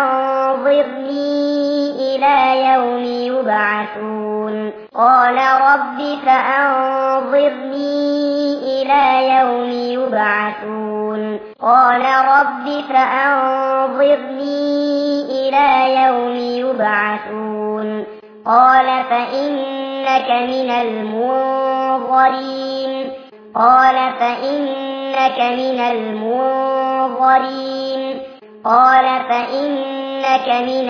فأنظرني إلى يوم يبعثون قال رب فأنظرني إلى يوم يبعثون قال رب فأنظرني إلى يوم يبعثون قال فإنك من المنظرين قال فإنك من المنظرين قال فإنك من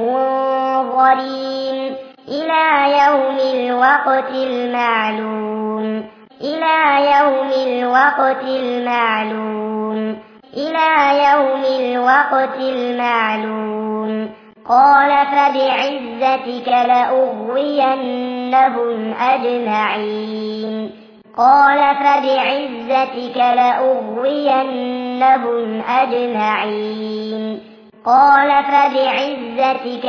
المنظرين إلى يوم الوقت المعلوم إلى يوم الوقت المعلوم إلى يوم الوقت المعلوم قال فبعزتك لأغوينهم أجمعين قال فبعزتك لأغوينهم أجمعين قال فبعزتك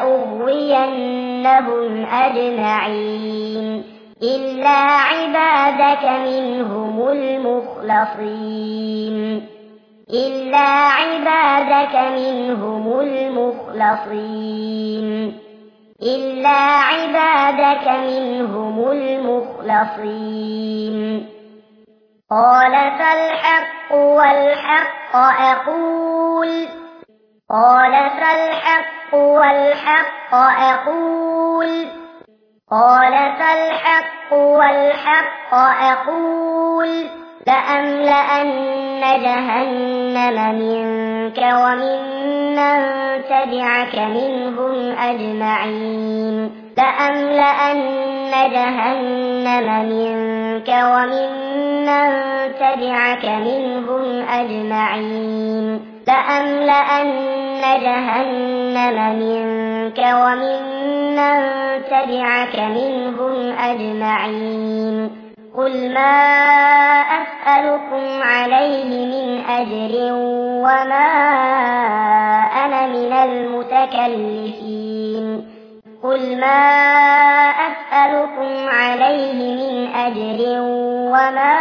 لأغوينهم أجمعين إلا عبادك منهم المخلصين إلا عبادك منهم المخلصين إلا عبادك منهم المخلصين قال فالحق والحق أقول قال فالحق والحق أقول قال فالحق والحق أقول لأملأن جهنم منك وممن تبعك منهم أجمعين لأملأن جهنم منك وممن تبعك منهم أجمعين لأملأن جهنم منك وممن تبعك منهم أجمعين قل ما أسألكم عليه من أجر وما أنا من المتكلفين قل ما أسألكم عليه من أجر وما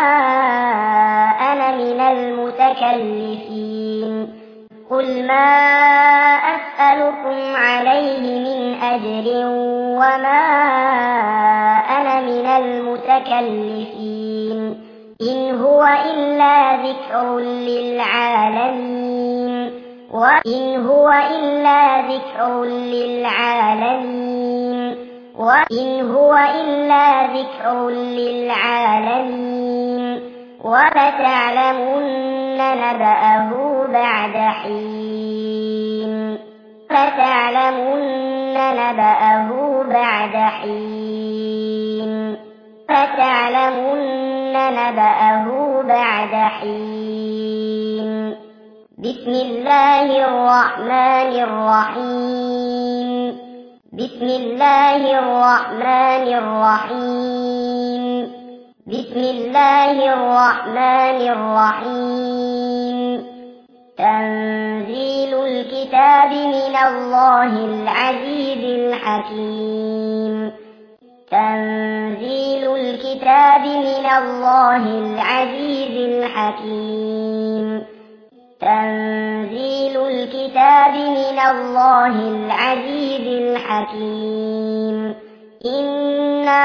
أنا من المتكلفين قل ما أسألكم أسألكم عليه من أجر وما أنا من المتكلفين إن هو إلا ذكر للعالمين وإن هو إلا ذكر للعالمين وإن هو إلا ذكر للعالمين ولتعلمن نبأه بعد حين لتعلمن نبأه بعد حين لتعلمن نبأه بعد حين بسم الله الرحمن الرحيم بسم الله الرحمن الرحيم بسم الله الرحمن الرحيم تنزيل الكتاب من الله العزيز الحكيم تنزيل الكتاب من الله العزيز الحكيم تنزيل الكتاب من الله العزيز الحكيم إنا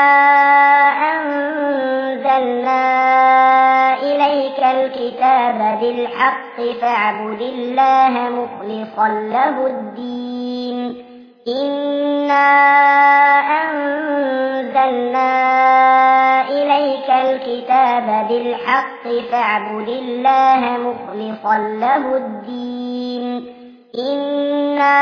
أنزلنا إليك الكتاب بالحق فاعبد الله مخلصا له الدين إنا أنزلنا إليك الكتاب بالحق فاعبد الله مخلصا له الدين إنا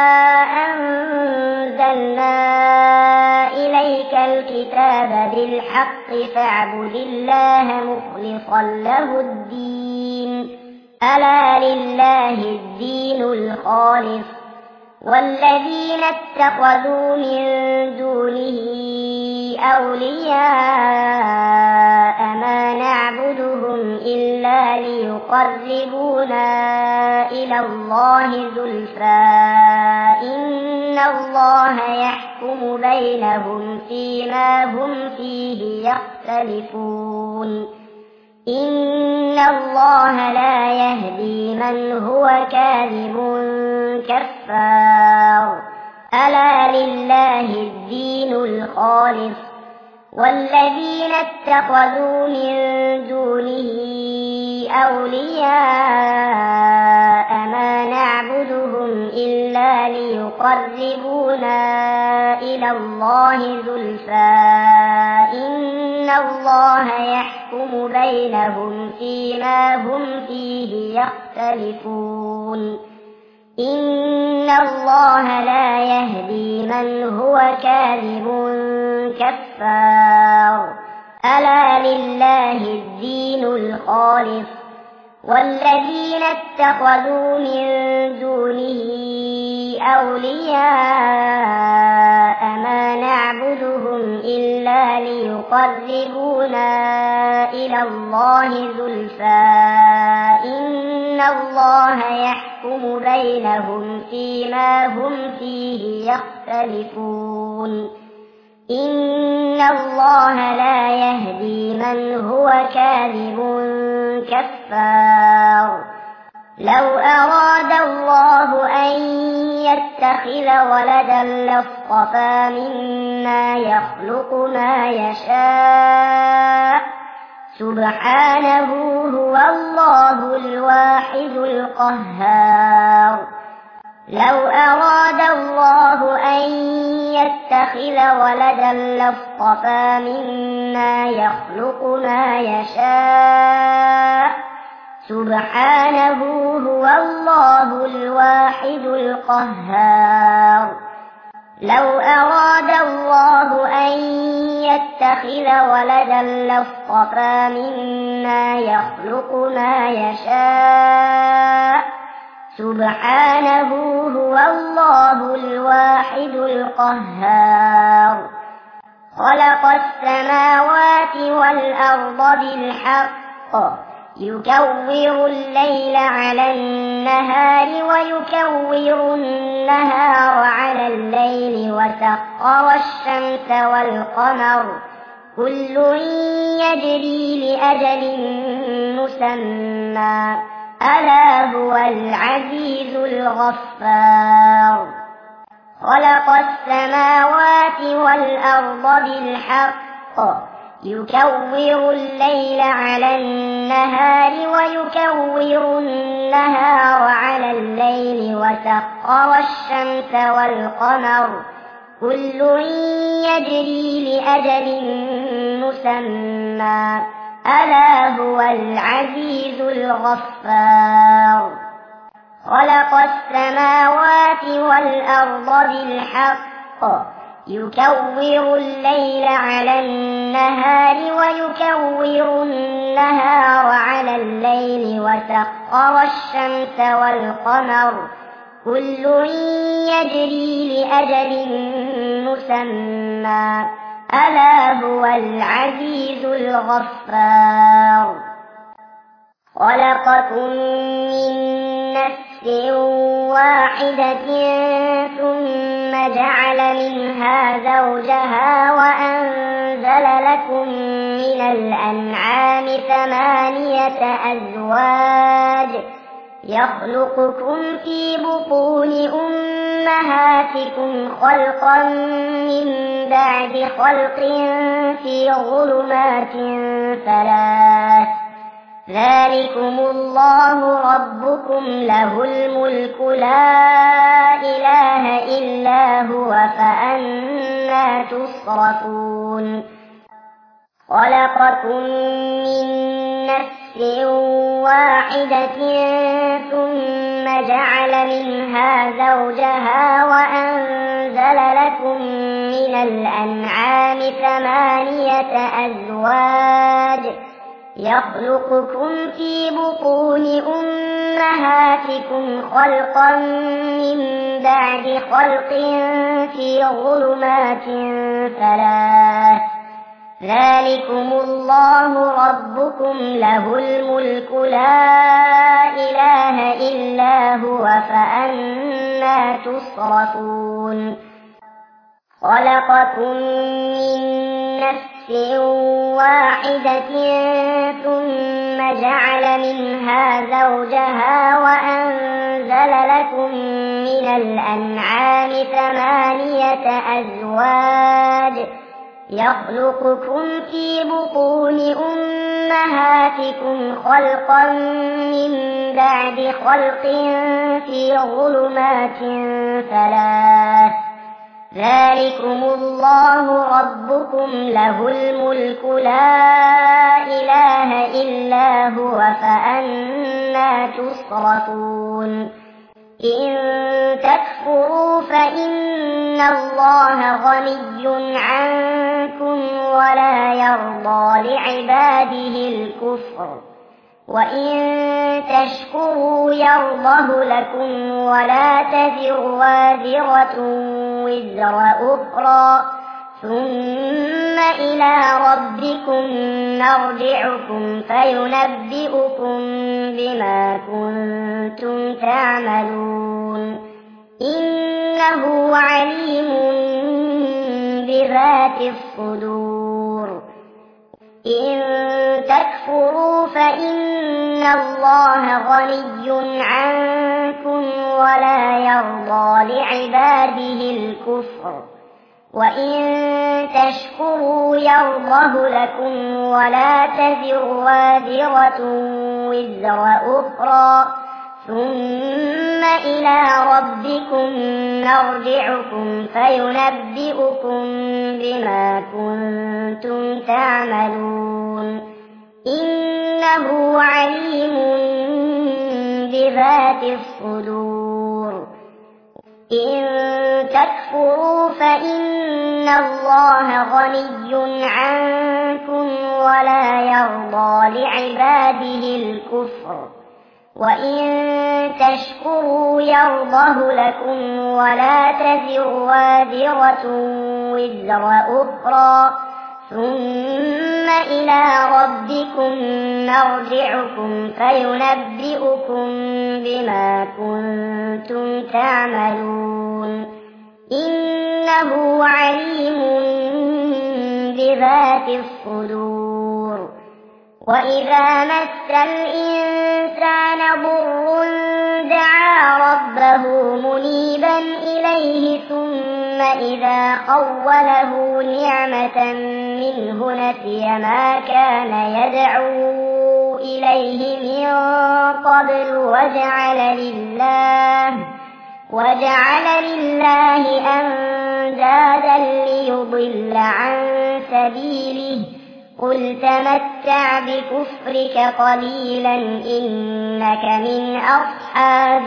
أنزلنا إليك الكتاب بالحق فاعبد الله مخلصا له الدين ألا لله الدين الخالص والذين اتخذوا من دونه أولياء ما نعبدهم إلا ليقربونا إلى الله زلفى إن الله يحكم بينهم فيما هم فيه يختلفون إن الله لا يهدي من هو كاذب كفار ألا لله الدين الخالص والذين اتخذوا من دونه أولياء ما نعبدهم إلا ليقربونا إلى الله زلفى إن الله يحكم بينهم فيما هم فيه يختلفون إن الله لا يهدي من هو كاذب كفار ألا لله الدين الخالص والذين اتخذوا من دونه أولياء ما نعبدهم إلا ليقربونا إلى الله زلفى إن الله يحكم بينهم فيما هم فيه يختلفون إن الله لا يهدي من هو كاذب كفار لو أراد الله أن يتخذ ولدا لاصطفى مما يخلق ما يشاء سبحانه هو الله الواحد القهار لو أراد الله أن يتخذ ولدا لاصطفى مما يخلق ما يشاء سبحانه هو الله الواحد القهار لو أراد الله أن يتخذ ولدا لاصطفى مما يخلق ما يشاء سبحانه هو الله الواحد القهار خلق السماوات والأرض بالحق يكور الليل على النهار ويكور النهار على الليل وسخر الشمس والقمر كل يجري لأجل مسمى ألا هو العزيز الغفار خلق السماوات والأرض بالحق يكور الليل على النهار ويكور النهار على الليل وسخر الشمس والقمر كل يجري لأجل مسمى ألا هو العزيز الغفار خلق السماوات والأرض بالحق يكور الليل على النهار ويكور النهار على الليل وسخر الشمس والقمر كل يجري لأجل مسمى ألا هو العزيز الغفار خلقكم من نفس واحدة ثم جعل منها زوجها وأنزل لكم من الأنعام 8 أزواج يخلقكم في بطون أمهاتكم خلقا من بعد خلق في ظلمات 3 ذلكم الله ربكم له الملك لا إله إلا هو فأنى تصرفون خلقكم من نفس واحدة ثم جعل منها زوجها وأنزل لكم من الأنعام 8 أزواج يخلقكم في بطون أمهاتكم خلقا من بعد خلق في ظلمات 3 ذلكم الله ربكم له الملك لا إله إلا هو فأنى تصرفون خلقكم من نفس واحدة ثم جعل منها زوجها وأنزل لكم من الأنعام 8 أزواج يخلقكم في بطون أمهاتكم خلقا من بعد خلق في ظلمات 3 ذلكم الله ربكم له الملك لا إله إلا هو فأنى تصرفون إن تكفروا فإن الله غني عنكم ولا يرضى لعباده الكفر وإن تشكروا يرضه لكم ولا تزر وازرة وزر أخرى ثم إلى ربكم مرجعكم فينبئكم بما كنتم تعملون إنه عليم بذات الصدور إن تكفروا فإن الله غني عنكم ولا يرضى لعباده الكفر وإن تشكروا يرضه لكم ولا تزر وازرة وزر أخرى ثم إلى ربكم مرجعكم فينبئكم بما كنتم تعملون إنه عليم بذات الصدور إن تكفروا فإن الله غني عنكم ولا يرضى لعباده الكفر وإن تشكروا يرضه لكم ولا تزر وازرة وزر أخرى ثم إلى ربكم مرجعكم فينبئكم بما كنتم تعملون إنه عليم بذات الصدور وإذا مس الإنسان الإنسان ضر دعا ربه منيبا إليه ثم إذا خوله نعمة منه نسي ما كان يدعو إليه من قبل وجعل لله أندادا ليضل عن سبيله قل تمتع بكفرك قليلا إنك من أصحاب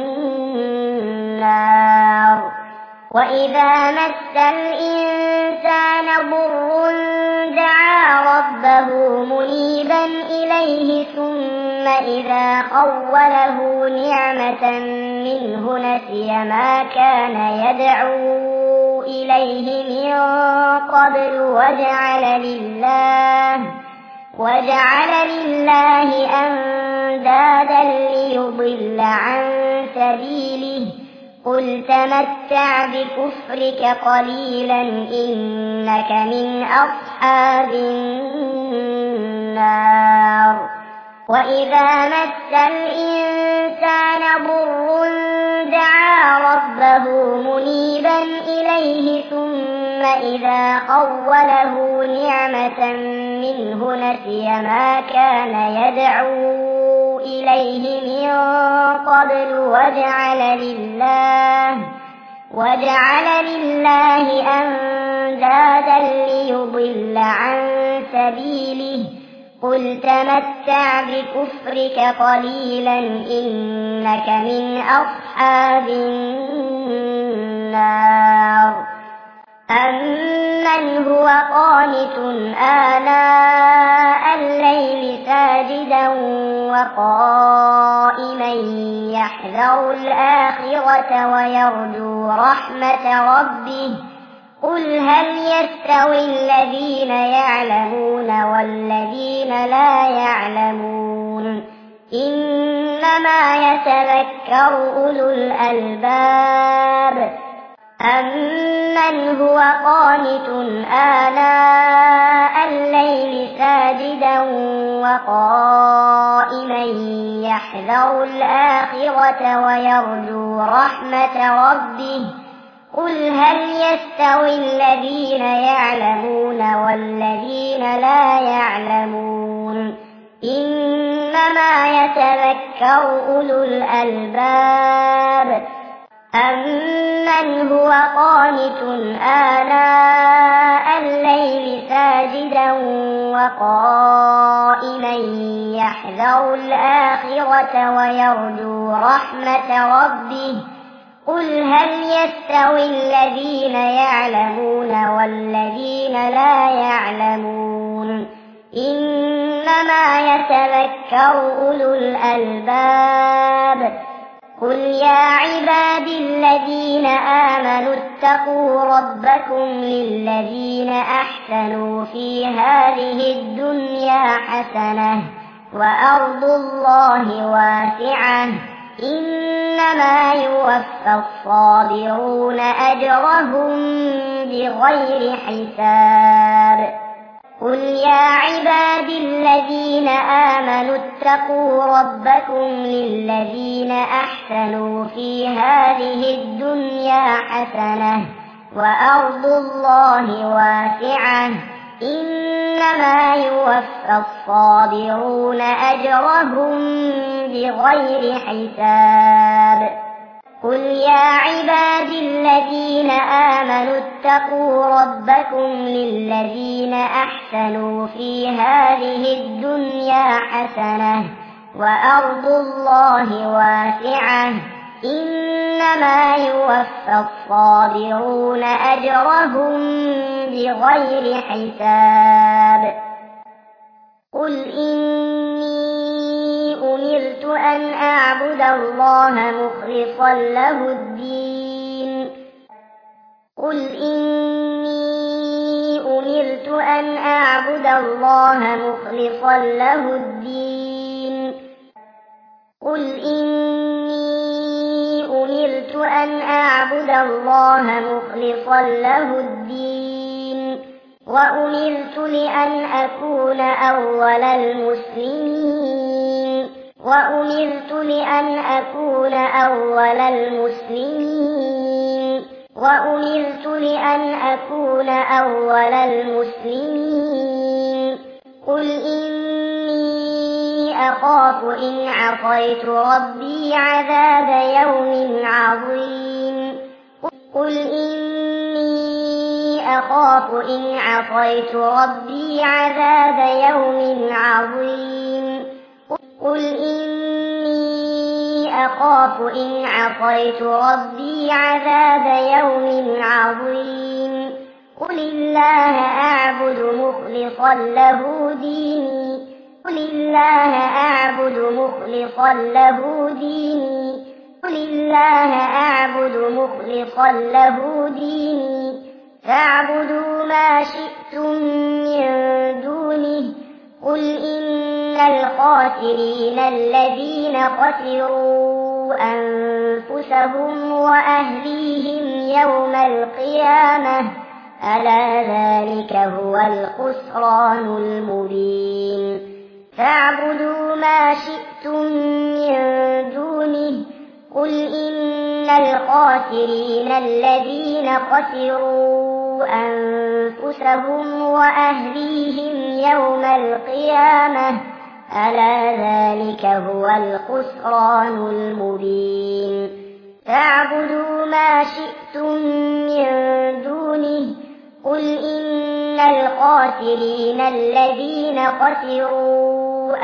النار وإذا مس الإنسان ضر دعا ربه منيبا إليه ثم إذا خوله نعمة منه نسي ما كان يدعو إليه من قبل وجعل لله أندادا ليضل عن سبيله قل تمتع بكفرك قليلا إنك من أصحاب النار وإذا مس الإنسان ضر دعا ربه منيبا إليه ثم إذا خوله نعمة منه نسي ما كان يدعو إليه من قبل وجعل لله أندادا ليضل عن سبيله قل تمتع بكفرك قليلا إنك من أصحاب النار أمن هو قانت آناء الليل ساجدا وقائما يحذر الآخرة ويرجو رحمة ربه قل هل يستوي الذين يعلمون والذين لا يعلمون إنما يتذكر أولو الألباب أمن هو قانت آناء الليل ساجدا وقائما يحذر الآخرة ويرجو رحمة ربه قل هل يستوي الذين يعلمون والذين لا يعلمون إنما يتذكر أولو الألباب أمن هو قانت آناء الليل ساجدا وقائما يحذر الآخرة ويرجو رحمة ربه قل هل يستوي الذين يعلمون والذين لا يعلمون إنما يتذكر أولو الألباب قل يا عبادي الذين آمنوا اتقوا ربكم للذين أحسنوا في هذه الدنيا حسنة وأرض الله واسعة إنما يوفى الصابرون أجرهم بغير حساب قل يا عبادي الذين آمنوا اتقوا ربكم للذين أحسنوا في هذه الدنيا حسنة وأرض الله واسعة إنما يوفى الصابرون أجرهم بغير حساب قل يا عبادي الذين آمنوا اتقوا ربكم للذين أحسنوا في هذه الدنيا حسنة وأرض الله واسعة إنما يوفى الصابرون أجرهم بغير حساب قل إني أمرت أن أعبد الله مخلصا له الدين قل إني أمرت أن أعبد الله مخلصا له الدين قل إني أمرت أن أعبد الله مخلصا له الدين وأمرت لأن أكون أول المسلمين وأمرت لأن أكون أول المسلمين قل إني أخاف إن عصيت ربي عذاب يوم عظيم قل إني أخاف إن عصيت ربي عذاب يوم عظيم قل إني أخاف إن عصيت ربي عذاب يوم عظيم قل الله أعبد مخلصا له ديني قل الله أعبد مخلصا له ديني قل الله أعبد مخلصا له ديني فاعبدوا ما شئتم من دونه قل إن الخاسرين الذين خسروا أنفسهم وأهليهم يوم القيامة ألا ذلك هو الخسران المبين فاعبدوا ما شئتم من دونه قل إن الخاسرين الذين خسروا أنفسهم وأهليهم يوم القيامة ألا ذلك هو الخسران المبين فاعبدوا ما شئتم من دونه قل إن الخاسرين الذين خسروا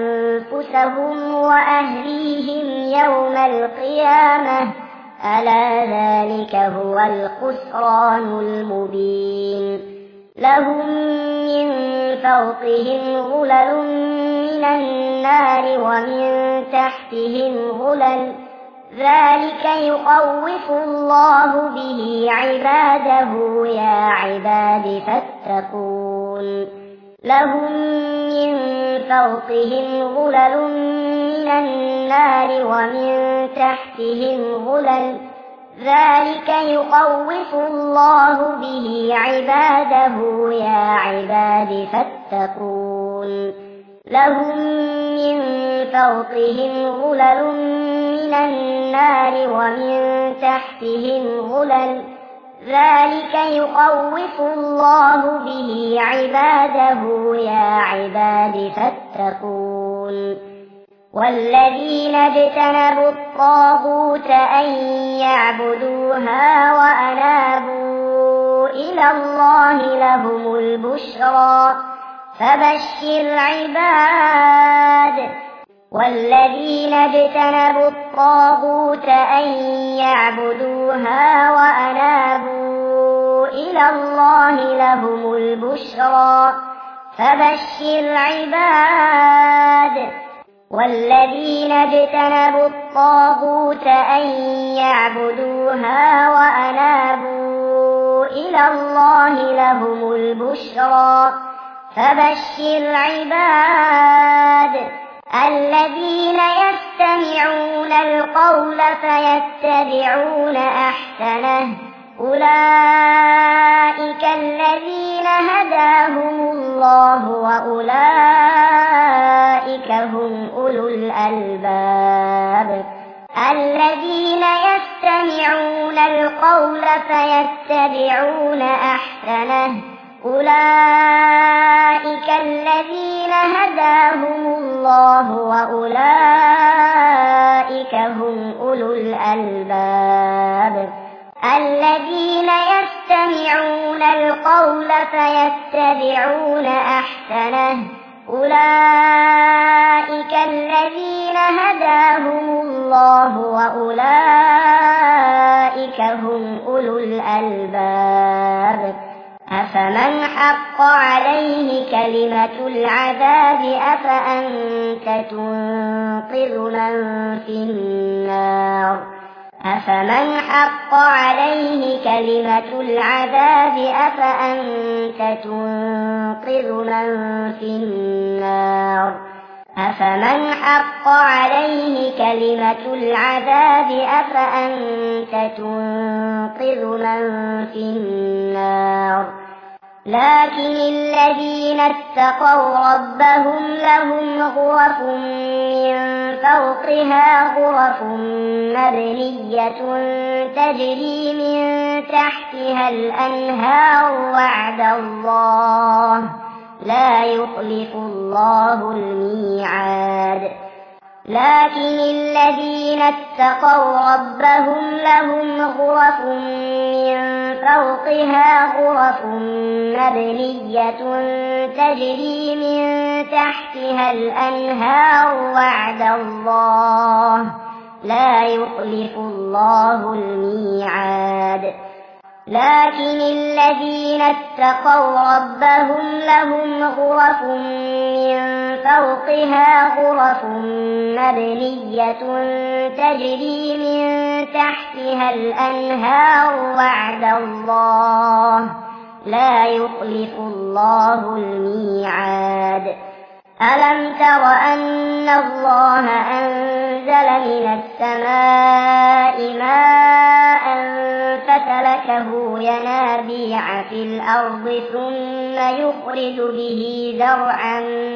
أنفسهم وأهليهم يوم القيامة ألا ذلك هو الخسران المبين لهم من فوقهم ظلل من النار ومن تحتهم ظلل ذلك يخوف الله به عباده يا عباد فاتقون لهم من فوقهم ظلل من النار ومن تحتهم ظلل ذلك يخوف الله به عباده يا عباد فاتقون لهم من فوقهم ظلل من النار ومن تحتهم ظلل ذلك يخوف الله به عباده يا عباد فاتقون والذين اجتنبوا الطاغوت أن يعبدوها وأنابوا إلى الله لهم البشرى فبشر عباد والذين اجتنبوا الطاغوت أن يعبدوها وأنابوا إلى الله لهم البشرى فبشر عباد والذين اجتنبوا الطاغوت أن يعبدوها وأنابوا إلى الله لهم البشرى فبشر عباد الذين يستمعون القول فيتبعون أحسنه أولئك الذين هداهم الله وأولئك هم أولو الألباب الذين يستمعون القول فيتبعون أحسنه أولئك الذين هداهم الله وأولئك هم أولو الألباب الذين يستمعون القول فيتبعون أحسنه أولئك الذين هداهم الله وأولئك هم أولو الألباب أفمن حق عليه كلمة العذاب أفأنت تنقذ من في النار أفمن حق عليه كلمة العذاب أفأنت تنقذ من في النار أفمن حق عليه كلمة العذاب أفأنت تنقذ من في النار لكن الذين اتقوا ربهم لهم غرف من فوقها غرف مبنية تجري من تحتها الأنهار وعد الله لا يخلف الله الميعاد. لكن الذين اتقوا ربهم لهم غرف من فوقها غرف مبنية تجري من تحتها الأنهار وعد الله لا يخلف الله الميعاد. لكن الذين اتقوا ربهم لهم غرف من فوقها غرف مبنية تجري من تحتها الأنهار وعد الله لا يخلف الله الميعاد. ألم تر أن الله أنزل من السماء ماء فسلكه ينابيع في الأرض ثم يخرج به زرعا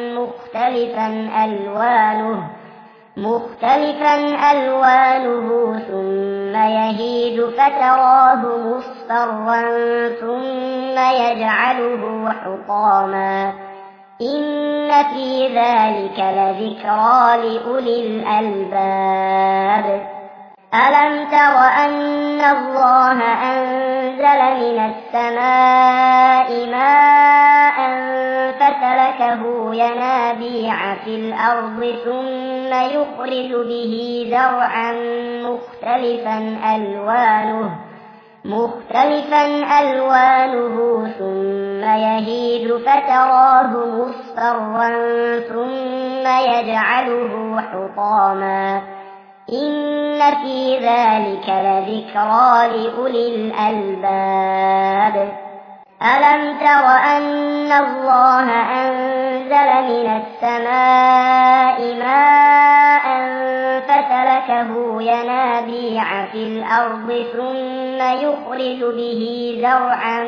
مختلفا ألوانه ثم يهيج فتراه مصفرا ثم يجعله حطاما إن في ذلك لذكرى لأولي الألباب. ألم تر أن الله أنزل من السماء ماء فسلكه ينابيع في الأرض ثم يخرج به زرعا مختلفا ألوانه ثم يهيج فتراه مصفرا ثم يجعله حطاما إن في ذلك لذكرى لأولي الألباب. ألم تر أن الله أنزل من السماء ماء فسلكه ينابيع في الأرض ثم يخرج به زرعا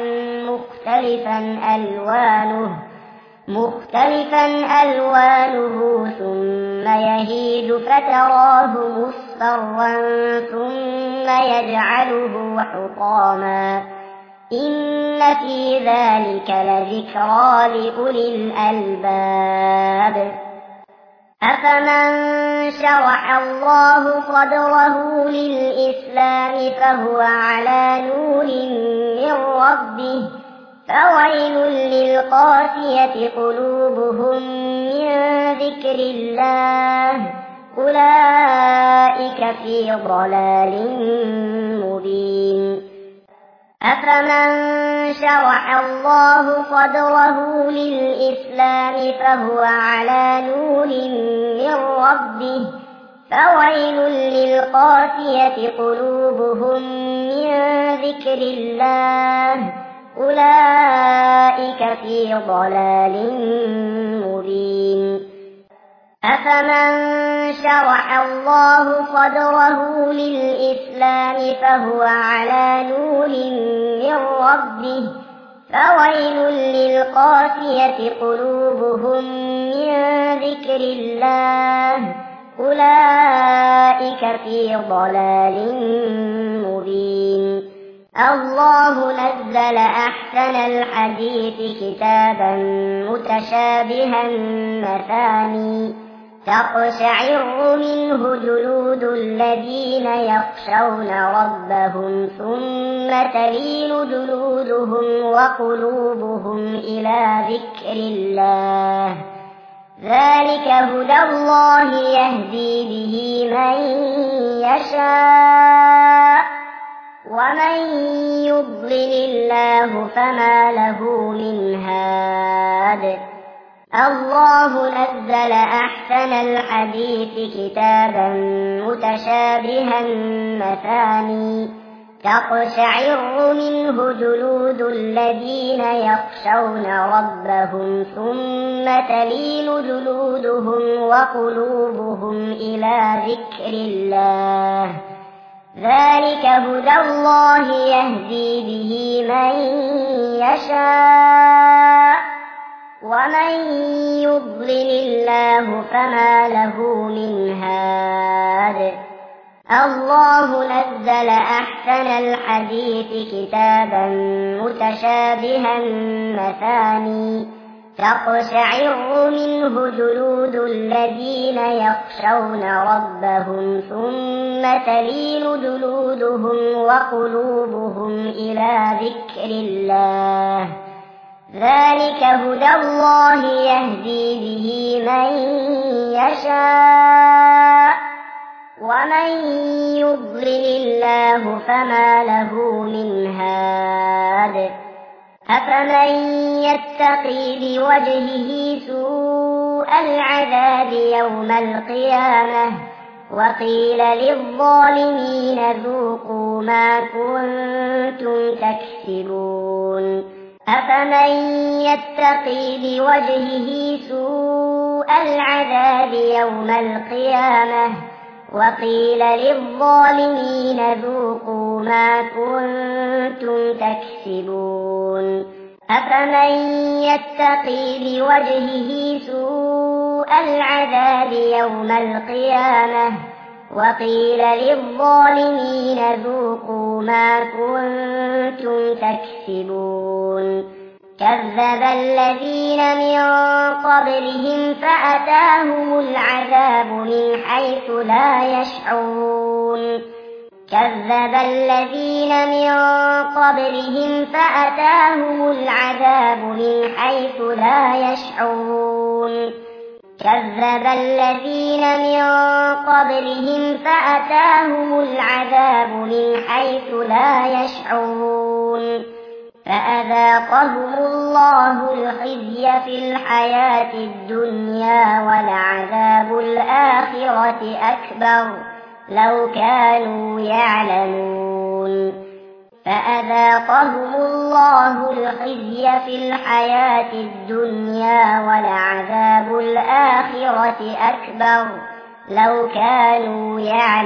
مختلفا ألوانه ثم يهيج فتراه مصفرا ثم يجعله حطاما إن في ذلك لذكرى لأولي الألباب. أفمن شرح الله صدره للإسلام فهو على نور من ربه فويل للقاسية قلوبهم من ذكر الله أولئك في ضلال مبين. أفمن شرح الله صدره للإسلام فهو على نور من ربه فويل للقاسية قلوبهم من ذكر الله أولئك في ضلال مبين. أفمن شرح الله صدره للإسلام فهو على نور من ربه فويل للقاسية قلوبهم من ذكر الله أولئك في ضلال مبين. الله نزل أحسن الحديث كتابا متشابها مثاني تقشعر منه جلود الذين يخشون ربهم ثم تلين جلودهم وقلوبهم إلى ذكر الله ذلك هدى الله يهدي به من يشاء ومن يضلل الله فما له من هاد. الله نزل أحسن الحديث كتابا متشابها مثاني تقشعر منه جلود الذين يخشون ربهم ثم تلين جلودهم وقلوبهم إلى ذكر الله ذلك هدى الله يهدي به من يشاء ومن يضلل الله فما له من هاد الله نزل أحسن الحديث كتابا متشابها مثاني تقشعر منه جلود الذين يخشون ربهم ثم تلين جلودهم وقلوبهم إلى ذكر الله ذلك هدى الله يهدي به من يشاء ومن يضلل الله فما له من هاد أفمن يتقي بوجهه سوء العذاب يوم القيامة وقيل للظالمين ذوقوا ما كنتم تكسبون أفمن يتقي بوجهه سوء العذاب يوم القيامة وقيل للظالمين ذوقوا ما كنتم تكسبون أفمن يتقي بوجهه سوء العذاب يوم القيامة وقيل للظالمين ذوقوا ما كنتم تكسبون كذب الذين من قبلهم فأتاهم العذاب من حيث لا يشعرون كذب الذين من قبلهم فأتاهم العذاب من حيث لا يشعرون كذب الذين من قبلهم فأتاهم العذاب من حيث لا يشعرون فأذاقهم الله الخزي في الحياة الدنيا ولعذاب الآخرة أكبر لو كانوا يعلمون فأذاقهم الله الخزي في الحياة الدنيا ولعذاب الآخرة أكبر لو كانوا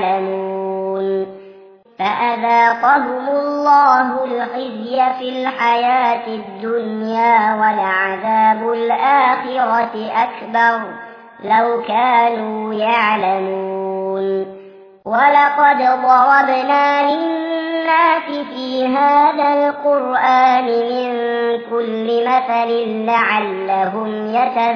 يعلمون فأذاقهم الله الخزي في الحياة الدنيا ولعذاب الآخرة أكبر لو كانوا يعلمون ولقد ضربنا للناس في هذا القرآن من كل مثل لعلهم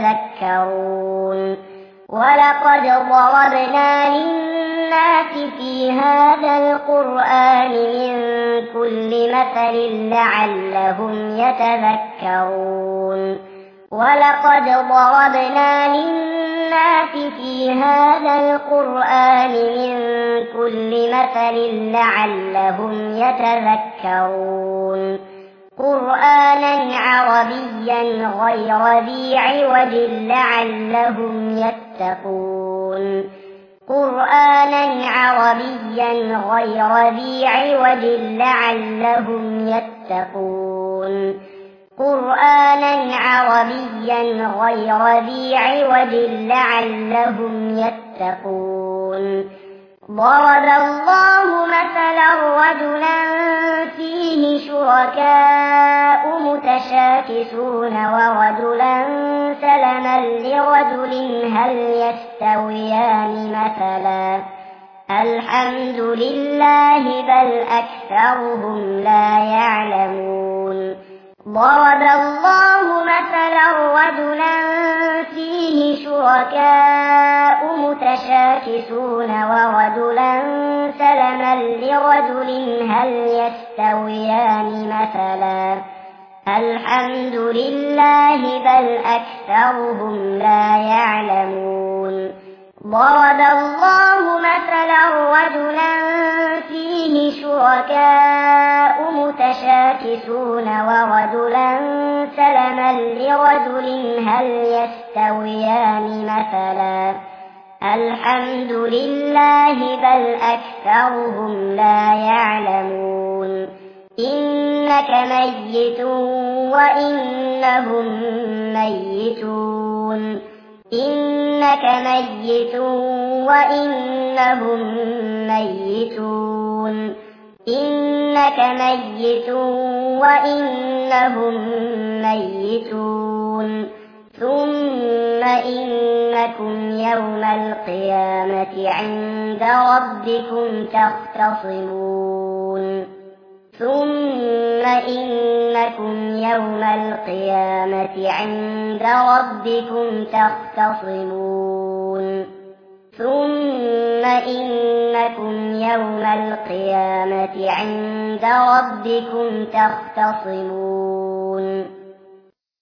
يتذكرون ولقد ضربنا للناس في هذا القرآن من كل مثل لعلهم يتذكرون ولقد ضربنا للناس في هذا القرآن من كل مثل لعلهم يتذكرون قرآنا عربيا غير ذي عوج لعلهم يتقون قرآنا عربيا غير ذي عوج لعلهم يتقون قرآنا عربيا غير ذي عوج لعلهم يتقون ضرب الله مثلا رجلا فيه شركاء متشاكسون ورجلا سلما لرجل هل يستويان مثلا الحمد لله بل أكثرهم لا يعلمون ضرب الله مثلا رجلا فيه شركاء متشاكسون ورجلا سلما لرجل هل يستويان مثلا الحمد لله بل أكثرهم لا يعلمون ضرب الله مثلا رجلا فيه شركاء متشاكسون ورجلا سلما لرجل هل يستويان مثلا الحمد لله بل أكثرهم لا يعلمون إنك ميت وإنهم ميتون إنك ميت وإنهم ميتون يميتون إنك ميت وإنهم ميتون ثم إنكم يوم القيامة عند ربكم تختصمون ثم إنكم يوم القيامة عند ربكم تختصمون ثم إنكم يوم القيامة عند ربكم تختصمون